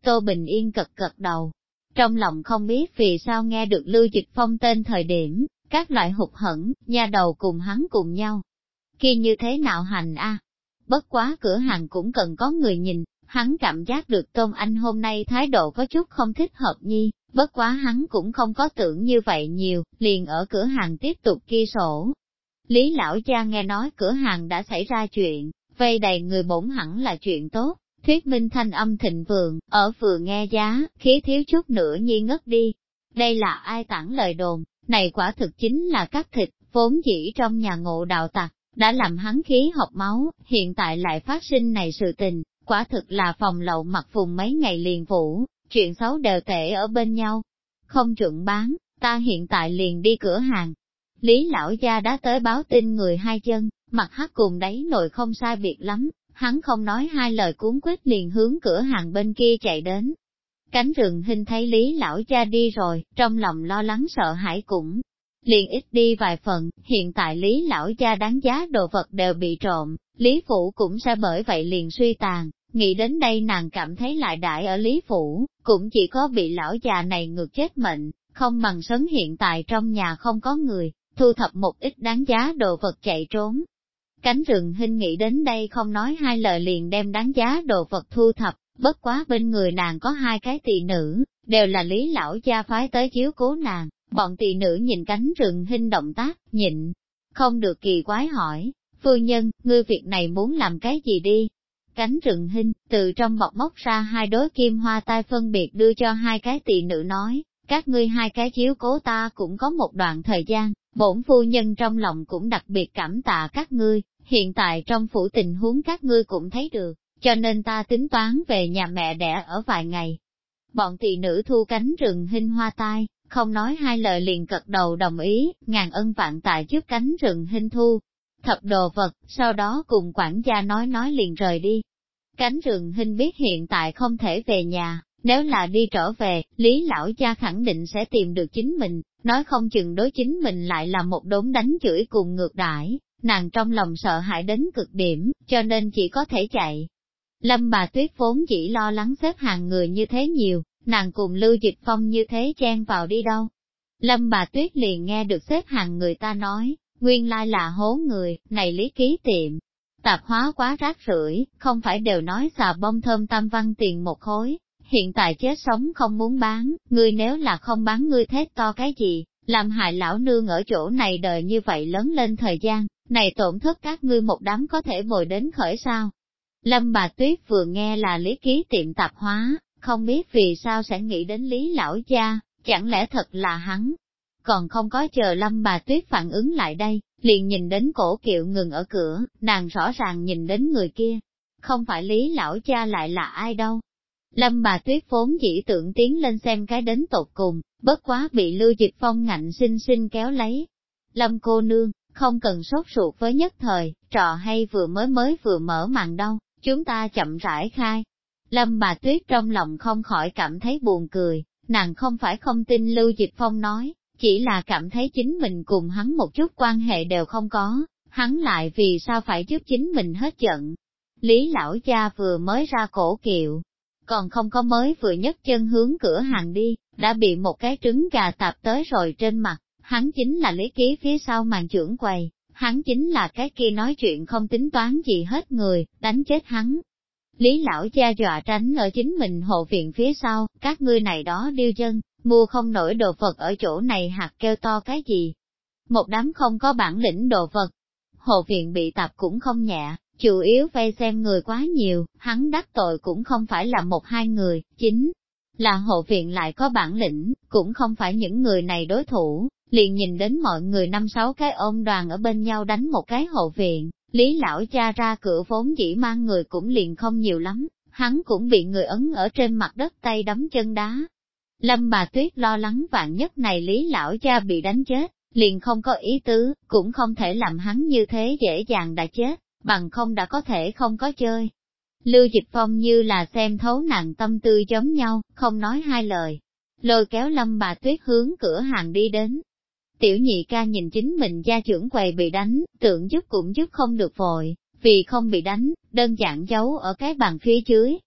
A: Tô Bình Yên gật đầu. Trong lòng không biết vì sao nghe được Lưu Dịch Phong tên thời điểm, các loại hụt hẫng, nha đầu cùng hắn cùng nhau. Kia như thế nào hành a? Bất quá cửa hàng cũng cần có người nhìn, hắn cảm giác được Tôn Anh hôm nay thái độ có chút không thích hợp nhi, bất quá hắn cũng không có tưởng như vậy nhiều, liền ở cửa hàng tiếp tục ghi sổ. Lý lão gia nghe nói cửa hàng đã xảy ra chuyện, vây đầy người bổn hẳn là chuyện tốt, thuyết minh thanh âm thịnh vượng, ở vừa nghe giá, khí thiếu chút nữa nhi ngất đi. Đây là ai tản lời đồn, này quả thực chính là cắt thịt, vốn dĩ trong nhà ngộ đạo tặc, đã làm hắn khí học máu, hiện tại lại phát sinh này sự tình, quả thực là phòng lậu mặt vùng mấy ngày liền vũ, chuyện xấu đều tệ ở bên nhau. Không chuẩn bán, ta hiện tại liền đi cửa hàng. Lý lão gia đã tới báo tin người hai chân, mặt hắc cùng đáy nồi không sai biệt lắm, hắn không nói hai lời cuốn quýt liền hướng cửa hàng bên kia chạy đến. Cánh rừng hình thấy Lý lão gia đi rồi, trong lòng lo lắng sợ hãi cũng liền ít đi vài phần, hiện tại Lý lão gia đáng giá đồ vật đều bị trộm, Lý Phủ cũng sẽ bởi vậy liền suy tàn, nghĩ đến đây nàng cảm thấy lại đại ở Lý Phủ, cũng chỉ có bị lão già này ngược chết mệnh, không bằng sớm hiện tại trong nhà không có người, thu thập một ít đáng giá đồ vật chạy trốn. Cánh rừng hình nghĩ đến đây không nói hai lời liền đem đáng giá đồ vật thu thập, bất quá bên người nàng có hai cái tỳ nữ, đều là Lý lão gia phái tới chiếu cố nàng. Bọn tỳ nữ nhìn cánh rừng hình động tác, nhịn, không được kỳ quái hỏi, phu nhân, ngươi việc này muốn làm cái gì đi? Cánh rừng hình, từ trong bọc móc ra hai đối kim hoa tai phân biệt đưa cho hai cái tỳ nữ nói, các ngươi hai cái chiếu cố ta cũng có một đoạn thời gian, bổn phu nhân trong lòng cũng đặc biệt cảm tạ các ngươi, hiện tại trong phủ tình huống các ngươi cũng thấy được, cho nên ta tính toán về nhà mẹ đẻ ở vài ngày. Bọn tỳ nữ thu cánh rừng hình hoa tai, không nói hai lời liền cật đầu đồng ý, ngàn ân vạn tạ giúp cánh rừng hình thu thập đồ vật, sau đó cùng quản gia nói liền rời đi. Cánh rừng hình biết hiện tại không thể về nhà, nếu là đi trở về, Lý lão gia khẳng định sẽ tìm được chính mình, nói không chừng đối chính mình lại là một đống đánh chửi cùng ngược đãi, nàng trong lòng sợ hãi đến cực điểm, cho nên chỉ có thể chạy. Lâm bà Tuyết vốn chỉ lo lắng xếp hàng người như thế nhiều, nàng cùng Lưu Dịch Phong như thế chen vào đi đâu. Lâm bà Tuyết liền nghe được xếp hàng người ta nói, nguyên lai là hố người, này Lý ký tiệm. Tạp hóa quá rác rưởi, không phải đều nói xà bông thơm tam văn tiền một khối, hiện tại chết sống không muốn bán, ngươi nếu là không bán ngươi thét to cái gì, làm hại lão nương ở chỗ này đời như vậy lớn lên thời gian, này tổn thất các ngươi một đám có thể bồi đến khởi sao. Lâm bà Tuyết vừa nghe là Lý ký tiệm tạp hóa, không biết vì sao sẽ nghĩ đến Lý lão gia, chẳng lẽ thật là hắn. Còn không có chờ Lâm bà Tuyết phản ứng lại đây, liền nhìn đến cổ kiệu ngừng ở cửa, nàng rõ ràng nhìn đến người kia. Không phải Lý lão gia lại là ai đâu. Lâm bà Tuyết vốn chỉ tưởng tiến lên xem cái đến tột cùng, bất quá bị Lưu Dịch Phong ngạnh sinh kéo lấy. Lâm cô nương, không cần sốt ruột với nhất thời, trò hay vừa mới vừa mở màn đâu, chúng ta chậm rãi khai. Lâm bà Tuyết trong lòng không khỏi cảm thấy buồn cười, nàng không phải không tin Lưu Dịch Phong nói, chỉ là cảm thấy chính mình cùng hắn một chút quan hệ đều không có, hắn lại vì sao phải giúp chính mình hết giận. Lý lão gia vừa mới ra cổ kiệu, còn không có mới vừa nhấc chân hướng cửa hàng đi, đã bị một cái trứng gà tạp tới rồi trên mặt, hắn chính là Lý ký phía sau màn trưởng quầy, hắn chính là cái kia nói chuyện không tính toán gì hết người, đánh chết hắn. Lý lão gia dọa tránh ở chính mình hộ viện phía sau, các ngươi này đó điêu dân, mua không nổi đồ vật ở chỗ này hạt kêu to cái gì. Một đám không có bản lĩnh đồ vật. Hộ viện bị tạp cũng không nhẹ, chủ yếu vây xem người quá nhiều, hắn đắc tội cũng không phải là một hai người, chính là hộ viện lại có bản lĩnh, cũng không phải những người này đối thủ, liền nhìn đến mọi người 5-6 cái ôm đoàn ở bên nhau đánh một cái hộ viện. Lý lão cha ra cửa vốn dĩ mang người cũng liền không nhiều lắm, hắn cũng bị người ấn ở trên mặt đất tay đấm chân đá. Lâm bà Tuyết lo lắng vạn nhất này Lý lão cha bị đánh chết, liền không có ý tứ, cũng không thể làm hắn như thế dễ dàng đã chết, bằng không đã có thể không có chơi. Lưu Dịch Phong như là xem thấu nàng tâm tư giống nhau, không nói hai lời, lôi kéo Lâm bà Tuyết hướng cửa hàng đi đến. Tiểu nhị ca nhìn chính mình gia trưởng quầy bị đánh, tưởng giúp cũng giúp không được vội, vì không bị đánh, đơn giản giấu ở cái bàn phía dưới.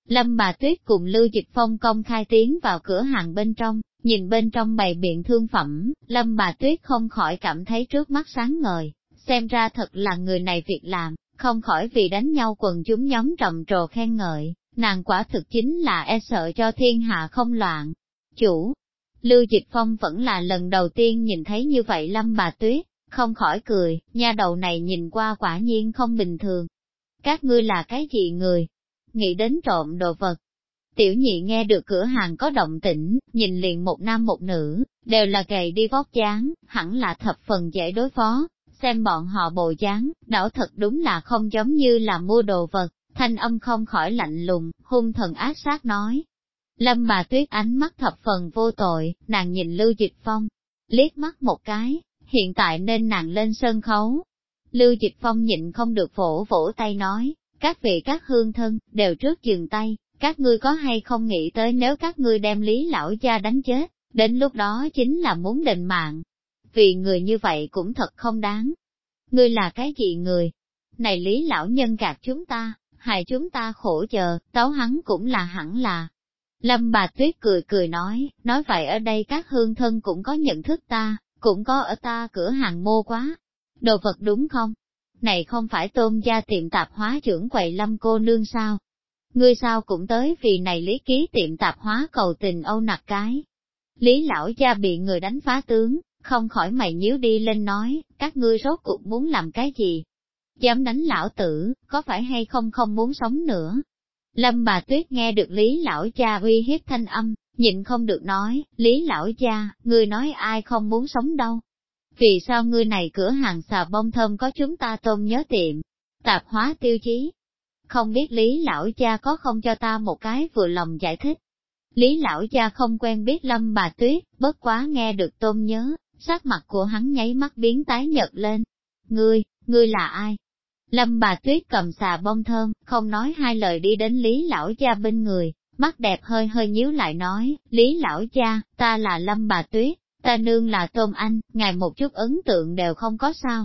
A: Lâm Bà Tuyết cùng Lưu Dịch Phong công khai tiến vào cửa hàng bên trong, nhìn bên trong bày biện thương phẩm, Lâm Bà Tuyết không khỏi cảm thấy trước mắt sáng ngời, xem ra thật là người này việc làm, không khỏi vì đánh nhau quần chúng nhóm trầm trồ khen ngợi, nàng quả thực chính là e sợ cho thiên hạ không loạn. Chủ, Lưu Dịch Phong vẫn là lần đầu tiên nhìn thấy như vậy Lâm Bà Tuyết, không khỏi cười, nha đầu này nhìn qua quả nhiên không bình thường. Các ngươi là cái gì người? Nghĩ đến trộm đồ vật. Tiểu nhị nghe được cửa hàng có động tĩnh, nhìn liền một nam một nữ, đều là gầy đi vóc dáng, hẳn là thập phần dễ đối phó, xem bọn họ bộ dáng, đảo thật đúng là không giống như là mua đồ vật, thanh âm không khỏi lạnh lùng, hung thần ác sát nói. Lâm Bà Tuyết ánh mắt thập phần vô tội, nàng nhìn Lưu Dịch Phong, liếc mắt một cái, hiện tại nên nàng lên sân khấu. Lưu Dịch Phong nhịn không được vỗ vỗ tay nói, các vị các hương thân, đều trước dừng tay, các ngươi có hay không nghĩ tới nếu các ngươi đem Lý lão gia đánh chết, đến lúc đó chính là muốn định mạng. Vì người như vậy cũng thật không đáng. Ngươi là cái gì người? Này Lý lão nhân gạt chúng ta, hại chúng ta khổ chờ, tấu hắn cũng là hẳn là. Lâm Bà Tuyết cười cười nói vậy ở đây các hương thân cũng có nhận thức ta, cũng có ở ta cửa hàng mua quá. Đồ vật đúng không? Này không phải Tôn gia tiệm tạp hóa trưởng quầy Lâm cô nương sao? Ngươi sao cũng tới vì này Lý ký tiệm tạp hóa cầu tình âu nặc cái. Lý lão gia bị người đánh phá tướng, không khỏi mày nhíu đi lên nói, các ngươi rốt cuộc muốn làm cái gì? Dám đánh lão tử, có phải hay không không muốn sống nữa? Lâm Bà Tuyết nghe được Lý lão gia uy hiếp thanh âm, nhịn không được nói, Lý lão gia, ngươi nói ai không muốn sống đâu? Vì sao ngươi này cửa hàng xà bông thơm có chúng ta Tôn nhớ tiệm, tạp hóa tiêu chí? Không biết Lý lão gia có không cho ta một cái vừa lòng giải thích? Lý lão gia không quen biết Lâm Bà Tuyết, bất quá nghe được Tôn nhớ, sắc mặt của hắn nháy mắt biến tái nhợt lên. Ngươi là ai? Lâm Bà Tuyết cầm xà bông thơm, không nói hai lời đi đến Lý lão gia bên người, mắt đẹp hơi hơi nhíu lại nói, Lý lão gia, ta là Lâm Bà Tuyết, ta nương là Tôn Anh, ngài một chút ấn tượng đều không có sao.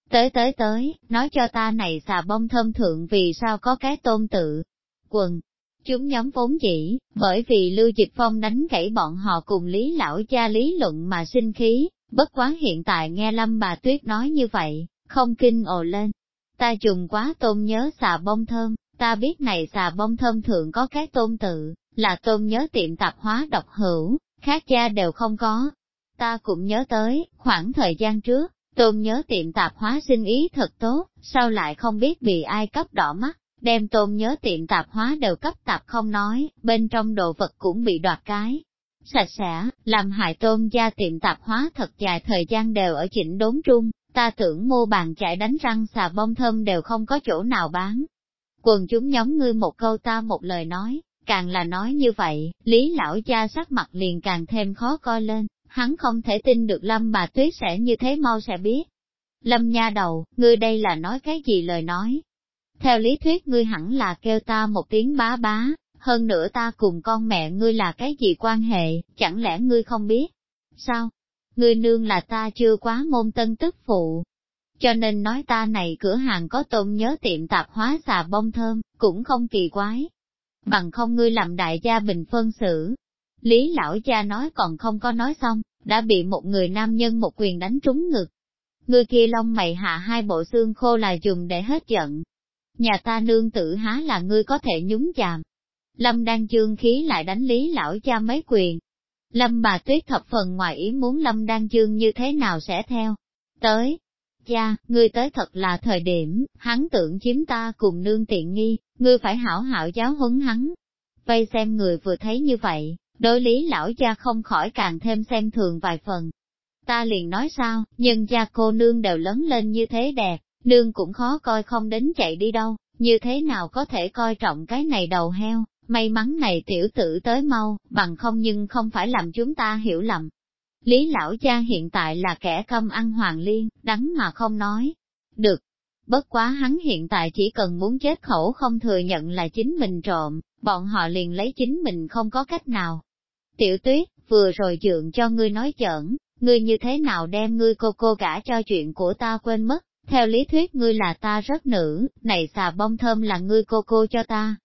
A: Tới, nói cho ta này xà bông thơm thượng vì sao có cái Tôn tự. Quần, chúng nhóm vốn dĩ, bởi vì Lưu Dịch Phong đánh gãy bọn họ cùng Lý lão gia lý luận mà sinh khí, bất quá hiện tại nghe Lâm Bà Tuyết nói như vậy, không kinh ồ lên. Ta dùng quá Tôn nhớ xà bông thơm, ta biết này xà bông thơm thượng có cái Tôn tự, là Tôn nhớ tiệm tạp hóa độc hữu, khác gia đều không có. Ta cũng nhớ tới, khoảng thời gian trước, Tôn nhớ tiệm tạp hóa sinh ý thật tốt, sao lại không biết bị ai cấp đỏ mắt, đem Tôn nhớ tiệm tạp hóa đều cấp tạp không nói, bên trong đồ vật cũng bị đoạt cái. Sạch sẽ, làm hại Tôn gia tiệm tạp hóa thật dài thời gian đều ở chỉnh đốn trung, ta tưởng mua bàn chải đánh răng xà bông thơm đều không có chỗ nào bán. Quần chúng nhóm ngươi một câu ta một lời nói, càng là nói như vậy, Lý lão gia sắc mặt liền càng thêm khó coi lên, hắn không thể tin được Lâm Bà Tuyết sẽ như thế mau sẽ biết. Lâm nha đầu, ngươi đây là nói cái gì lời nói? Theo lý thuyết ngươi hẳn là kêu ta một tiếng bá bá, hơn nữa ta cùng con mẹ ngươi là cái gì quan hệ, chẳng lẽ ngươi không biết? Sao? Ngươi nương là ta chưa quá môn tân tức phụ. Cho nên nói ta này cửa hàng có Tôn nhớ tiệm tạp hóa xà bông thơm, cũng không kỳ quái. Bằng không ngươi làm đại gia bình phân xử. Lý lão gia nói còn không có nói xong, đã bị một người nam nhân một quyền đánh trúng ngực. Người kia lông mày hạ hai bộ xương khô là dùng để hết giận. Nhà ta nương tử há là ngươi có thể nhúng chàm. Lâm đang chương khí lại đánh Lý lão gia mấy quyền. Lâm Bà Tuyết thập phần ngoài ý muốn Lâm đang chương như thế nào sẽ theo. Tới, cha, ngươi tới thật là thời điểm, hắn tưởng chiếm ta cùng nương tiện nghi, ngươi phải hảo hảo giáo huấn hắn. Vây xem người vừa thấy như vậy, đối Lý lão gia không khỏi càng thêm xem thường vài phần. Ta liền nói sao, nhân gia cô nương đều lớn lên như thế đẹp, nương cũng khó coi không đến chạy đi đâu, như thế nào có thể coi trọng cái này đầu heo, may mắn này tiểu tử tới mau, bằng không nhưng không phải làm chúng ta hiểu lầm. Lý lão gia hiện tại là kẻ câm ăn hoàng liên, đắng mà không nói. Được. Bất quá hắn hiện tại chỉ cần muốn chết khẩu không thừa nhận là chính mình trộm, bọn họ liền lấy chính mình không có cách nào. Tiểu Tuyết, vừa rồi dượng cho ngươi nói giỡn, ngươi như thế nào đem ngươi cô gả cho chuyện của ta quên mất, theo lý thuyết ngươi là ta rất nữ, này xà bông thơm là ngươi cô cho ta.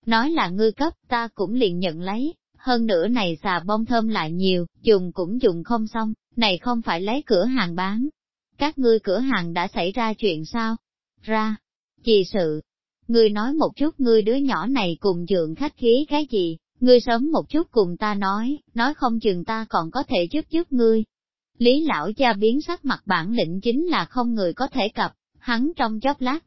A: Nói là ngươi cấp, ta cũng liền nhận lấy, hơn nữa này xà bông thơm lại nhiều, dùng cũng dùng không xong, này không phải lấy cửa hàng bán. Các ngươi cửa hàng đã xảy ra chuyện sao? Ra, gì sự? Ngươi nói một chút ngươi đứa nhỏ này cùng dượng khách khí cái gì, ngươi sớm một chút cùng ta nói không chừng ta còn có thể giúp ngươi. Lý lão gia biến sắc mặt bản lĩnh chính là không người có thể cập, hắn trong chốc lát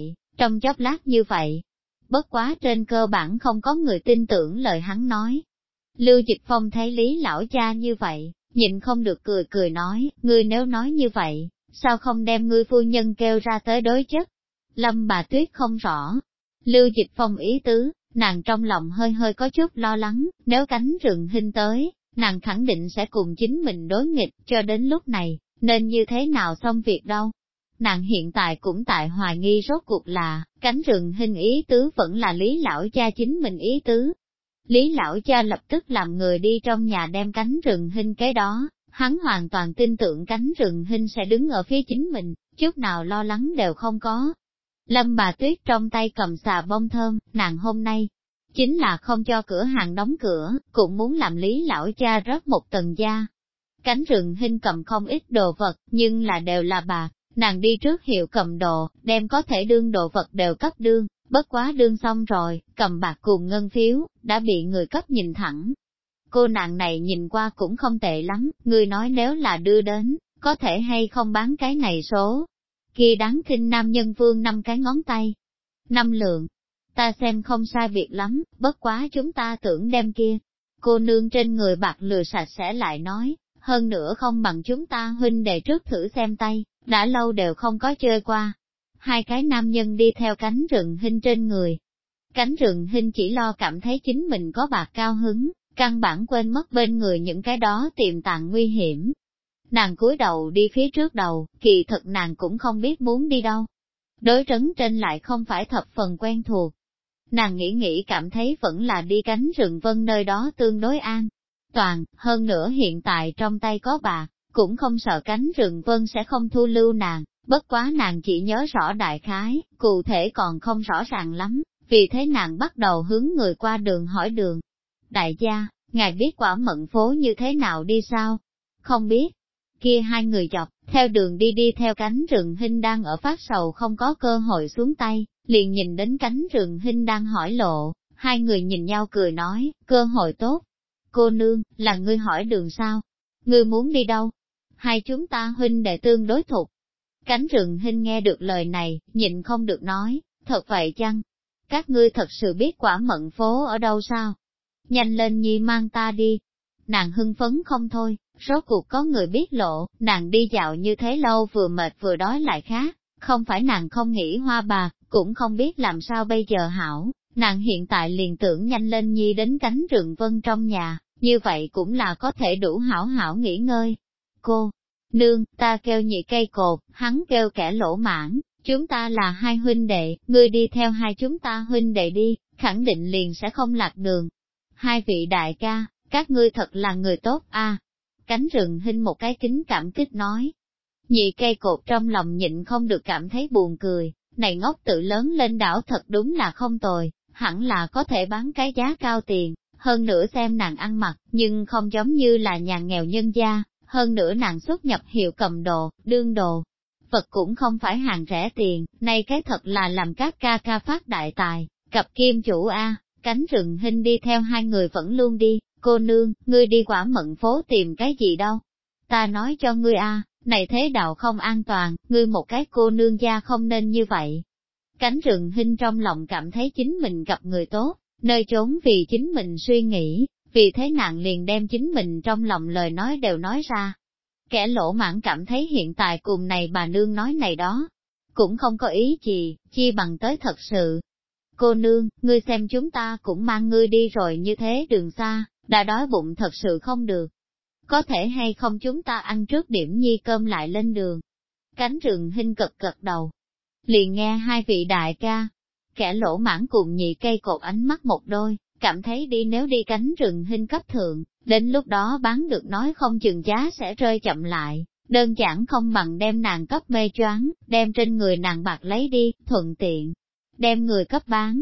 A: như vậy. Bất quá trên cơ bản không có người tin tưởng lời hắn nói. Lưu Dịch Phong thấy Lý lão gia như vậy, nhịn không được cười nói, ngươi nếu nói như vậy, sao không đem ngươi phu nhân kêu ra tới đối chất? Lâm bà Tuyết không rõ. Lưu Dịch Phong ý tứ, nàng trong lòng hơi có chút lo lắng, nếu cánh rừng hình tới, nàng khẳng định sẽ cùng chính mình đối nghịch, cho đến lúc này, nên như thế nào xong việc đâu. Nàng hiện tại cũng tại hoài nghi rốt cuộc là, cánh rừng hình ý tứ vẫn là Lý lão cha chính mình ý tứ. Lý lão cha lập tức làm người đi trong nhà đem cánh rừng hình cái đó, hắn hoàn toàn tin tưởng cánh rừng hình sẽ đứng ở phía chính mình, chút nào lo lắng đều không có. Lâm bà Tuyết trong tay cầm xà bông thơm, nàng hôm nay, chính là không cho cửa hàng đóng cửa, cũng muốn làm Lý lão cha rớt một tầng da. Cánh rừng hình cầm không ít đồ vật, nhưng là đều là bạc, nàng đi trước hiệu cầm đồ, đem có thể đương đồ vật đều cấp đương, bất quá đương xong rồi, cầm bạc cùng ngân phiếu, đã bị người cấp nhìn thẳng. Cô nàng này nhìn qua cũng không tệ lắm, người nói nếu là đưa đến, có thể hay không bán cái này số. Kia đáng khinh nam nhân vương 5 cái ngón tay. 5 lượng. Ta xem không sai việc lắm, bất quá chúng ta tưởng đem kia. Cô nương trên người bạc lừa sạch sẽ lại nói, hơn nữa không bằng chúng ta huynh đệ trước thử xem tay, đã lâu đều không có chơi qua. 2 cái nam nhân đi theo cánh rừng hình trên người. Cánh rừng hình chỉ lo cảm thấy chính mình có bạc cao hứng, căn bản quên mất bên người những cái đó tiềm tàng nguy hiểm. Nàng cúi đầu đi phía trước đầu, kỳ thật nàng cũng không biết muốn đi đâu. Đối trấn trên lại không phải thập phần quen thuộc. Nàng nghĩ cảm thấy vẫn là đi cánh rừng vân nơi đó tương đối an toàn, hơn nữa hiện tại trong tay có bạc, cũng không sợ cánh rừng vân sẽ không thu lưu nàng, bất quá nàng chỉ nhớ rõ đại khái, cụ thể còn không rõ ràng lắm, vì thế nàng bắt đầu hướng người qua đường hỏi đường. Đại gia, ngài biết Quả Mận phố như thế nào đi sao? Không biết. Kia 2 người dọc, theo đường đi theo cánh rừng hình đang ở phát sầu không có cơ hội xuống tay, liền nhìn đến cánh rừng hình đang hỏi lộ, 2 người nhìn nhau cười nói, cơ hội tốt. Cô nương, là ngươi hỏi đường sao? Ngươi muốn đi đâu? Hai chúng ta huynh đệ tương đối thuộc. Cánh rừng hình nghe được lời này, nhịn không được nói, thật vậy chăng? Các ngươi thật sự biết Quả Mận phố ở đâu sao? Nhanh lên nhi mang ta đi. Nàng hưng phấn không thôi, rốt cuộc có người biết lộ, nàng đi dạo như thế lâu vừa mệt vừa đói lại khác, không phải nàng không nghĩ hoa bạc, cũng không biết làm sao bây giờ hảo, nàng hiện tại liền tưởng nhanh lên nhi đến cánh rừng vân trong nhà, như vậy cũng là có thể đủ hảo hảo nghỉ ngơi. Cô, nương, ta kêu nhị cây cột, hắn kêu kẻ lỗ mãn, chúng ta là 2 huynh đệ, ngươi đi theo 2 chúng ta huynh đệ đi, khẳng định liền sẽ không lạc đường. 2 vị đại ca, các ngươi thật là người tốt a. Cánh rừng hình một cái kính cảm kích nói. Nhị cây cột trong lòng nhịn không được cảm thấy buồn cười, này ngốc tự lớn lên đảo thật đúng là không tồi, hẳn là có thể bán cái giá cao tiền, hơn nữa xem nàng ăn mặc, nhưng không giống như là nhà nghèo nhân gia, hơn nữa nàng xuất nhập hiệu cầm đồ, đương đồ. Vật cũng không phải hàng rẻ tiền, nay cái thật là làm các ca ca phát đại tài, cặp kim chủ a. Cánh rừng hình đi theo 2 người vẫn luôn đi, cô nương, ngươi đi Quả Mận phố tìm cái gì đâu? Ta nói cho ngươi a, này thế đạo không an toàn, ngươi một cái cô nương gia không nên như vậy. Cánh rừng hình trong lòng cảm thấy chính mình gặp người tốt, nơi trốn vì chính mình suy nghĩ, vì thế nàng liền đem chính mình trong lòng lời nói đều nói ra. Kẻ lỗ mãn cảm thấy hiện tại cùng này bà nương nói này đó, cũng không có ý gì, chi bằng tới thật sự. Cô nương, ngươi xem chúng ta cũng mang ngươi đi rồi như thế đường xa, đã đói bụng thật sự không được. Có thể hay không chúng ta ăn trước điểm nhi cơm lại lên đường. Cánh rừng hình cực đầu. Liền nghe 2 vị đại ca, kẻ lỗ mãn cùng nhị cây cột ánh mắt một đôi, cảm thấy đi nếu đi cánh rừng hình cấp thượng, đến lúc đó bán được nói không chừng giá sẽ rơi chậm lại, đơn giản không bằng đem nàng cấp mê choáng, đem trên người nàng bạc lấy đi, thuận tiện, đem người cấp bán.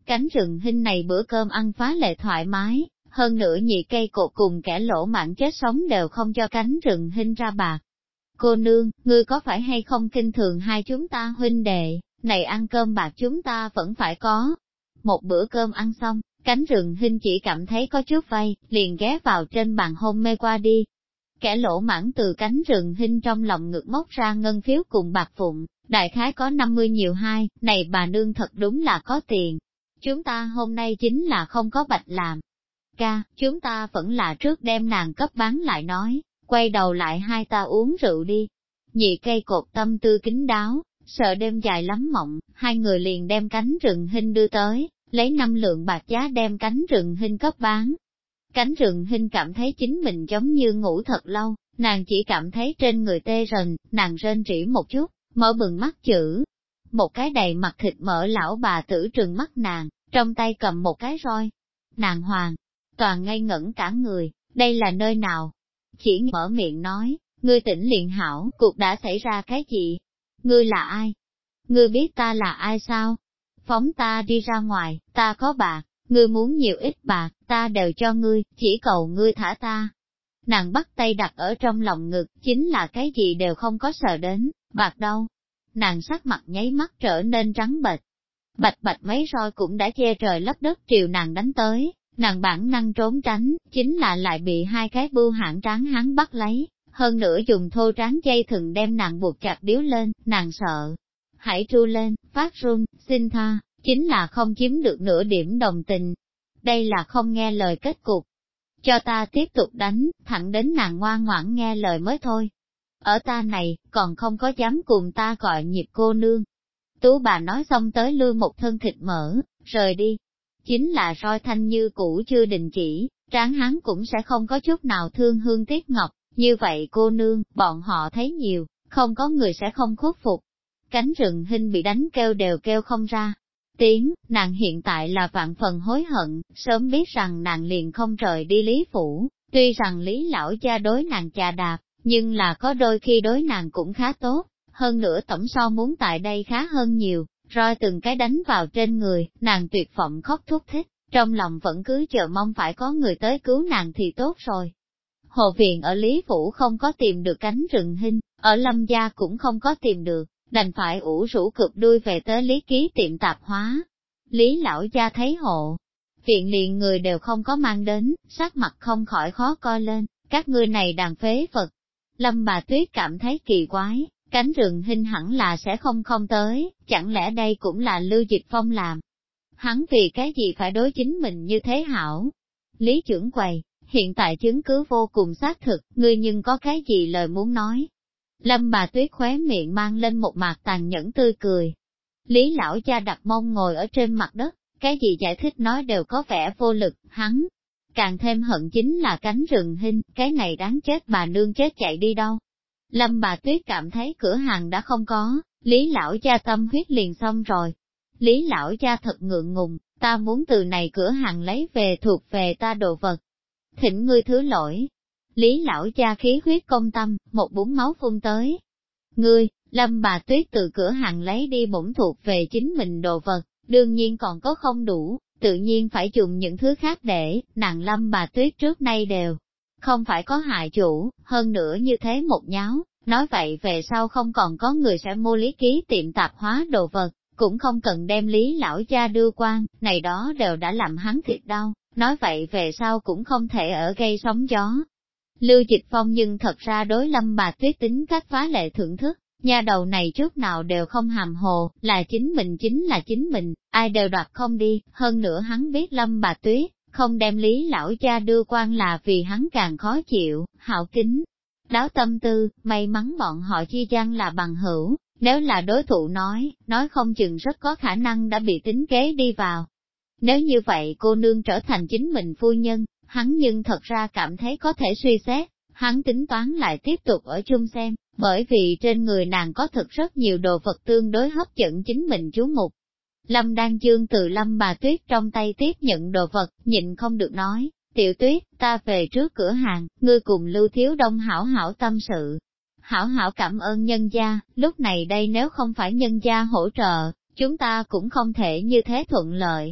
A: Cánh rừng hinh này bữa cơm ăn phá lệ thoải mái, hơn nữa nhị cây cột cùng kẻ lỗ mãng chết sống đều không cho cánh rừng hinh ra bạc. Cô nương, ngươi có phải hay không kinh thường hai chúng ta huynh đệ, này ăn cơm bạc chúng ta vẫn phải có. Một bữa cơm ăn xong, cánh rừng hinh chỉ cảm thấy có chút vay, liền ghé vào trên bàn hôn mê qua đi. Kẻ lỗ mãng từ cánh rừng hinh trong lòng ngực móc ra ngân phiếu cùng bạc phụng, đại khái có 50 nhiều hai, này bà nương thật đúng là có tiền. Chúng ta hôm nay chính là không có bạch làm. Ca, chúng ta vẫn là trước đem nàng cấp bán lại nói, quay đầu lại hai ta uống rượu đi. Nhị cây cột tâm tư kín đáo, sợ đêm dài lắm mộng, hai người liền đem cánh rừng hinh đưa tới, lấy 5 lượng bạc giá đem cánh rừng hinh cấp bán. Cánh rừng hinh cảm thấy chính mình giống như ngủ thật lâu, nàng chỉ cảm thấy trên người tê rần, nàng rên rỉ một chút, mở bừng mắt chữ. Một cái đầy mặt thịt mỡ lão bà tử trừng mắt nàng, trong tay cầm một cái roi. Nàng hoàn toàn ngây ngẩn cả người, đây là nơi nào? Chỉ mở miệng nói, ngươi tỉnh liền hảo, cuộc đã xảy ra cái gì? Ngươi là ai? Ngươi biết ta là ai sao? Phóng ta đi ra ngoài, ta có bạc, ngươi muốn nhiều ít bạc, ta đều cho ngươi, chỉ cầu ngươi thả ta. Nàng bắt tay đặt ở trong lòng ngực, chính là cái gì đều không có sợ đến, bạc đâu. Nàng sắc mặt nháy mắt trở nên trắng bệch. Bạch bạch mấy roi cũng đã che trời lấp đất triều nàng đánh tới, nàng bản năng trốn tránh, chính là lại bị hai cái bưu hãn tráng hắn bắt lấy, hơn nữa dùng thô tráng dây thừng đem nàng buộc chặt điếu lên, nàng sợ. Hãy tru lên, phát run, xin tha, chính là không chiếm được nửa điểm đồng tình. Đây là không nghe lời kết cục. Cho ta tiếp tục đánh, thẳng đến nàng ngoan ngoãn nghe lời mới thôi. Ở ta này, còn không có dám cùng ta gọi nhịp cô nương. Tú bà nói xong tới lưu một thân thịt mỡ, rời đi. Chính là roi thanh như cũ chưa đình chỉ, tráng hắn cũng sẽ không có chút nào thương hương tiếc ngọc, như vậy cô nương, bọn họ thấy nhiều, không có người sẽ không khuất phục. Cánh rừng hinh bị đánh kêu đều kêu không ra. Tiếng, nàng hiện tại là vạn phần hối hận, sớm biết rằng nàng liền không rời đi Lý Phủ, tuy rằng Lý lão gia đối nàng chà đạp, nhưng là có đôi khi đối nàng cũng khá tốt, hơn nữa tổng so muốn tại đây khá hơn nhiều, roi từng cái đánh vào trên người, nàng tuyệt vọng khóc thút thít, trong lòng vẫn cứ chờ mong phải có người tới cứu nàng thì tốt rồi. Hồ viện ở Lý Phủ không có tìm được cánh rừng hinh, ở Lâm gia cũng không có tìm được, đành phải ủ rũ cụp đuôi về tới Lý Ký tiệm tạp hóa. Lý lão gia thấy hộ viện liền người đều không có mang đến, sắc mặt không khỏi khó coi lên, các ngươi này đàn phế vật. Lâm bà Tuyết cảm thấy kỳ quái, cánh rừng hinh hẳn là sẽ không tới, chẳng lẽ đây cũng là Lưu Dịch Phong làm. Hắn vì cái gì phải đối chính mình như thế hảo? Lý trưởng quầy, hiện tại chứng cứ vô cùng xác thực, ngươi nhưng có cái gì lời muốn nói? Lâm bà Tuyết khóe miệng mang lên một mặt tàn nhẫn tươi cười. Lý lão cha đặt mông ngồi ở trên mặt đất, cái gì giải thích nói đều có vẻ vô lực, hắn càng thêm hận chính là cánh rừng hinh, cái này đáng chết bà nương chết chạy đi đâu. Lâm bà Tuyết cảm thấy cửa hàng đã không có, Lý lão cha tâm huyết liền xong rồi. Lý lão cha thật ngượng ngùng, ta muốn từ này cửa hàng lấy về thuộc về ta đồ vật. Thỉnh ngươi thứ lỗi. Lý lão cha khí huyết công tâm, một búng máu phun tới. Ngươi, Lâm bà Tuyết từ cửa hàng lấy đi bổn thuộc về chính mình đồ vật, đương nhiên còn có không đủ, tự nhiên phải dùng những thứ khác để, nàng Lâm bà Tuyết trước nay đều không phải có hại chủ, hơn nữa như thế một nháo, nói vậy về sau không còn có người sẽ mua Lý Ký tiệm tạp hóa đồ vật, cũng không cần đem Lý lão cha đưa quan, này đó đều đã làm hắn thiệt đau, nói vậy về sau cũng không thể ở gây sóng gió. Lưu Dịch Phong nhưng thật ra đối Lâm bà Tuyết tính các phá lệ thưởng thức, nhà đầu này trước nào đều không hàm hồ, là chính mình, ai đều đoạt không đi, hơn nữa hắn biết Lâm bà Tuyết không đem Lý lão cha đưa quan là vì hắn càng khó chịu, hảo kính. Đáo tâm tư, may mắn bọn họ chi gian là bằng hữu, nếu là đối thủ nói không chừng rất có khả năng đã bị tính kế đi vào. Nếu như vậy cô nương trở thành chính mình phu nhân, hắn nhưng thật ra cảm thấy có thể suy xét, hắn tính toán lại tiếp tục ở chung xem, bởi vì trên người nàng có thực rất nhiều đồ vật tương đối hấp dẫn chính mình chú mục. Lâm Đan Dương từ Lâm bà Tuyết trong tay tiếp nhận đồ vật, nhịn không được nói, Tiểu Tuyết, ta về trước cửa hàng, ngươi cùng Lưu Thiếu Đông hảo hảo tâm sự. Hảo hảo cảm ơn nhân gia, lúc này đây nếu không phải nhân gia hỗ trợ, chúng ta cũng không thể như thế thuận lợi.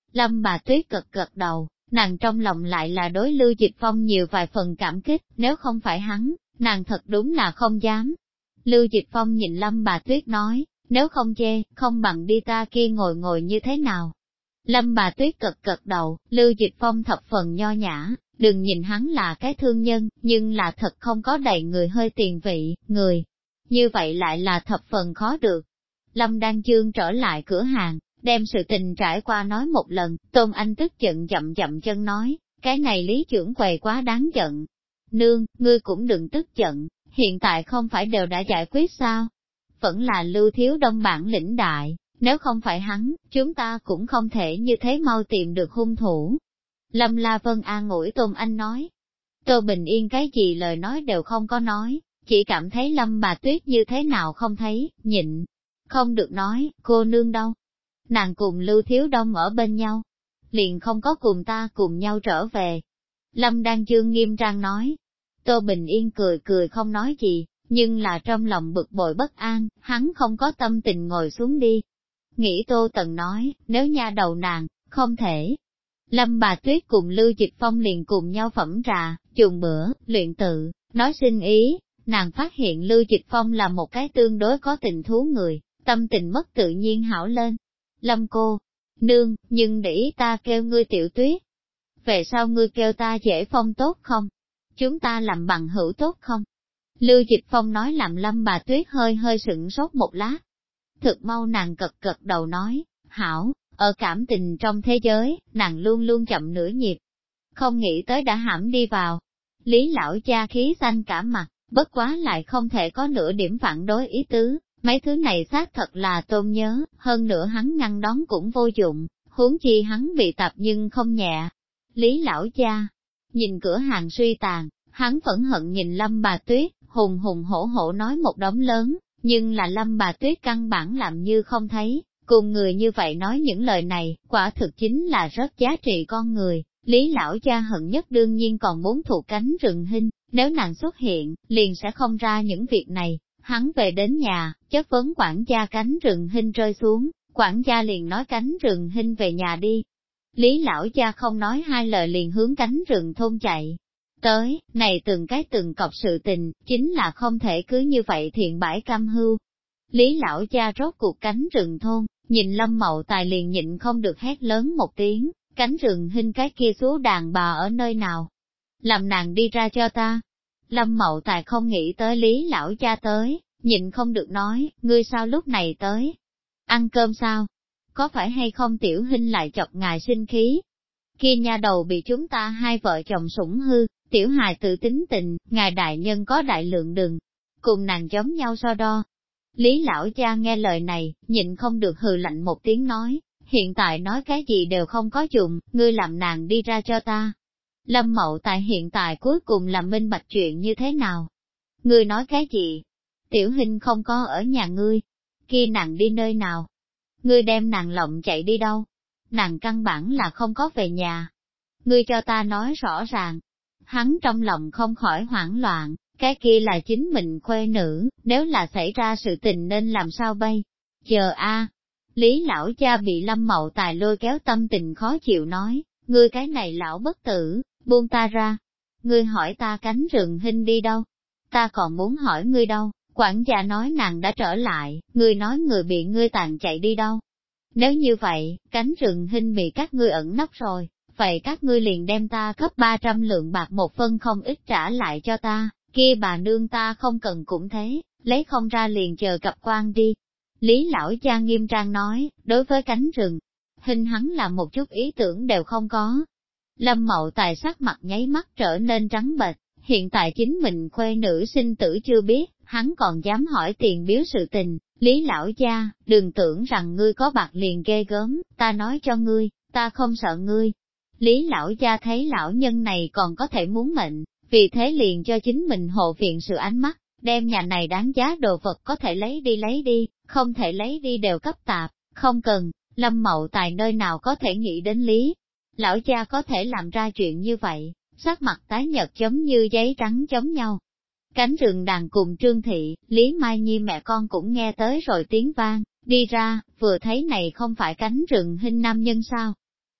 A: Lâm bà Tuyết gật gật đầu, nàng trong lòng lại là đối Lưu Dịch Phong nhiều vài phần cảm kích, nếu không phải hắn, nàng thật đúng là không dám. Lưu Dịch Phong nhìn Lâm bà Tuyết nói, nếu không chê, không bằng đi ta kia ngồi ngồi như thế nào. Lâm bà Tuyết gật gật đầu, Lưu Dịch Phong thập phần nho nhã, đừng nhìn hắn là cái thương nhân, nhưng là thật không có đầy người hơi tiền vị, người. Như vậy lại là thập phần khó được. Lâm Đan Dương trở lại cửa hàng, đem sự tình trải qua nói một lần, Tôn Anh tức giận chậm chậm chân nói, cái này Lý trưởng quầy quá đáng giận. Nương, ngươi cũng đừng tức giận, hiện tại không phải đều đã giải quyết sao? Vẫn là Lưu Thiếu Đông bản lĩnh đại, nếu không phải hắn, chúng ta cũng không thể như thế mau tìm được hung thủ. Lâm La Vân an ủi Tôn Anh nói. Tô Bình Yên cái gì lời nói đều không có nói, chỉ cảm thấy Lâm bà Tuyết như thế nào không thấy, nhịn. Không được nói, cô nương đâu. Nàng cùng Lưu Thiếu Đông ở bên nhau, liền không có cùng ta cùng nhau trở về. Lâm Đan Dương nghiêm trang nói. Tô Bình Yên cười cười không nói gì, nhưng là trong lòng bực bội bất an, hắn không có tâm tình ngồi xuống đi. Nghĩ Tô Tần nói, nếu nha đầu nàng, không thể. Lâm bà Tuyết cùng Lưu Dịch Phong liền cùng nhau phẩm trà, dùng bữa, luyện tự, nói xin ý, nàng phát hiện Lưu Dịch Phong là một cái tương đối có tình thú người, tâm tình mất tự nhiên hảo lên. Lâm cô, nương, nhưng để ý ta kêu ngươi Tiểu Tuyết. Về sau ngươi kêu ta Dễ Phong tốt không? Chúng ta làm bằng hữu tốt không? Lưu Dịch Phong nói làm Lâm bà Tuyết hơi hơi sửng sốt một lát. Thực mau nàng cật cật đầu nói, hảo, ở cảm tình trong thế giới, nàng luôn luôn chậm nửa nhịp. Không nghĩ tới đã hãm đi vào. Lý lão cha khí xanh cả mặt, bất quá lại không thể có nửa điểm phản đối ý tứ. Mấy thứ này xác thật là Tôn nhớ, hơn nữa hắn ngăn đón cũng vô dụng, huống chi hắn bị tập nhưng không nhẹ. Lý lão cha, nhìn cửa hàng suy tàn, hắn phẫn hận nhìn Lâm bà Tuyết, hùng hùng hổ hổ nói một đống lớn, nhưng là Lâm bà Tuyết căn bản làm như không thấy, cùng người như vậy nói những lời này, quả thực chính là rất giá trị con người. Lý lão cha hận nhất đương nhiên còn muốn thụ cánh rừng hinh, nếu nàng xuất hiện, liền sẽ không ra những việc này. Hắn về đến nhà, chất vấn quản gia cánh rừng hinh rơi xuống, quản gia liền nói cánh rừng hinh về nhà đi. Lý lão cha không nói hai lời liền hướng cánh rừng thôn chạy. Tới, này từng cái từng cọc sự tình, chính là không thể cứ như vậy thiện bãi cam hưu. Lý lão cha rốt cuộc cánh rừng thôn, nhìn Lâm Mậu Tài liền nhịn không được hét lớn một tiếng, cánh rừng hinh cái kia số đàn bà ở nơi nào? Làm nàng đi ra cho ta. Lâm Mậu Tài không nghĩ tới Lý lão cha tới, nhịn không được nói, ngươi sao lúc này tới? Ăn cơm sao? Có phải hay không Tiểu Hinh lại chọc ngài sinh khí? Kia nha đầu bị chúng ta hai vợ chồng sủng hư, Tiểu hài tự tính tình, ngài đại nhân có đại lượng đừng, cùng nàng giống nhau so đo. Lý lão cha nghe lời này, nhịn không được hừ lạnh một tiếng nói, hiện tại nói cái gì đều không có dùng, ngươi làm nàng đi ra cho ta. Lâm Mậu Tài hiện tại cuối cùng làm minh bạch chuyện như thế nào? Ngươi nói cái gì? Tiểu Hinh không có ở nhà ngươi, kia nàng đi nơi nào? Ngươi đem nàng lộng chạy đi đâu? Nàng căn bản là không có về nhà. Ngươi cho ta nói rõ ràng. Hắn trong lòng không khỏi hoảng loạn, cái kia là chính mình khuê nữ, nếu là xảy ra sự tình nên làm sao bây? Chờ a, Lý lão cha bị Lâm Mậu Tài lôi kéo tâm tình khó chịu nói, ngươi cái này lão bất tử, buông ta ra. Ngươi hỏi ta cánh rừng hinh đi đâu? Ta còn muốn hỏi ngươi đâu? Quản gia nói nàng đã trở lại, ngươi nói người bị ngươi tàn chạy đi đâu? Nếu như vậy, cánh rừng hinh bị các ngươi ẩn nấp rồi, vậy các ngươi liền đem ta cấp 300 lượng bạc một phân không ít trả lại cho ta, kia bà nương ta không cần cũng thế, lấy không ra liền chờ cặp quan đi. Lý lão cha nghiêm trang nói, đối với cánh rừng, hình hắn là một chút ý tưởng đều không có. Lâm Mậu Tài sắc mặt nháy mắt trở nên trắng bệch, hiện tại chính mình khuê nữ sinh tử chưa biết, hắn còn dám hỏi tiền biếu sự tình. Lý lão cha, đừng tưởng rằng ngươi có bạc liền ghê gớm, ta nói cho ngươi, ta không sợ ngươi. Lý lão cha thấy lão nhân này còn có thể muốn mệnh, vì thế liền cho chính mình hộ viện sự ánh mắt, đem nhà này đáng giá đồ vật có thể lấy đi, không thể lấy đi đều cấp tạp, không cần. Lâm Mậu Tài nơi nào có thể nghĩ đến Lý lão cha có thể làm ra chuyện như vậy, sắc mặt tái nhợt giống như giấy trắng giống nhau. Cánh rừng đàn cùng Trương Thị, Lý Mai Nhi mẹ con cũng nghe tới rồi tiếng vang, đi ra, vừa thấy này không phải cánh rừng hinh nam nhân sao.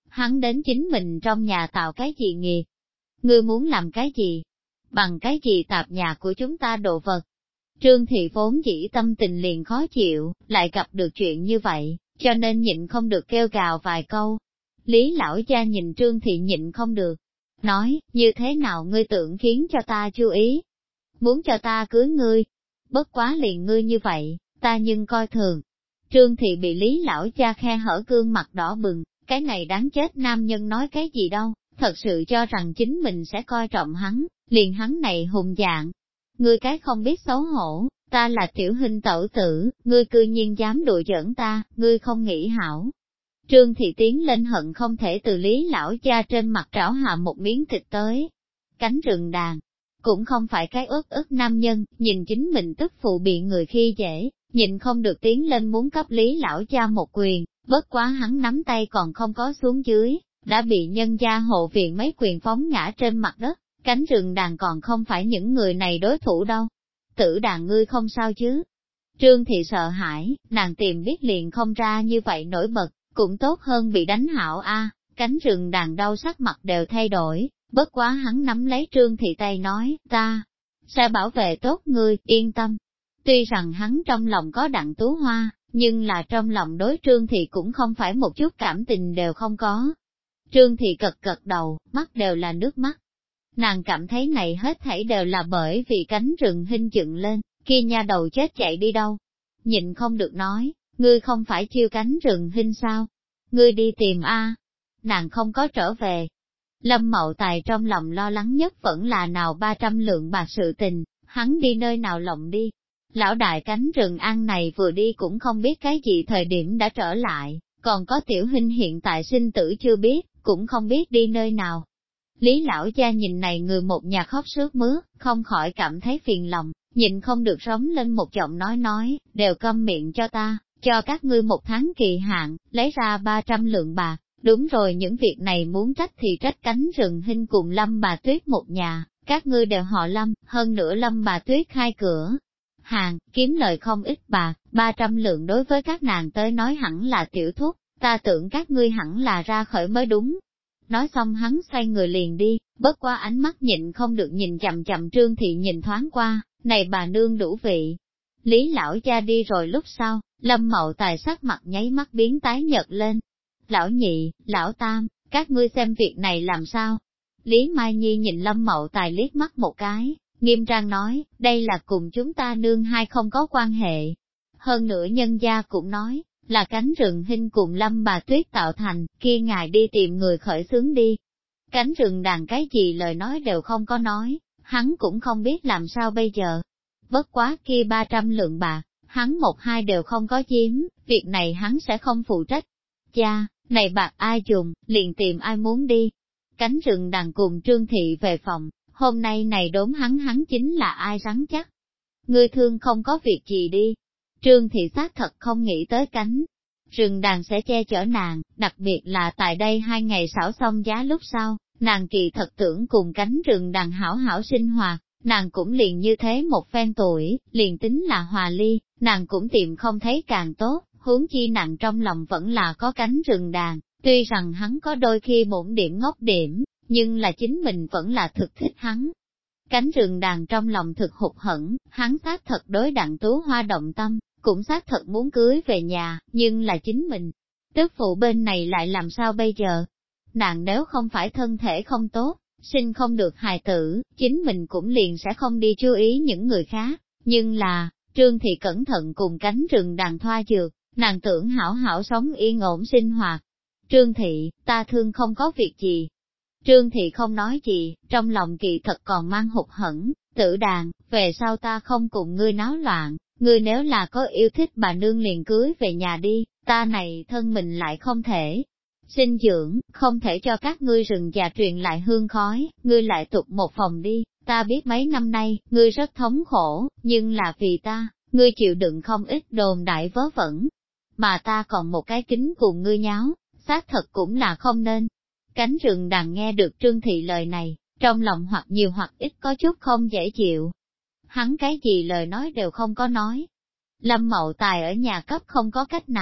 A: hắn đến chính mình trong nhà tạo cái gì nghiệt? Ngươi muốn làm cái gì? Bằng cái gì tạp nhà của chúng ta đồ vật? Trương Thị vốn dĩ tâm tình liền khó chịu, lại gặp được chuyện như vậy, cho nên nhịn không được kêu gào vài câu. Lý lão gia nhìn Trương Thị nhịn không được, nói, như thế nào ngươi tưởng khiến cho ta chú ý? Muốn cho ta cưới ngươi? Bất quá liền ngươi như vậy, ta nhưng coi thường. Trương Thị bị Lý lão gia khe hở gương mặt đỏ bừng, cái này đáng chết nam nhân nói cái gì đâu, thật sự cho rằng chính mình sẽ coi trọng hắn, liền hắn này hùng dạng. Ngươi cái không biết xấu hổ, ta là tiểu hình tẩu tử, ngươi cư nhiên dám đùa giỡn ta, ngươi không nghĩ hảo. Trương Thị tiến lên hận không thể từ Lý lão gia trên mặt trảo hạ một miếng thịt tới. Cánh rừng đàn, cũng không phải cái ức nam nhân, nhìn chính mình tức phụ bị người khi dễ, nhìn không được tiến lên muốn cấp Lý lão gia một quyền, bất quá hắn nắm tay còn không có xuống dưới, đã bị nhân gia hộ viện mấy quyền phóng ngã trên mặt đất, cánh rừng đàn còn không phải những người này đối thủ đâu. Tử đàn ngươi không sao chứ? Trương Thị sợ hãi, nàng tìm biết liền không ra như vậy nổi bật, cũng tốt hơn bị đánh hảo a. Cánh rừng đàn đau sắc mặt đều thay đổi, bất quá hắn nắm lấy Trương Thị tay nói, ta sẽ bảo vệ tốt ngươi, yên tâm. Tuy rằng hắn trong lòng có Đặng Tú Hoa, nhưng là trong lòng đối Trương Thị cũng không phải một chút cảm tình đều không có. Trương Thị cật đầu, mắt đều là nước mắt. Nàng cảm thấy này hết thảy đều là bởi vì cánh rừng hinh dựng lên, kia nha đầu chết chạy đi đâu. Nhịn không được nói, ngươi không phải chiêu cánh rừng hinh sao? Ngươi đi tìm a. Nàng không có trở về. Lâm Mậu Tài trong lòng lo lắng nhất vẫn là nào 300 lượng bạc sự tình, hắn đi nơi nào lộng đi. Lão đại cánh rừng ăn này vừa đi cũng không biết cái gì thời điểm đã trở lại, còn có tiểu hình hiện tại sinh tử chưa biết, cũng không biết đi nơi nào. Lý lão gia nhìn này người một nhà khóc sướt mướt, không khỏi cảm thấy phiền lòng, nhịn không được rống lên một giọng nói, đều câm miệng cho ta, cho các ngươi một tháng kỳ hạn, lấy ra 300 lượng bạc. Đúng rồi, những việc này muốn trách thì trách cánh rừng hinh cùng Lâm bà Tuyết một nhà, các ngươi đều họ Lâm, hơn nữa Lâm bà Tuyết khai cửa hàng, kiếm lời không ít bạc, 300 lượng đối với các nàng tới nói hẳn là tiểu thúc, ta tưởng các ngươi hẳn là ra khởi mới đúng. Nói xong hắn xoay người liền đi, bất qua ánh mắt nhịn không được nhìn chậm chậm Trương Thị nhìn thoáng qua, này bà nương đủ vị. Lý lão gia đi rồi lúc sau, Lâm Mậu Tài sắc mặt nháy mắt biến tái nhợt lên. Lão nhị, lão tam, các ngươi xem việc này làm sao? Lý Mai Nhi nhìn Lâm Mậu Tài liếc mắt một cái, nghiêm trang nói, đây là cùng chúng ta nương hai không có quan hệ. Hơn nữa nhân gia cũng nói, là cánh rừng hinh cùng Lâm bà Tuyết tạo thành, kia ngài đi tìm người khởi xướng đi. Cánh rừng đàn cái gì lời nói đều không có nói, hắn cũng không biết làm sao bây giờ. Bất quá kia 300 lượng bạc, hắn một hai đều không có chiếm, việc này hắn sẽ không phụ trách. Cha, này bạc ai dùng, liền tìm ai muốn đi. Cánh rừng đàn cùng Trương Thị về phòng, hôm nay này đốn hắn chính là ai rắn chắc. Ngươi thương không có việc gì đi. Trương Thị xác thật không nghĩ tới cánh rừng đàn sẽ che chở nàng, đặc biệt là tại đây 2 ngày xảo xong giá lúc sau, nàng kỳ thật tưởng cùng cánh rừng đàn hảo hảo sinh hoạt, nàng cũng liền như thế một phen tuổi, liền tính là hòa ly, nàng cũng tìm không thấy càng tốt, huống chi nàng trong lòng vẫn là có cánh rừng đàn, tuy rằng hắn có đôi khi bổn điểm ngốc điểm, nhưng là chính mình vẫn là thực thích hắn. Cánh rừng đàn trong lòng thực hụt hẫng, hắn xác thật đối Đặng Tú Hoa động tâm, cũng xác thật muốn cưới về nhà, nhưng là chính mình. Tức phụ bên này lại làm sao bây giờ? Nàng nếu không phải thân thể không tốt, sinh không được hài tử, chính mình cũng liền sẽ không đi chú ý những người khác, nhưng là, Trương Thị cẩn thận cùng cánh rừng đàn thoa dược, nàng tưởng hảo hảo sống yên ổn sinh hoạt. Trương Thị, ta thương không có việc gì. Trương Thị không nói gì, trong lòng kỳ thật còn mang hụt hẫng, Tử đàn, về sau ta không cùng ngươi náo loạn, ngươi nếu là có yêu thích bà nương liền cưới về nhà đi, ta này thân mình lại không thể sinh dưỡng, không thể cho các ngươi rừng già truyền lại hương khói, ngươi lại tục một phòng đi, ta biết mấy năm nay, ngươi rất thống khổ, nhưng là vì ta, ngươi chịu đựng không ít đồn đại vớ vẩn, mà ta còn một cái kính cùng ngươi nháo, xác thật cũng là không nên. Cánh rừng đàn nghe được Trương Thị lời này, trong lòng hoặc nhiều hoặc ít có chút không dễ chịu. Hắn cái gì lời nói đều không có nói. Lâm Mậu Tài ở nhà cấp không có cách nào,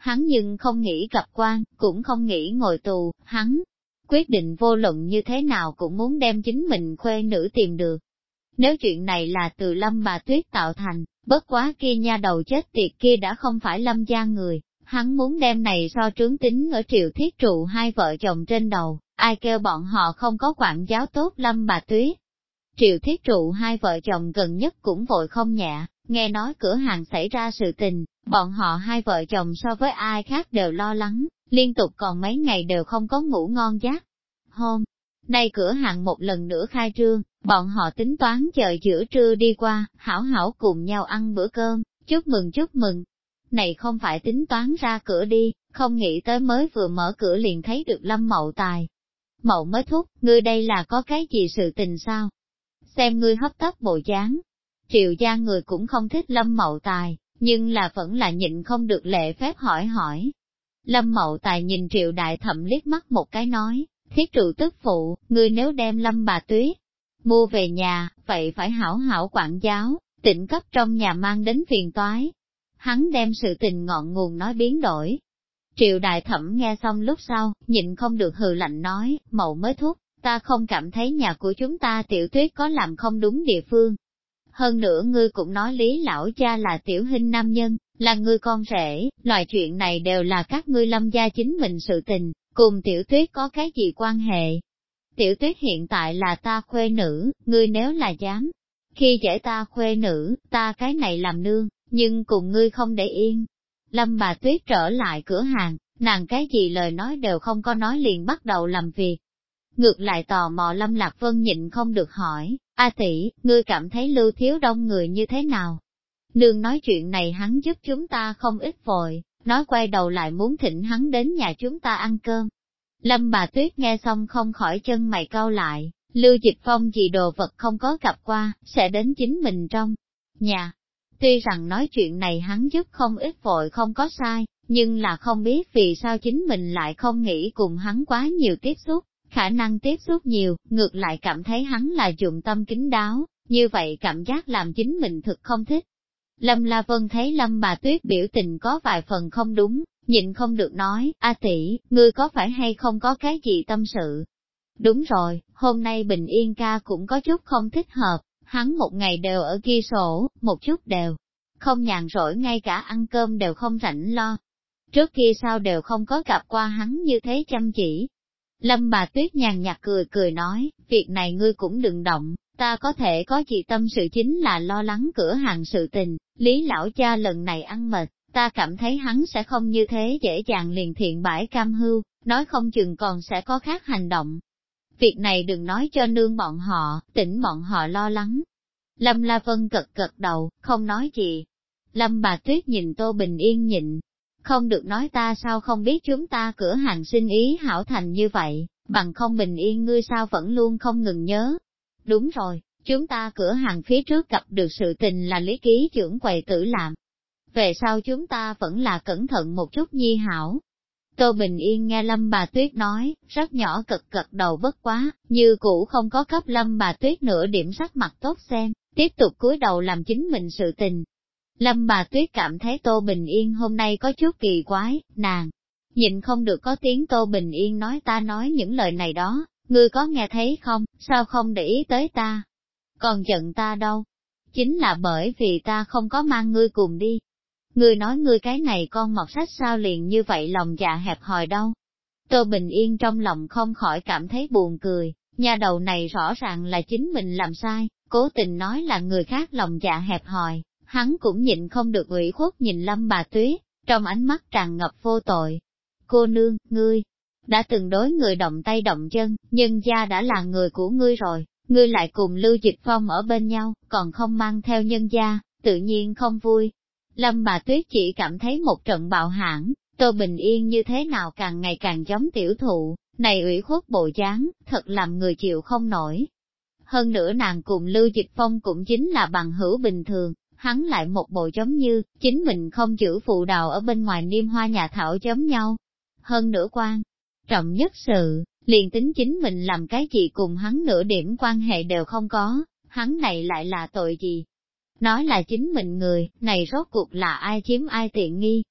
A: hắn nhưng không nghĩ gặp quan, cũng không nghĩ ngồi tù, hắn quyết định vô luận như thế nào cũng muốn đem chính mình khuê nữ tìm được. Nếu chuyện này là từ Lâm bà Tuyết tạo thành, bất quá kia nha đầu chết tiệt kia đã không phải Lâm gia người, hắn muốn đem này so trướng tính ở Triệu Thiết Trụ hai vợ chồng trên đầu, ai kêu bọn họ không có quản giáo tốt Lâm bà Tuyết. Triệu Thiết Trụ hai vợ chồng gần nhất cũng vội không nhẹ, nghe nói cửa hàng xảy ra sự tình, bọn họ hai vợ chồng so với ai khác đều lo lắng, liên tục còn mấy ngày đều không có ngủ ngon giấc. Hôm nay cửa hàng một lần nữa khai trương, bọn họ tính toán chờ giữa trưa đi qua, hảo hảo cùng nhau ăn bữa cơm, chúc mừng chúc mừng. Này không phải tính toán ra cửa đi, không nghĩ tới mới vừa mở cửa liền thấy được Lâm Mậu Tài. Mậu mới thúc, ngươi đây là có cái gì sự tình sao? Xem ngươi hấp tấp bộ dáng. Triệu gia người cũng không thích Lâm Mậu Tài, nhưng là vẫn là nhịn không được lệ phép hỏi. Lâm Mậu Tài nhìn Triệu Đại Thẩm liếc mắt một cái nói, Thiết Trụ tức phụ, ngươi nếu đem Lâm bà Tuyết mua về nhà, vậy phải hảo hảo quản giáo, tịnh cấp trong nhà mang đến phiền toái. Hắn đem sự tình ngọn nguồn nói biến đổi. Triệu Đại Thẩm nghe xong lúc sau, nhịn không được hừ lạnh nói, Mậu mới thúc, ta không cảm thấy nhà của chúng ta Tiểu Tuyết có làm không đúng địa phương. Hơn nữa ngươi cũng nói Lý lão cha là tiểu hình nam nhân, là ngươi con rể, loại chuyện này đều là các ngươi Lâm gia chính mình sự tình, cùng Tiểu Tuyết có cái gì quan hệ. Tiểu Tuyết hiện tại là ta khuê nữ, ngươi nếu là dám, khi dễ ta khuê nữ, ta cái này làm nương, nhưng cùng ngươi không để yên. Lâm bà Tuyết trở lại cửa hàng, nàng cái gì lời nói đều không có nói liền bắt đầu làm việc. Ngược lại tò mò Lâm Lạc Vân nhịn không được hỏi, A tỷ, ngươi cảm thấy Lưu Thiếu Đông người như thế nào? Nương nói chuyện này hắn giúp chúng ta không ít vội, nói quay đầu lại muốn thỉnh hắn đến nhà chúng ta ăn cơm. Lâm bà Tuyết nghe xong không khỏi chân mày cau lại, Lưu Dịch Phong gì đồ vật không có gặp qua, sẽ đến chính mình trong nhà. Tuy rằng nói chuyện này hắn giúp không ít vội không có sai, nhưng là không biết vì sao chính mình lại không nghĩ cùng hắn quá nhiều tiếp xúc, khả năng tiếp xúc nhiều, ngược lại cảm thấy hắn là dụng tâm kín đáo, như vậy cảm giác làm chính mình thực không thích. Lâm La Vân thấy Lâm bà Tuyết biểu tình có vài phần không đúng, nhịn không được nói, A tỷ, ngươi có phải hay không có cái gì tâm sự? Đúng rồi, hôm nay Bình Yên ca cũng có chút không thích hợp, hắn một ngày đều ở ghi sổ, một chút đều không nhàn rỗi, ngay cả ăn cơm đều không rảnh lo. Trước kia sao đều không có gặp qua hắn như thế chăm chỉ. Lâm bà Tuyết nhàn nhạt cười cười nói, việc này ngươi cũng đừng động, ta có thể có gì tâm sự chính là lo lắng cửa hàng sự tình, Lý lão cha lần này ăn mệt, ta cảm thấy hắn sẽ không như thế dễ dàng liền thiện bãi cam hưu, nói không chừng còn sẽ có khác hành động. Việc này đừng nói cho nương bọn họ, tỉnh bọn họ lo lắng. Lâm La Vân gật gật đầu, không nói gì. Lâm bà Tuyết nhìn Tô Bình Yên nhịn, không được nói ta sao không biết chúng ta cửa hàng sinh ý hảo thành như vậy, bằng không Bình Yên ngươi sao vẫn luôn không ngừng nhớ. Đúng rồi, chúng ta cửa hàng phía trước gặp được sự tình là Lý ký trưởng quầy tử làm. Về sau chúng ta vẫn là cẩn thận một chút nhi hảo. Tô Bình Yên nghe Lâm bà Tuyết nói, rất nhỏ gật đầu bất quá, như cũ không có cấp Lâm bà Tuyết nửa điểm sắc mặt tốt xem, tiếp tục cúi đầu làm chính mình sự tình. Lâm bà Tuyết cảm thấy Tô Bình Yên hôm nay có chút kỳ quái, nàng nhịn không được có tiếng Tô Bình Yên nói ta nói những lời này đó, ngươi có nghe thấy không, sao không để ý tới ta? Còn giận ta đâu? Chính là bởi vì ta không có mang ngươi cùng đi. Ngươi nói ngươi cái này con mọt sách sao liền như vậy lòng dạ hẹp hòi đâu. Tô Bình Yên trong lòng không khỏi cảm thấy buồn cười, nhà đầu này rõ ràng là chính mình làm sai, cố tình nói là người khác lòng dạ hẹp hòi, hắn cũng nhịn không được ủy khuất nhìn Lâm bà Tuyết, trong ánh mắt tràn ngập vô tội. Cô nương, ngươi đã từng đối người động tay động chân, nhưng gia đã là người của ngươi rồi, ngươi lại cùng Lưu Dịch Phong ở bên nhau, còn không mang theo nhân gia, tự nhiên không vui. Lâm bà Tuyết chỉ cảm thấy một trận bạo hãn, Tô Bình Yên như thế nào càng ngày càng giống tiểu thụ, này ủy khuất bộ dáng, thật làm người chịu không nổi. Hơn nữa nàng cùng Lưu Dịch Phong cũng chính là bằng hữu bình thường, hắn lại một bộ giống như, chính mình không giữ phụ đào ở bên ngoài niêm hoa nhà thảo giống nhau. Hơn nữa quan trọng nhất sự, liền tính chính mình làm cái gì cùng hắn nửa điểm quan hệ đều không có, hắn này lại là tội gì? Nói là chính mình người, này rốt cuộc là ai chiếm ai tiện nghi?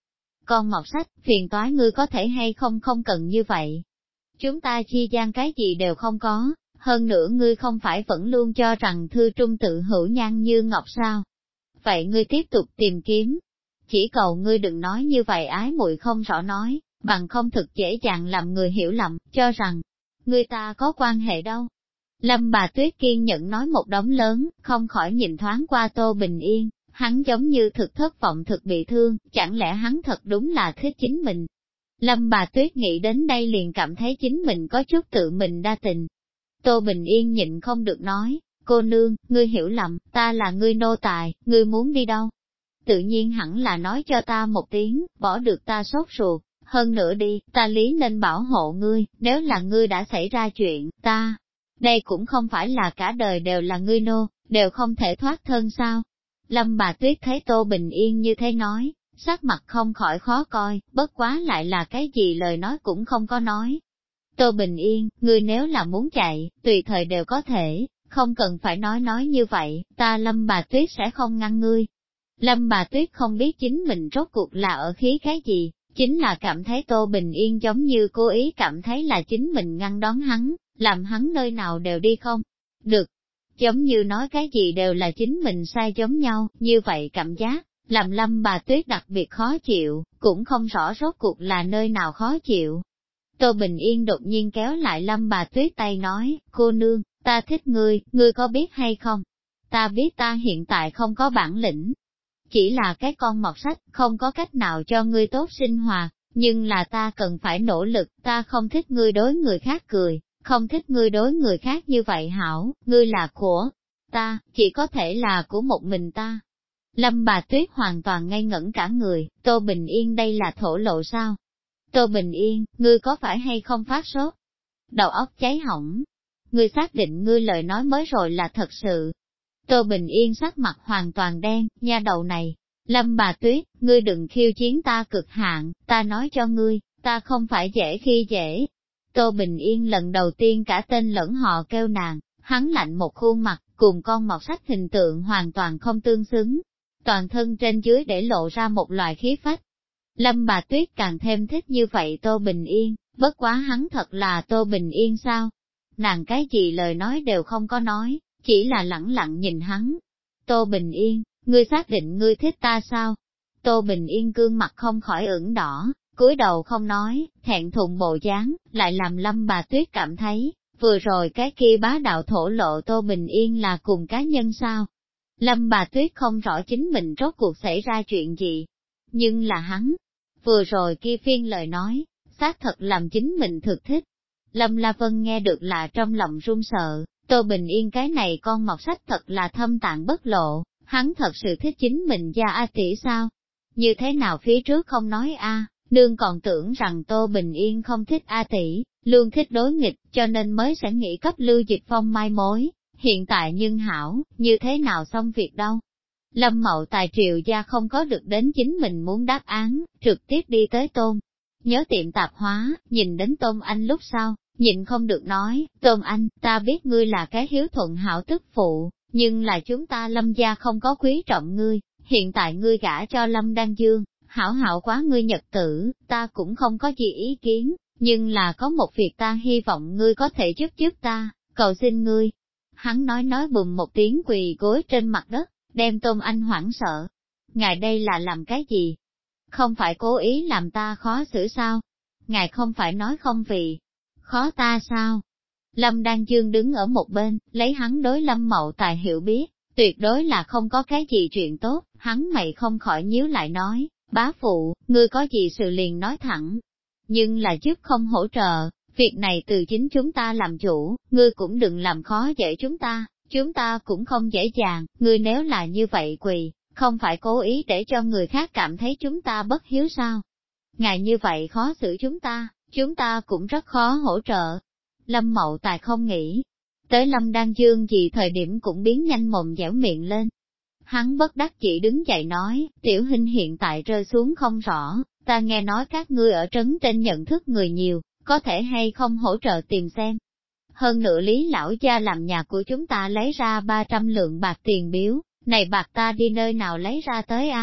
A: Con mọt sách, phiền toái ngươi có thể hay không cần như vậy. Chúng ta chi gian cái gì đều không có, hơn nữa ngươi không phải vẫn luôn cho rằng thư trung tự hữu nhan như ngọc sao. Vậy ngươi tiếp tục tìm kiếm. Chỉ cầu ngươi đừng nói như vậy ái muội không rõ nói, bằng không thực dễ dàng làm người hiểu lầm, cho rằng, người ta có quan hệ đâu. Lâm bà Tuyết kiên nhẫn nói một đống lớn, không khỏi nhìn thoáng qua Tô Bình Yên, hắn giống như thực thất vọng thực bị thương, chẳng lẽ hắn thật đúng là thích chính mình. Lâm bà Tuyết nghĩ đến đây liền cảm thấy chính mình có chút tự mình đa tình. Tô Bình Yên nhịn không được nói, cô nương, ngươi hiểu lầm, ta là ngươi nô tài, ngươi muốn đi đâu? Tự nhiên hẳn là nói cho ta một tiếng, bỏ được ta sốt ruột, hơn nữa đi, ta lý nên bảo hộ ngươi, nếu là ngươi đã xảy ra chuyện, ta, đây cũng không phải là cả đời đều là ngươi nô, đều không thể thoát thân sao. Lâm bà Tuyết thấy Tô Bình Yên như thế nói, sắc mặt không khỏi khó coi, bất quá lại là cái gì lời nói cũng không có nói. Tô Bình Yên, ngươi nếu là muốn chạy, tùy thời đều có thể, không cần phải nói như vậy, ta Lâm bà Tuyết sẽ không ngăn ngươi. Lâm bà Tuyết không biết chính mình rốt cuộc là ở khí cái gì, chính là cảm thấy Tô Bình Yên giống như cố ý cảm thấy là chính mình ngăn đón hắn, làm hắn nơi nào đều đi không được. Giống như nói cái gì đều là chính mình sai giống nhau, như vậy cảm giác, làm Lâm bà Tuyết đặc biệt khó chịu, cũng không rõ rốt cuộc là nơi nào khó chịu. Tô Bình Yên đột nhiên kéo lại Lâm bà Tuyết tay nói, cô nương, ta thích ngươi, ngươi có biết hay không? Ta biết ta hiện tại không có bản lĩnh, chỉ là cái con mọt sách, không có cách nào cho ngươi tốt sinh hoạt, nhưng là ta cần phải nỗ lực, ta không thích ngươi đối người khác cười, không thích ngươi đối người khác như vậy hảo, ngươi là của ta, chỉ có thể là của một mình ta. Lâm bà Tuyết hoàn toàn ngây ngẩn cả người, Tô Bình Yên đây là thổ lộ sao? Tô Bình Yên, ngươi có phải hay không phát sốt? Đầu óc cháy hỏng. Ngươi xác định ngươi lời nói mới rồi là thật sự. Tô Bình Yên sắc mặt hoàn toàn đen, nha đầu này. Lâm bà Tuyết, ngươi đừng khiêu chiến ta cực hạn, ta nói cho ngươi, ta không phải dễ khi dễ. Tô Bình Yên lần đầu tiên cả tên lẫn họ kêu nàng, hắn lạnh một khuôn mặt, cùng con mọt sách hình tượng hoàn toàn không tương xứng. Toàn thân trên dưới để lộ ra một loại khí phách. Lâm bà Tuyết càng thêm thích như vậy Tô Bình Yên, bất quá hắn thật là Tô Bình Yên sao? Nàng cái gì lời nói đều không có nói, chỉ là lẳng lặng nhìn hắn. Tô Bình Yên, ngươi xác định ngươi thích ta sao? Tô Bình Yên gương mặt không khỏi ửng đỏ, cúi đầu không nói, thẹn thùng bộ dáng, lại làm Lâm bà Tuyết cảm thấy, vừa rồi cái kia bá đạo thổ lộ Tô Bình Yên là cùng cá nhân sao? Lâm bà Tuyết không rõ chính mình rốt cuộc xảy ra chuyện gì, nhưng là hắn, vừa rồi kia phiên lời nói, xác thật làm chính mình thực thích. Lâm La Vân nghe được là trong lòng run sợ, Tô Bình Yên cái này con mọt sách thật là thâm tạng bất lộ, hắn thật sự thích chính mình gia A tỷ sao? Như thế nào phía trước không nói a, nương còn tưởng rằng Tô Bình Yên không thích A tỷ, luôn thích đối nghịch, cho nên mới sẽ nghĩ cấp Lưu Dịch Phong mai mối, hiện tại nhưng hảo, như thế nào xong việc đâu. Lâm Mậu Tài Triều gia không có được đến chính mình muốn đáp án, trực tiếp đi tới Tôn. Nhớ tiệm tạp hóa, nhìn đến Tôn Anh lúc sau, nhịn không được nói, Tôn Anh, ta biết ngươi là cái hiếu thuận hảo tức phụ, nhưng là chúng ta Lâm gia không có quý trọng ngươi, hiện tại ngươi gả cho Lâm Đan Dương, hảo hảo quá ngươi nhật tử, ta cũng không có gì ý kiến, nhưng là có một việc ta hy vọng ngươi có thể giúp ta, cầu xin ngươi. Hắn nói bùm một tiếng quỳ gối trên mặt đất, đem Tôn Anh hoảng sợ. Ngài đây là làm cái gì? Không phải cố ý làm ta khó xử sao? Ngài không phải nói không vì khó ta sao? Lâm Đan Dương đứng ở một bên, lấy hắn đối Lâm Mậu Tài hiểu biết, tuyệt đối là không có cái gì chuyện tốt, hắn mày không khỏi nhíu lại nói, bá phụ, ngươi có gì sự liền nói thẳng. Nhưng là giúp không hỗ trợ, việc này từ chính chúng ta làm chủ, ngươi cũng đừng làm khó dễ chúng ta cũng không dễ dàng, ngươi nếu là như vậy quỳ, không phải cố ý để cho người khác cảm thấy chúng ta bất hiếu sao? Ngài như vậy khó xử chúng ta cũng rất khó hỗ trợ. Lâm Mậu Tài không nghĩ, tới Lâm Đan Dương gì thời điểm cũng biến nhanh mồm dẻo miệng lên. Hắn bất đắc chỉ đứng dậy nói, tiểu hình hiện tại rơi xuống không rõ, ta nghe nói các ngươi ở trấn trên nhận thức người nhiều, có thể hay không hỗ trợ tìm xem. Hơn nữa Lý lão gia làm nhà của chúng ta lấy ra 300 lượng bạc tiền biếu, này bạc ta đi nơi nào lấy ra tới a?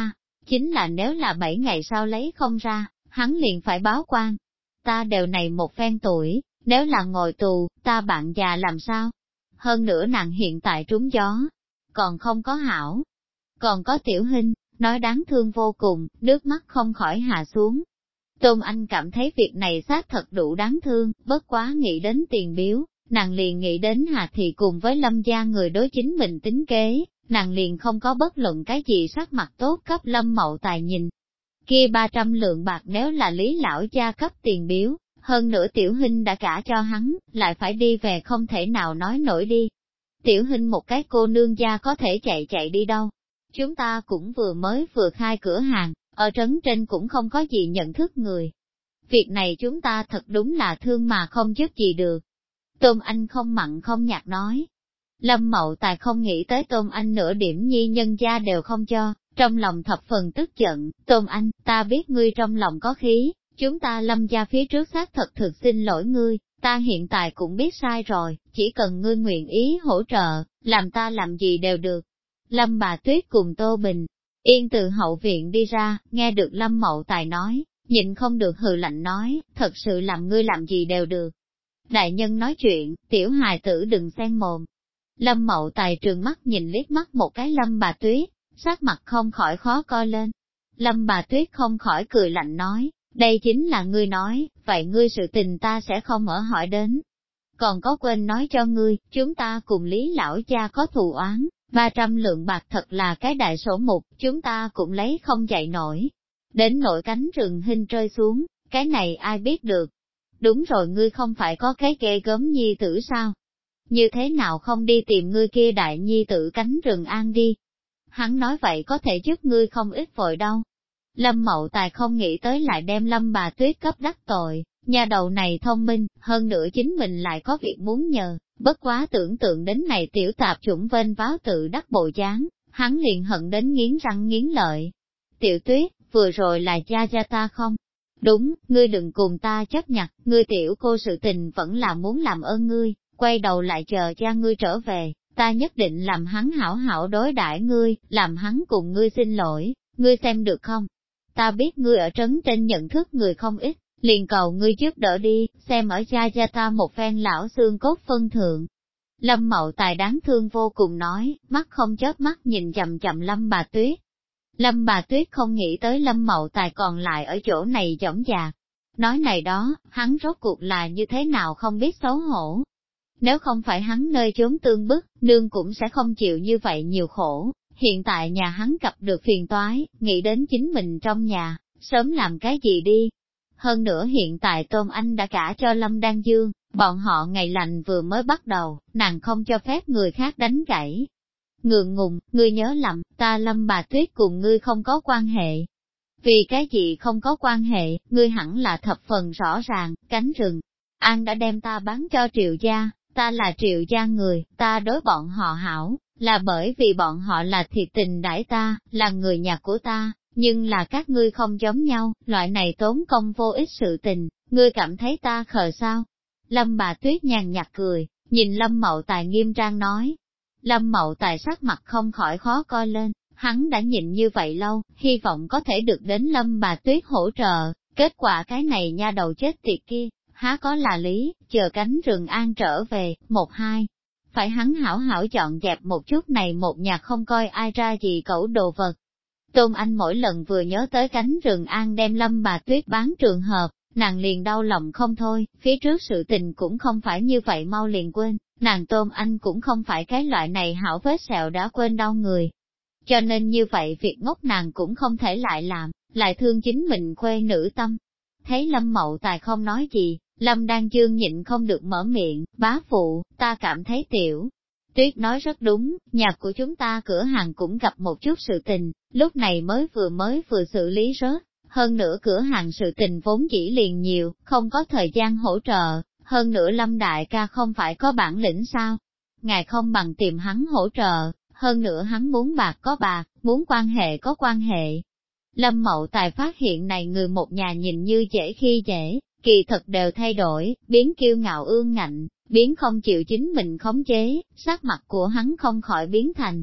A: chính là nếu là 7 ngày sau lấy không ra, hắn liền phải báo quan. Ta đều này một phen tuổi, nếu là ngồi tù, ta bạn già làm sao? Hơn nữa nàng hiện tại trúng gió, còn không có hảo. Còn có Tiểu Hinh, nói đáng thương vô cùng, nước mắt không khỏi hạ xuống. Tôn Anh cảm thấy việc này xác thật đủ đáng thương, bất quá nghĩ đến tiền biếu, nàng liền nghĩ đến Hà Thị cùng với Lâm gia người đối chính mình tính kế, nàng liền không có bất luận cái gì sắc mặt tốt cấp Lâm Mậu Tài nhìn. Kia 300 lượng bạc nếu là Lý lão gia cấp tiền biếu, hơn nữa Tiểu Hinh đã cả cho hắn, lại phải đi về không thể nào nói nổi đi. Tiểu Hinh một cái cô nương gia có thể chạy đi đâu. Chúng ta cũng vừa khai cửa hàng, ở trấn trên cũng không có gì nhận thức người. Việc này chúng ta thật đúng là thương mà không giúp gì được. Tôn Anh không mặn không nhạt nói. Lâm Mậu Tài không nghĩ tới Tôn Anh nửa điểm nhi nhân gia đều không cho, trong lòng thập phần tức giận. Tôn Anh, ta biết ngươi trong lòng có khí, chúng ta Lâm gia phía trước xác thật thực xin lỗi ngươi, ta hiện tại cũng biết sai rồi, chỉ cần ngươi nguyện ý hỗ trợ, làm ta làm gì đều được. Lâm bà Tuyết cùng Tô Bình Yên từ hậu viện đi ra, nghe được Lâm Mậu Tài nói, nhịn không được hừ lạnh nói, thật sự làm ngươi làm gì đều được. Đại nhân nói chuyện, tiểu hài tử đừng xen mồm. Lâm Mậu Tài trừng mắt nhìn liếc mắt một cái Lâm bà Tuyết, sắc mặt không khỏi khó coi lên. Lâm bà Tuyết không khỏi cười lạnh nói, đây chính là ngươi nói, vậy ngươi sự tình ta sẽ không ở hỏi đến. Còn có quên nói cho ngươi, chúng ta cùng Lý lão cha có thù oán, 300 lượng bạc thật là cái đại sổ mục, chúng ta cũng lấy không dậy nổi. Đến nỗi cánh rừng hình rơi xuống, cái này ai biết được. Đúng rồi, ngươi không phải có cái ghê gớm nhi tử sao? Như thế nào không đi tìm ngươi kia đại nhi tử cánh rừng an đi? Hắn nói vậy có thể giúp ngươi không ít vội đâu. Lâm Mậu Tài không nghĩ tới lại đem Lâm bà Tuyết cấp đắc tội, nhà đầu này thông minh, hơn nữa chính mình lại có việc muốn nhờ, bất quá tưởng tượng đến này tiểu tạp chủng vênh váo tự đắc bộ dáng, hắn liền hận đến nghiến răng nghiến lợi. Tiểu Tuyết, vừa rồi là gia ta không? Đúng, ngươi đừng cùng ta chấp nhặt, ngươi tiểu cô sự tình vẫn là muốn làm ơn ngươi, quay đầu lại chờ cha ngươi trở về, ta nhất định làm hắn hảo hảo đối đãi ngươi, làm hắn cùng ngươi xin lỗi, ngươi xem được không? Ta biết ngươi ở trấn trên nhận thức người không ít, liền cầu ngươi giúp đỡ đi, xem ở gia ta một phen lão xương cốt phân thượng. Lâm Mậu Tài đáng thương vô cùng nói, mắt không chớp mắt nhìn chậm chậm Lâm bà Tuyết. Lâm bà Tuyết không nghĩ tới Lâm Mậu Tài còn lại ở chỗ này dõng dạc. Nói này đó, hắn rốt cuộc là như thế nào không biết xấu hổ. Nếu không phải hắn nơi chốn tương bức, nương cũng sẽ không chịu như vậy nhiều khổ. Hiện tại nhà hắn gặp được phiền toái, nghĩ đến chính mình trong nhà, sớm làm cái gì đi. Hơn nữa hiện tại Tôn Anh đã cả cho Lâm Đan Dương, bọn họ ngày lành vừa mới bắt đầu, nàng không cho phép người khác đánh gãy. Ngượng ngùng, ngươi nhớ lầm, ta Lâm bà Tuyết cùng ngươi không có quan hệ. Vì cái gì không có quan hệ, ngươi hẳn là thập phần rõ ràng, cánh rừng. An đã đem ta bán cho Triệu gia, ta là Triệu gia người, ta đối bọn họ hảo, là bởi vì bọn họ là thiệt tình đãi ta, là người nhà của ta, nhưng là các ngươi không giống nhau, loại này tốn công vô ích sự tình, ngươi cảm thấy ta khờ sao? Lâm bà Tuyết nhàn nhạt cười, nhìn Lâm Mậu Tài nghiêm trang nói. Lâm Mậu Tài sắc mặt không khỏi khó coi lên, hắn đã nhịn như vậy lâu, hy vọng có thể được đến Lâm bà Tuyết hỗ trợ, kết quả cái này nha đầu chết tiệt kia, há có là lý, chờ cánh rừng an trở về, 1-2. Phải hắn hảo hảo dọn dẹp một chút này một nhà không coi ai ra gì cẩu đồ vật. Tôn Anh mỗi lần vừa nhớ tới cánh rừng an đem Lâm bà Tuyết bán trường hợp, nàng liền đau lòng không thôi, phía trước sự tình cũng không phải như vậy mau liền quên, nàng Tôn Anh cũng không phải cái loại này hảo vết sẹo đã quên đau người. Cho nên như vậy việc ngốc nàng cũng không thể lại làm, lại thương chính mình khuê nữ tâm. Thấy Lâm Mậu Tài không nói gì, Lâm Đan Dương nhịn không được mở miệng, bá phụ, ta cảm thấy Tiểu Tuyết nói rất đúng, nhà của chúng ta cửa hàng cũng gặp một chút sự tình, lúc này mới vừa xử lý rớt, hơn nữa cửa hàng sự tình vốn dĩ liền nhiều, không có thời gian hỗ trợ, hơn nữa Lâm đại ca không phải có bản lĩnh sao? Ngài không bằng tìm hắn hỗ trợ, hơn nữa hắn muốn bạc có bạc, muốn quan hệ có quan hệ. Lâm Mậu Tài phát hiện này người một nhà nhìn như dễ khi dễ, kỳ thật đều thay đổi, biến kiêu ngạo ương ngạnh, biến không chịu chính mình khống chế, sắc mặt của hắn không khỏi biến thành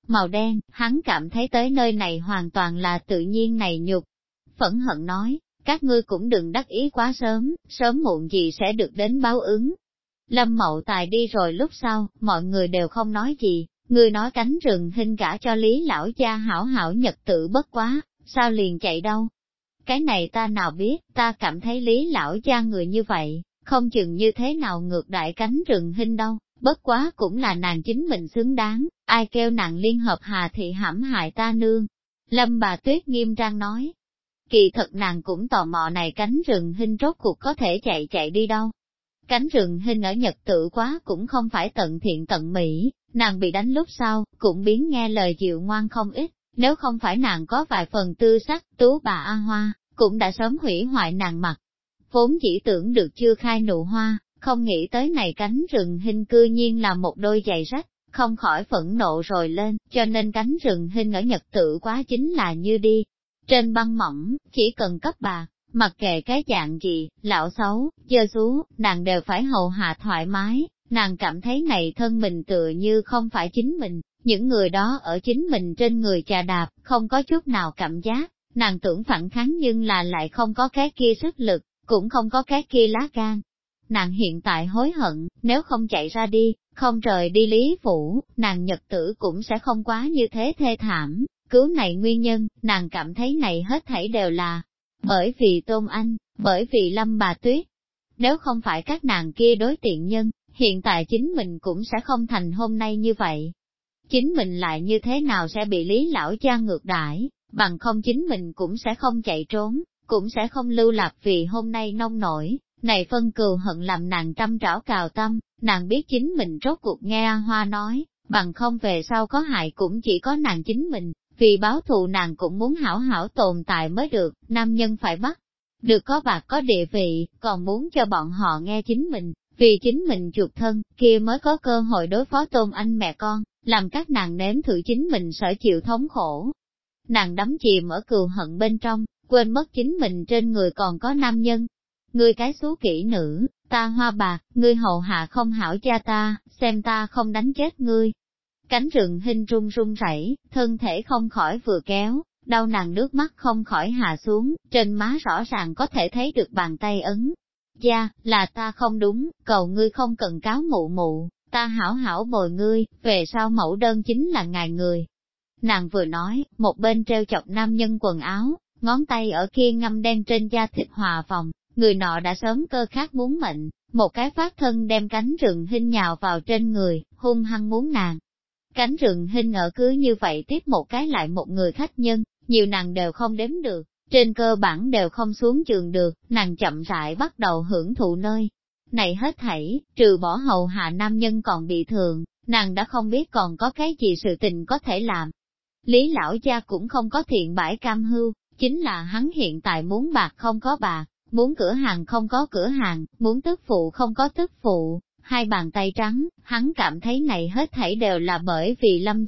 A: màu đen, hắn cảm thấy tới nơi này hoàn toàn là tự nhiên này nhục. Phẫn hận nói, các ngươi cũng đừng đắc ý quá sớm, sớm muộn gì sẽ được đến báo ứng. Lâm Mậu Tài đi rồi lúc sau, mọi người đều không nói gì, ngươi nói cánh rừng hình gả cho Lý lão gia hảo hảo nhật tự bất quá, sao liền chạy đâu? Cái này ta nào biết, ta cảm thấy Lý lão gia người như vậy, không chừng như thế nào ngược đại cánh rừng hình đâu, bất quá cũng là nàng chính mình xứng đáng, ai kêu nàng liên hợp Hà Thị hãm hại ta nương. Lâm bà Tuyết nghiêm trang nói, kỳ thật nàng cũng tò mò này cánh rừng hình rốt cuộc có thể chạy đi đâu. Cánh rừng hình ở Nhật tự quá cũng không phải tận thiện tận mỹ, nàng bị đánh lúc sau, cũng biến nghe lời dịu ngoan không ít, nếu không phải nàng có vài phần tư sắc, tú bà A Hoa, cũng đã sớm hủy hoại nàng mặt. Vốn chỉ tưởng được chưa khai nụ hoa, không nghĩ tới này cánh rừng hình cư nhiên là một đôi giày rách, không khỏi phẫn nộ rồi lên, cho nên cánh rừng hình ở Nhật tự quá chính là như đi. Trên băng mỏng, chỉ cần cấp bạc, mặc kệ cái dạng gì, lão xấu, dơ xú, nàng đều phải hầu hạ thoải mái, nàng cảm thấy này thân mình tựa như không phải chính mình, những người đó ở chính mình trên người chà đạp, không có chút nào cảm giác, nàng tưởng phản kháng nhưng là lại không có cái kia sức lực, cũng không có cái kia lá gan. Nàng hiện tại hối hận, nếu không chạy ra đi, không rời đi Lý Phủ, nàng nhật tử cũng sẽ không quá như thế thê thảm, cứu này nguyên nhân, nàng cảm thấy này hết thảy đều là bởi vì Tôn Anh, bởi vì Lâm bà Tuyết. Nếu không phải các nàng kia đối tiện nhân, hiện tại chính mình cũng sẽ không thành hôm nay như vậy. Chính mình lại như thế nào sẽ bị Lý lão cha ngược đãi, bằng không chính mình cũng sẽ không chạy trốn, cũng sẽ không lưu lạc vì hôm nay nông nổi. Này phân cừu hận làm nàng trăm trảo cào tâm, nàng biết chính mình rốt cuộc nghe A Hoa nói, bằng không về sau có hại cũng chỉ có nàng chính mình, vì báo thù nàng cũng muốn hảo hảo tồn tại mới được, nam nhân phải bắt được có bạc có địa vị, còn muốn cho bọn họ nghe chính mình, vì chính mình chuộc thân, kia mới có cơ hội đối phó Tôn Anh mẹ con, làm các nàng nếm thử chính mình sở chịu thống khổ. Nàng đắm chìm ở cừu hận bên trong, quên mất chính mình trên người còn có nam nhân. Ngươi cái xú kỹ nữ, ta hoa bạc, ngươi hầu hạ không hảo cha ta, xem ta không đánh chết ngươi. Cánh rừng hình run run rẩy, thân thể không khỏi vừa kéo, đau nàng nước mắt không khỏi hạ xuống, trên má rõ ràng có thể thấy được bàn tay ấn. Gia, là ta không đúng, cầu ngươi không cần cáo mụ mụ, ta hảo hảo bồi ngươi, về sau mẫu đơn chính là ngài người. Nàng vừa nói, một bên treo chọc nam nhân quần áo, ngón tay ở kia ngâm đen trên da thịt hòa vòng, người nọ đã sớm cơ khát muốn mệnh, một cái phát thân đem cánh rừng hình nhào vào trên người, hung hăng muốn nàng. Cánh rừng hình ở cứ như vậy tiếp một cái lại một người khách nhân, nhiều nàng đều không đếm được, trên cơ bản đều không xuống giường được, nàng chậm rãi bắt đầu hưởng thụ nơi. Này hết thảy, trừ bỏ hầu hạ nam nhân còn bị thương, nàng đã không biết còn có cái gì sự tình có thể làm. Lý lão gia cũng không có thiện bãi cam hưu, chính là hắn hiện tại muốn bạc không có bạc, muốn cửa hàng không có cửa hàng, muốn tức phụ không có tức phụ, hai bàn tay trắng, hắn cảm thấy này hết thảy đều là bởi vì Lâm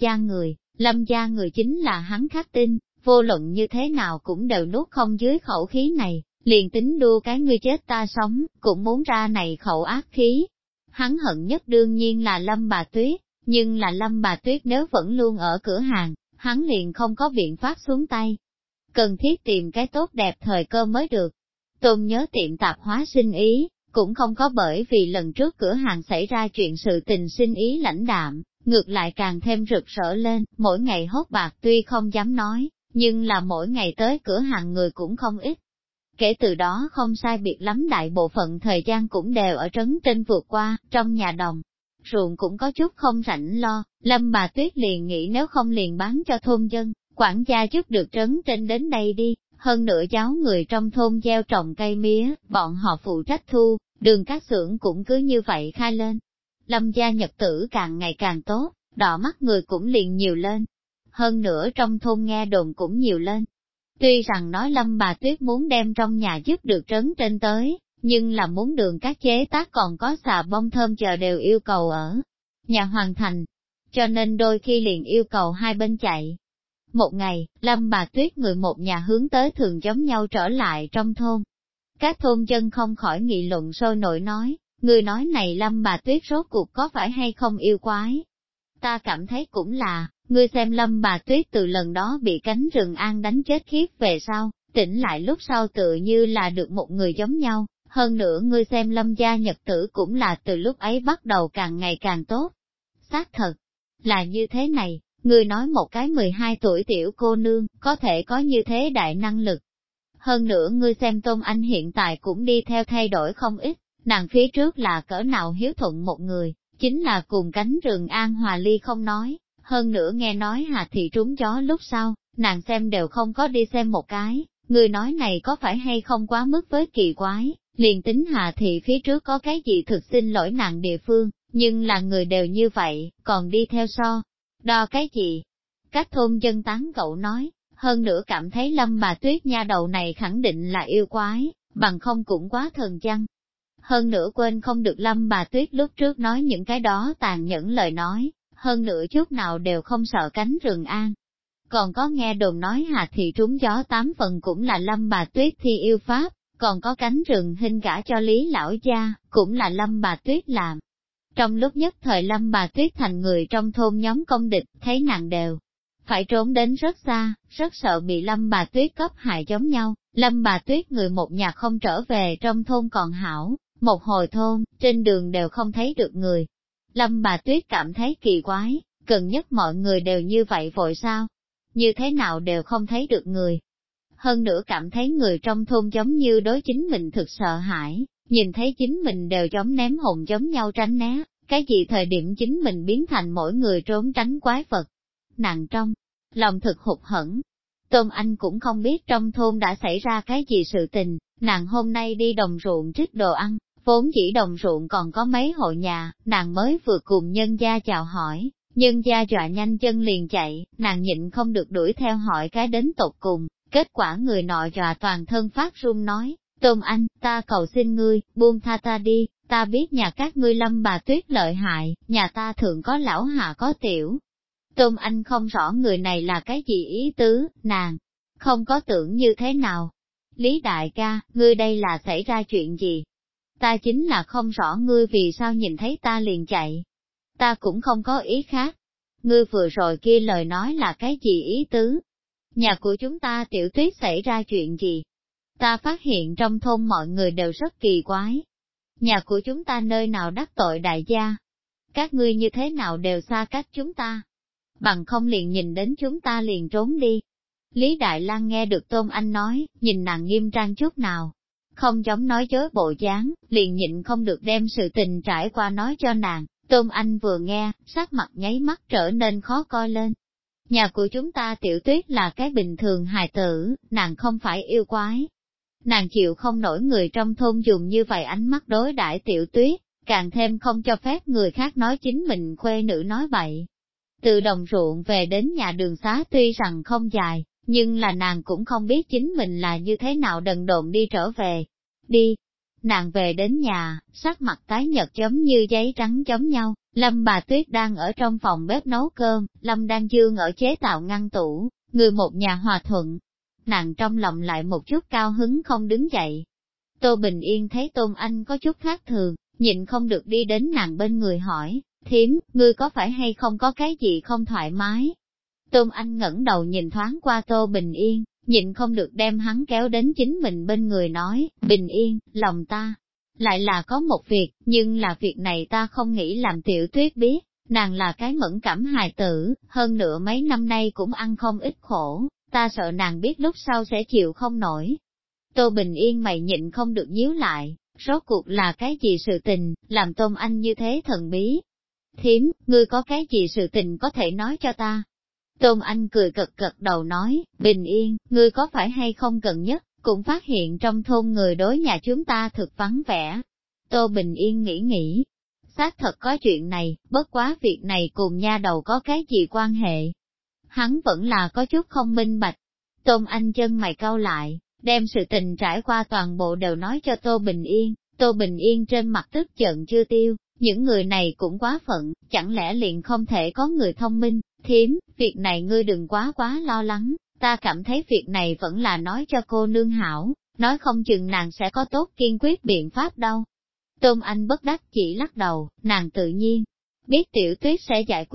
A: gia người chính là hắn khắc tinh, vô luận như thế nào cũng đều nuốt không dưới khẩu khí này, liền tính đua cái ngươi chết ta sống, cũng muốn ra này khẩu ác khí. Hắn hận nhất đương nhiên là Lâm bà Tuyết, nhưng là Lâm bà Tuyết nếu vẫn luôn ở cửa hàng, hắn liền không có biện pháp xuống tay. Cần thiết tìm cái tốt đẹp thời cơ mới được. Tôn nhớ tiệm tạp hóa sinh ý, cũng không có bởi vì lần trước cửa hàng xảy ra chuyện sự tình sinh ý lãnh đạm, ngược lại càng thêm rực rỡ lên, mỗi ngày hốt bạc tuy không dám nói, nhưng là mỗi ngày tới cửa hàng người cũng không ít. Kể từ đó không sai biệt lắm đại bộ phận thời gian cũng đều ở trấn trên vượt qua, trong nhà đồng. Ruộng cũng có chút không rảnh lo, Lâm bà Tuyết liền nghĩ nếu không liền bán cho thôn dân, quản gia giúp được trấn trên đến đây đi, hơn nữa cháu người trong thôn gieo trồng cây mía, bọn họ phụ trách thu, đường các xưởng cũng cứ như vậy khai lên. Lâm gia nhật tử càng ngày càng tốt, đỏ mắt người cũng liền nhiều lên. Hơn nữa trong thôn nghe đồn cũng nhiều lên. Tuy rằng nói Lâm bà Tuyết muốn đem trong nhà giúp được trấn trên tới, nhưng là muốn đường các chế tác còn có xà bông thơm chờ đều yêu cầu ở nhà hoàn thành, cho nên đôi khi liền yêu cầu hai bên chạy. Một ngày, Lâm bà Tuyết người một nhà hướng tới thường giống nhau trở lại trong thôn. Các thôn dân không khỏi nghị luận sôi nổi nói, người nói này Lâm bà Tuyết rốt cuộc có phải hay không yêu quái. Ta cảm thấy cũng là, ngươi xem Lâm bà Tuyết từ lần đó bị cánh rừng an đánh chết khiếp về sau, tỉnh lại lúc sau tự như là được một người giống nhau, hơn nữa ngươi xem Lâm gia nhật tử cũng là từ lúc ấy bắt đầu càng ngày càng tốt. Xác thật, là như thế này, ngươi nói một cái 12 tuổi tiểu cô nương, có thể có như thế đại năng lực. Hơn nữa ngươi xem Tôn Anh hiện tại cũng đi theo thay đổi không ít, nàng phía trước là cỡ nào hiếu thuận một người, chính là cùng cánh rừng an hòa ly không nói, hơn nữa nghe nói Hà Thị trúng gió lúc sau, nàng xem đều không có đi xem một cái, người nói này có phải hay không quá mức với kỳ quái, liền tính Hà Thị phía trước có cái gì thực xin lỗi nàng địa phương, nhưng là người đều như vậy, còn đi theo so, đo cái gì? Các thôn dân tán cậu nói, hơn nữa cảm thấy Lâm bà Tuyết nha đầu này khẳng định là yêu quái, bằng không cũng quá thần chăng. Hơn nữa quên không được Lâm bà Tuyết lúc trước nói những cái đó tàn nhẫn lời nói, hơn nữa chút nào đều không sợ cánh rừng an. Còn có nghe đồn nói Hà Thị trúng gió 8 phần cũng là Lâm bà Tuyết thi yêu pháp, còn có cánh rừng hình gả cho Lý lão gia, cũng là Lâm bà Tuyết làm. Trong lúc nhất thời Lâm bà Tuyết thành người trong thôn nhóm công địch, thấy nàng đều phải trốn đến rất xa, rất sợ bị Lâm bà Tuyết cấp hại giống nhau. Lâm bà Tuyết người một nhà không trở về trong thôn còn hảo, một hồi thôn, trên đường đều không thấy được người. Lâm bà Tuyết cảm thấy kỳ quái, gần nhất mọi người đều như vậy vội sao? Như thế nào đều không thấy được người. Hơn nữa cảm thấy người trong thôn giống như đối chính mình thực sợ hãi, nhìn thấy chính mình đều giống ném hồn giống nhau tránh né, cái gì thời điểm chính mình biến thành mỗi người trốn tránh quái vật. Nàng trong lòng thực hụt hẫng. Tôn Anh cũng không biết trong thôn đã xảy ra cái gì sự tình, nàng hôm nay đi đồng ruộng trích đồ ăn, vốn chỉ đồng ruộng còn có mấy hộ nhà, nàng mới vừa cùng nhân gia chào hỏi, nhân gia dọa nhanh chân liền chạy, nàng nhịn không được đuổi theo hỏi cái đến tột cùng, kết quả người nọ dọa toàn thân phát run nói, Tôn Anh, ta cầu xin ngươi, buông tha ta đi, ta biết nhà các ngươi Lâm bà Tuyết lợi hại, nhà ta thường có lão hạ có tiểu. Tôn Anh không rõ người này là cái gì ý tứ, nàng không có tưởng như thế nào. Lý đại ca, ngươi đây là xảy ra chuyện gì? Ta chính là không rõ ngươi vì sao nhìn thấy ta liền chạy. Ta cũng không có ý khác. Ngươi vừa rồi kia lời nói là cái gì ý tứ? Nhà của chúng ta Tiểu Tuyết xảy ra chuyện gì? Ta phát hiện trong thôn mọi người đều rất kỳ quái. Nhà của chúng ta nơi nào đắc tội đại gia? Các ngươi như thế nào đều xa cách chúng ta? Bằng không liền nhìn đến chúng ta liền trốn đi. Lý Đại Lang nghe được Tôn Anh nói, nhìn nàng nghiêm trang chút nào, không giống nói dối bộ dáng, liền nhịn không được đem sự tình trải qua nói cho nàng. Tôn Anh vừa nghe, sắc mặt nháy mắt trở nên khó coi lên. Nhà của chúng ta Tiểu Tuyết là cái bình thường hài tử, nàng không phải yêu quái. Nàng chịu không nổi người trong thôn dùng như vậy ánh mắt đối đãi Tiểu Tuyết, càng thêm không cho phép người khác nói chính mình khuê nữ nói bậy. Từ đồng ruộng về đến nhà đường xá tuy rằng không dài, nhưng là nàng cũng không biết chính mình là như thế nào đần độn đi trở về. Đi! Nàng về đến nhà, sắc mặt tái nhợt giống như giấy trắng giống nhau, Lâm bà Tuyết đang ở trong phòng bếp nấu cơm, Lâm đang dương ở chế tạo ngăn tủ, người một nhà hòa thuận. Nàng trong lòng lại một chút cao hứng không đứng dậy. Tô Bình Yên thấy Tôn Anh có chút khác thường, nhịn không được đi đến nàng bên người hỏi, thím, ngươi có phải hay không có cái gì không thoải mái? Tôn Anh ngẩng đầu nhìn thoáng qua Tô Bình Yên, nhịn không được đem hắn kéo đến chính mình bên người nói, Bình Yên, lòng ta, lại là có một việc, nhưng là việc này ta không nghĩ làm Tiểu Tuyết biết, nàng là cái mẫn cảm hài tử, hơn nữa mấy năm nay cũng ăn không ít khổ, ta sợ nàng biết lúc sau sẽ chịu không nổi. Tô Bình Yên mày nhịn không được nhíu lại, rốt cuộc là cái gì sự tình, làm Tôn Anh như thế thần bí. Thím, ngươi có cái gì sự tình có thể nói cho ta? Tôn Anh cười cật cật đầu nói, Bình Yên, ngươi có phải hay không gần nhất, cũng phát hiện trong thôn người đối nhà chúng ta thực vắng vẻ. Tô Bình Yên nghĩ, xác thật có chuyện này, bất quá việc này cùng nha đầu có cái gì quan hệ. Hắn vẫn là có chút không minh bạch. Tôn Anh chân mày cau lại, đem sự tình trải qua toàn bộ đều nói cho Tô Bình Yên. Tô Bình Yên trên mặt tức giận chưa tiêu, những người này cũng quá phận, chẳng lẽ liền không thể có người thông minh. Thím, việc này ngươi đừng quá lo lắng, ta cảm thấy việc này vẫn là nói cho cô nương hảo, nói không chừng nàng sẽ có tốt kiên quyết biện pháp đâu. Tôn Anh bất đắc chỉ lắc đầu, nàng tự nhiên biết Tiểu Tuyết sẽ giải quyết,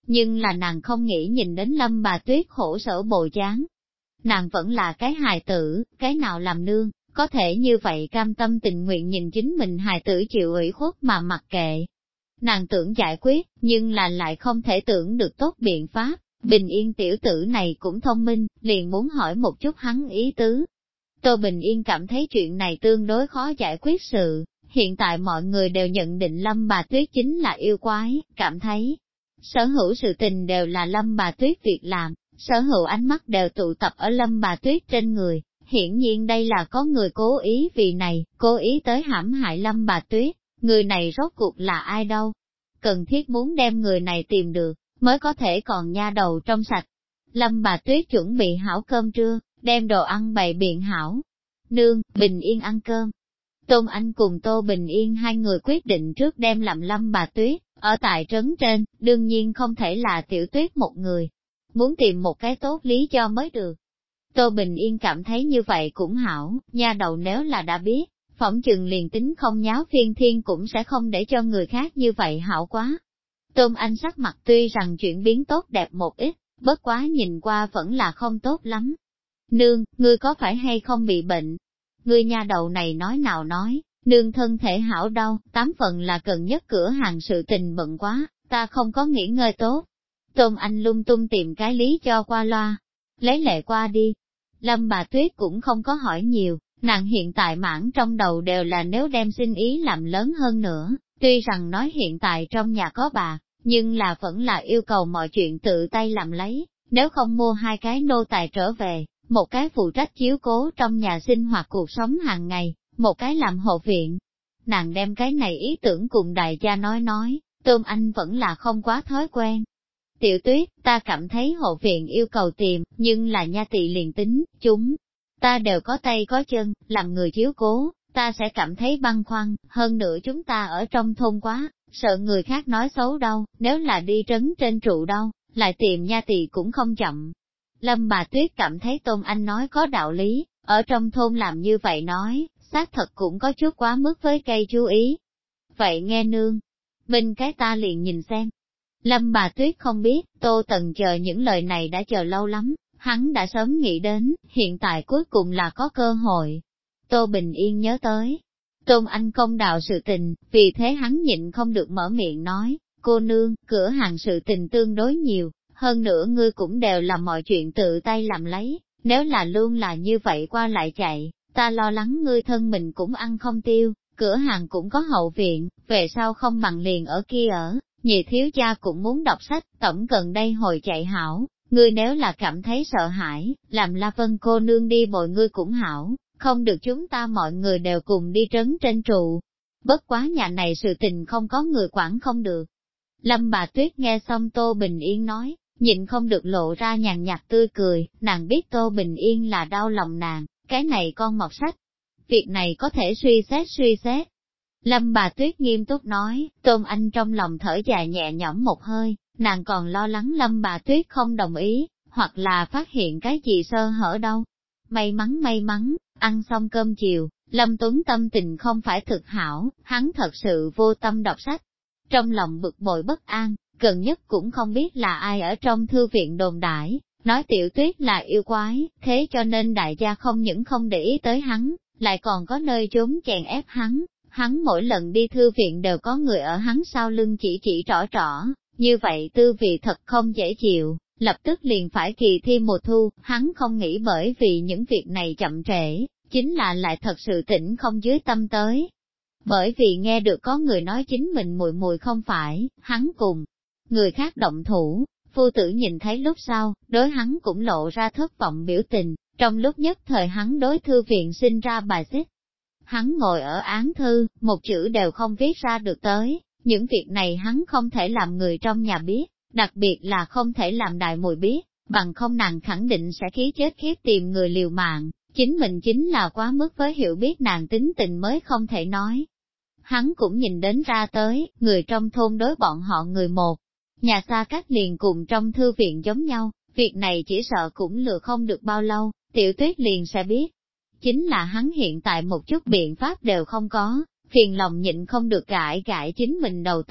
A: Nhưng là nàng không nghĩ nhìn đến Lâm Bà Tuyết khổ sở bộ dáng. Nàng vẫn là cái hài tử, cái nào làm nương, có thể như vậy cam tâm tình nguyện nhìn chính mình hài tử chịu ủy khuất mà mặc kệ. Nàng tưởng giải quyết, nhưng là lại không thể tưởng được tốt biện pháp. Bình Yên tiểu tử này cũng thông minh, liền muốn hỏi một chút hắn ý tứ. Tô Bình Yên cảm thấy chuyện này tương đối khó giải quyết sự, hiện tại mọi người đều nhận định Lâm Bà Tuyết chính là yêu quái, cảm thấy sở hữu sự tình đều là Lâm Bà Tuyết việc làm, sở hữu ánh mắt đều tụ tập ở Lâm Bà Tuyết trên người, hiển nhiên đây là có người cố ý vì này, cố ý tới hãm hại Lâm Bà Tuyết, người này rốt cuộc là ai đâu? Cần thiết muốn đem người này tìm được, mới có thể còn nha đầu trong sạch. Lâm Bà Tuyết chuẩn bị hảo cơm trưa, đem đồ ăn bày biện hảo. Nương, Bình Yên ăn cơm. Tôn Anh cùng Tô Bình Yên hai người quyết định trước đem làm Lâm Bà Tuyết, ở tại trấn trên, đương nhiên không thể là Tiểu Tuyết một người. Muốn tìm một cái tốt lý do mới được. Tô Bình Yên cảm thấy như vậy cũng hảo, nha đầu nếu là đã biết, phỏng chừng liền tính không nháo phiên thiên cũng sẽ không để cho người khác như vậy hảo quá. Tôn Anh sắc mặt tuy rằng chuyển biến tốt đẹp một ít, bất quá nhìn qua vẫn là không tốt lắm. Nương, ngươi có phải hay không bị bệnh? Ngươi nha đầu này nói nào nói, nương thân thể hảo đau, 8 phần là cần nhất cửa hàng sự tình bận quá, ta không có nghỉ ngơi tốt. Tôn Anh lung tung tìm cái lý cho qua loa, lấy lệ qua đi. Lâm Bà Tuyết cũng không có hỏi nhiều, nàng hiện tại mãn trong đầu đều là nếu đem sinh ý làm lớn hơn nữa, tuy rằng nói hiện tại trong nhà có bạc, nhưng là vẫn là yêu cầu mọi chuyện tự tay làm lấy, nếu không mua 2 cái nô tài trở về, một cái phụ trách chiếu cố trong nhà sinh hoạt cuộc sống hàng ngày, một cái làm hộ viện. Nàng đem cái này ý tưởng cùng đại gia nói, Tôm Anh vẫn là không quá thói quen. Tiểu Tuyết, ta cảm thấy hộ viện yêu cầu tìm, nhưng là nha tỳ liền tính, chúng ta đều có tay có chân, làm người chiếu cố, ta sẽ cảm thấy băn khoăn, hơn nữa chúng ta ở trong thôn quá, sợ người khác nói xấu đâu, nếu là đi trấn trên trụ đâu, lại tìm nha tỳ cũng không chậm. Lâm Bà Tuyết cảm thấy Tôn Anh nói có đạo lý, ở trong thôn làm như vậy nói, xác thật cũng có chút quá mức với cây chú ý. Vậy nghe nương, bên cái ta liền nhìn xem. Lâm Bà Tuyết không biết, Tô Tần chờ những lời này đã chờ lâu lắm, hắn đã sớm nghĩ đến, hiện tại cuối cùng là có cơ hội. Tô Bình Yên nhớ tới, Tôn Anh công đạo sự tình, vì thế hắn nhịn không được mở miệng nói, cô nương, cửa hàng sự tình tương đối nhiều, hơn nữa ngươi cũng đều làm mọi chuyện tự tay làm lấy, nếu là luôn là như vậy qua lại chạy, ta lo lắng ngươi thân mình cũng ăn không tiêu, cửa hàng cũng có hậu viện, về sau không bằng liền ở kia ở, nhị thiếu gia cũng muốn đọc sách, tổng gần đây hồi chạy hảo, ngươi nếu là cảm thấy sợ hãi, làm La Vân cô nương đi bồi ngươi cũng hảo, không được chúng ta mọi người đều cùng đi trấn trên trụ. Bất quá nhà này sự tình không có người quản không được. Lâm Bà Tuyết nghe xong Tô Bình Yên nói, nhịn không được lộ ra nhàn nhạt tươi cười, nàng biết Tô Bình Yên là đau lòng nàng, cái này con mọt sách. Việc này có thể suy xét. Lâm Bà Tuyết nghiêm túc nói, Tôn Anh trong lòng thở dài nhẹ nhõm một hơi, nàng còn lo lắng Lâm Bà Tuyết không đồng ý, hoặc là phát hiện cái gì sơ hở đâu. May mắn, ăn xong cơm chiều, Lâm Tuấn tâm tình không phải thực hảo, hắn thật sự vô tâm đọc sách. Trong lòng bực bội bất an, gần nhất cũng không biết là ai ở trong thư viện đồn đãi, nói Tiểu Tuyết là yêu quái, thế cho nên đại gia không những không để ý tới hắn, lại còn có nơi trốn chèn ép hắn. Hắn mỗi lần đi thư viện đều có người ở hắn sau lưng chỉ trỏ, như vậy tư vị thật không dễ chịu, lập tức liền phải kỳ thi mùa thu, hắn không nghĩ bởi vì những việc này chậm trễ, chính là lại thật sự tỉnh không dưới tâm tới. Bởi vì nghe được có người nói chính mình mùi không phải, hắn cùng người khác động thủ, phu tử nhìn thấy lúc sau, đối hắn cũng lộ ra thất vọng biểu tình, trong lúc nhất thời hắn đối thư viện sinh ra bài xích. Hắn ngồi ở án thư, một chữ đều không viết ra được tới, những việc này hắn không thể làm người trong nhà biết, đặc biệt là không thể làm đại mùi biết, bằng không nàng khẳng định sẽ khí chết khiếp tìm người liều mạng, chính mình chính là quá mức với hiểu biết nàng tính tình mới không thể nói. Hắn cũng nhìn đến ra tới, người trong thôn đối bọn họ người một, nhà xa cách liền cùng trong thư viện giống nhau, việc này chỉ sợ cũng lừa không được bao lâu, Tiểu Tuyết liền sẽ biết. Chính là hắn hiện tại một chút biện pháp đều không có, phiền lòng nhịn không được gãi chính mình đầu tóc,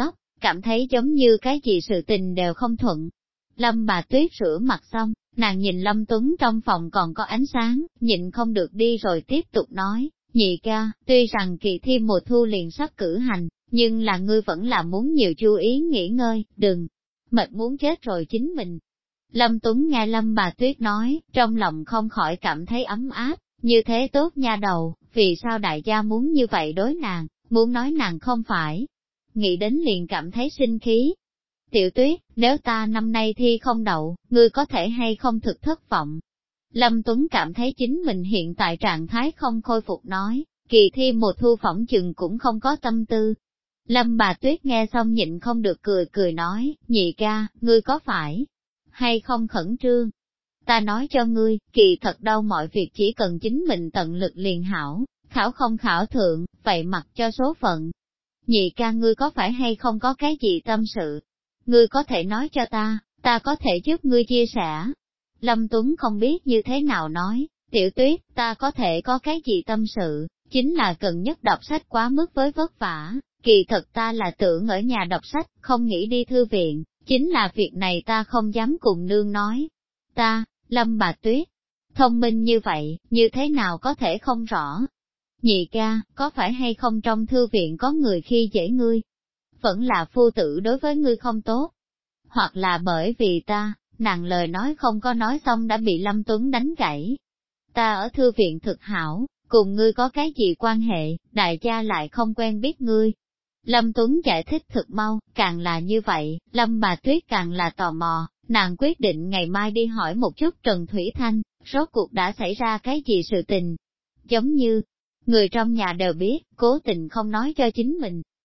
A: cảm thấy giống như cái gì sự tình đều không thuận. Lâm Bà Tuyết rửa mặt xong, nàng nhìn Lâm Tuấn trong phòng còn có ánh sáng, nhịn không được đi rồi tiếp tục nói, nhị ca, tuy rằng kỳ thi mùa thu liền sắp cử hành, nhưng là ngươi vẫn là muốn nhiều chú ý nghỉ ngơi, đừng mệt muốn chết rồi chính mình. Lâm Tuấn nghe Lâm Bà Tuyết nói, trong lòng không khỏi cảm thấy ấm áp, như thế tốt nha đầu, vì sao đại gia muốn như vậy đối nàng, muốn nói nàng không phải. Nghĩ đến liền cảm thấy sinh khí. Tiểu Tuyết, nếu ta năm nay thi không đậu, ngươi có thể hay không thực thất vọng. Lâm Tuấn cảm thấy chính mình hiện tại trạng thái không khôi phục nói, kỳ thi mùa thu phỏng chừng cũng không có tâm tư. Lâm Bà Tuyết nghe xong nhịn không được cười nói, nhị ca, ngươi có phải hay không khẩn trương? Ta nói cho ngươi, kỳ thật đâu mọi việc chỉ cần chính mình tận lực liền hảo, khảo không khảo thượng, vậy mặc cho số phận. Nhị ca ngươi có phải hay không có cái gì tâm sự? Ngươi có thể nói cho ta có thể giúp ngươi chia sẻ. Lâm Tuấn không biết như thế nào nói, Tiểu Tuyết, ta có thể có cái gì tâm sự, chính là cần nhất đọc sách quá mức với vất vả, kỳ thật ta là tưởng ở nhà đọc sách, không nghĩ đi thư viện, chính là việc này ta không dám cùng nương nói. Ta, Lâm Bà Tuyết, thông minh như vậy, như thế nào có thể không rõ? Nhị ca, có phải hay không trong thư viện có người khi dễ ngươi? Vẫn là phu tử đối với ngươi không tốt? Hoặc là bởi vì ta, nàng lời nói không có nói xong đã bị Lâm Tuấn đánh gãy. Ta ở thư viện thực hảo, cùng ngươi có cái gì quan hệ, đại gia lại không quen biết ngươi. Lâm Tuấn giải thích thực mau, càng là như vậy, Lâm Bà Tuyết càng là tò mò, nàng quyết định ngày mai đi hỏi một chút Trần Thủy Thanh, rốt cuộc đã xảy ra cái gì sự tình. Giống như, người trong nhà đều biết, cố tình không nói cho chính mình.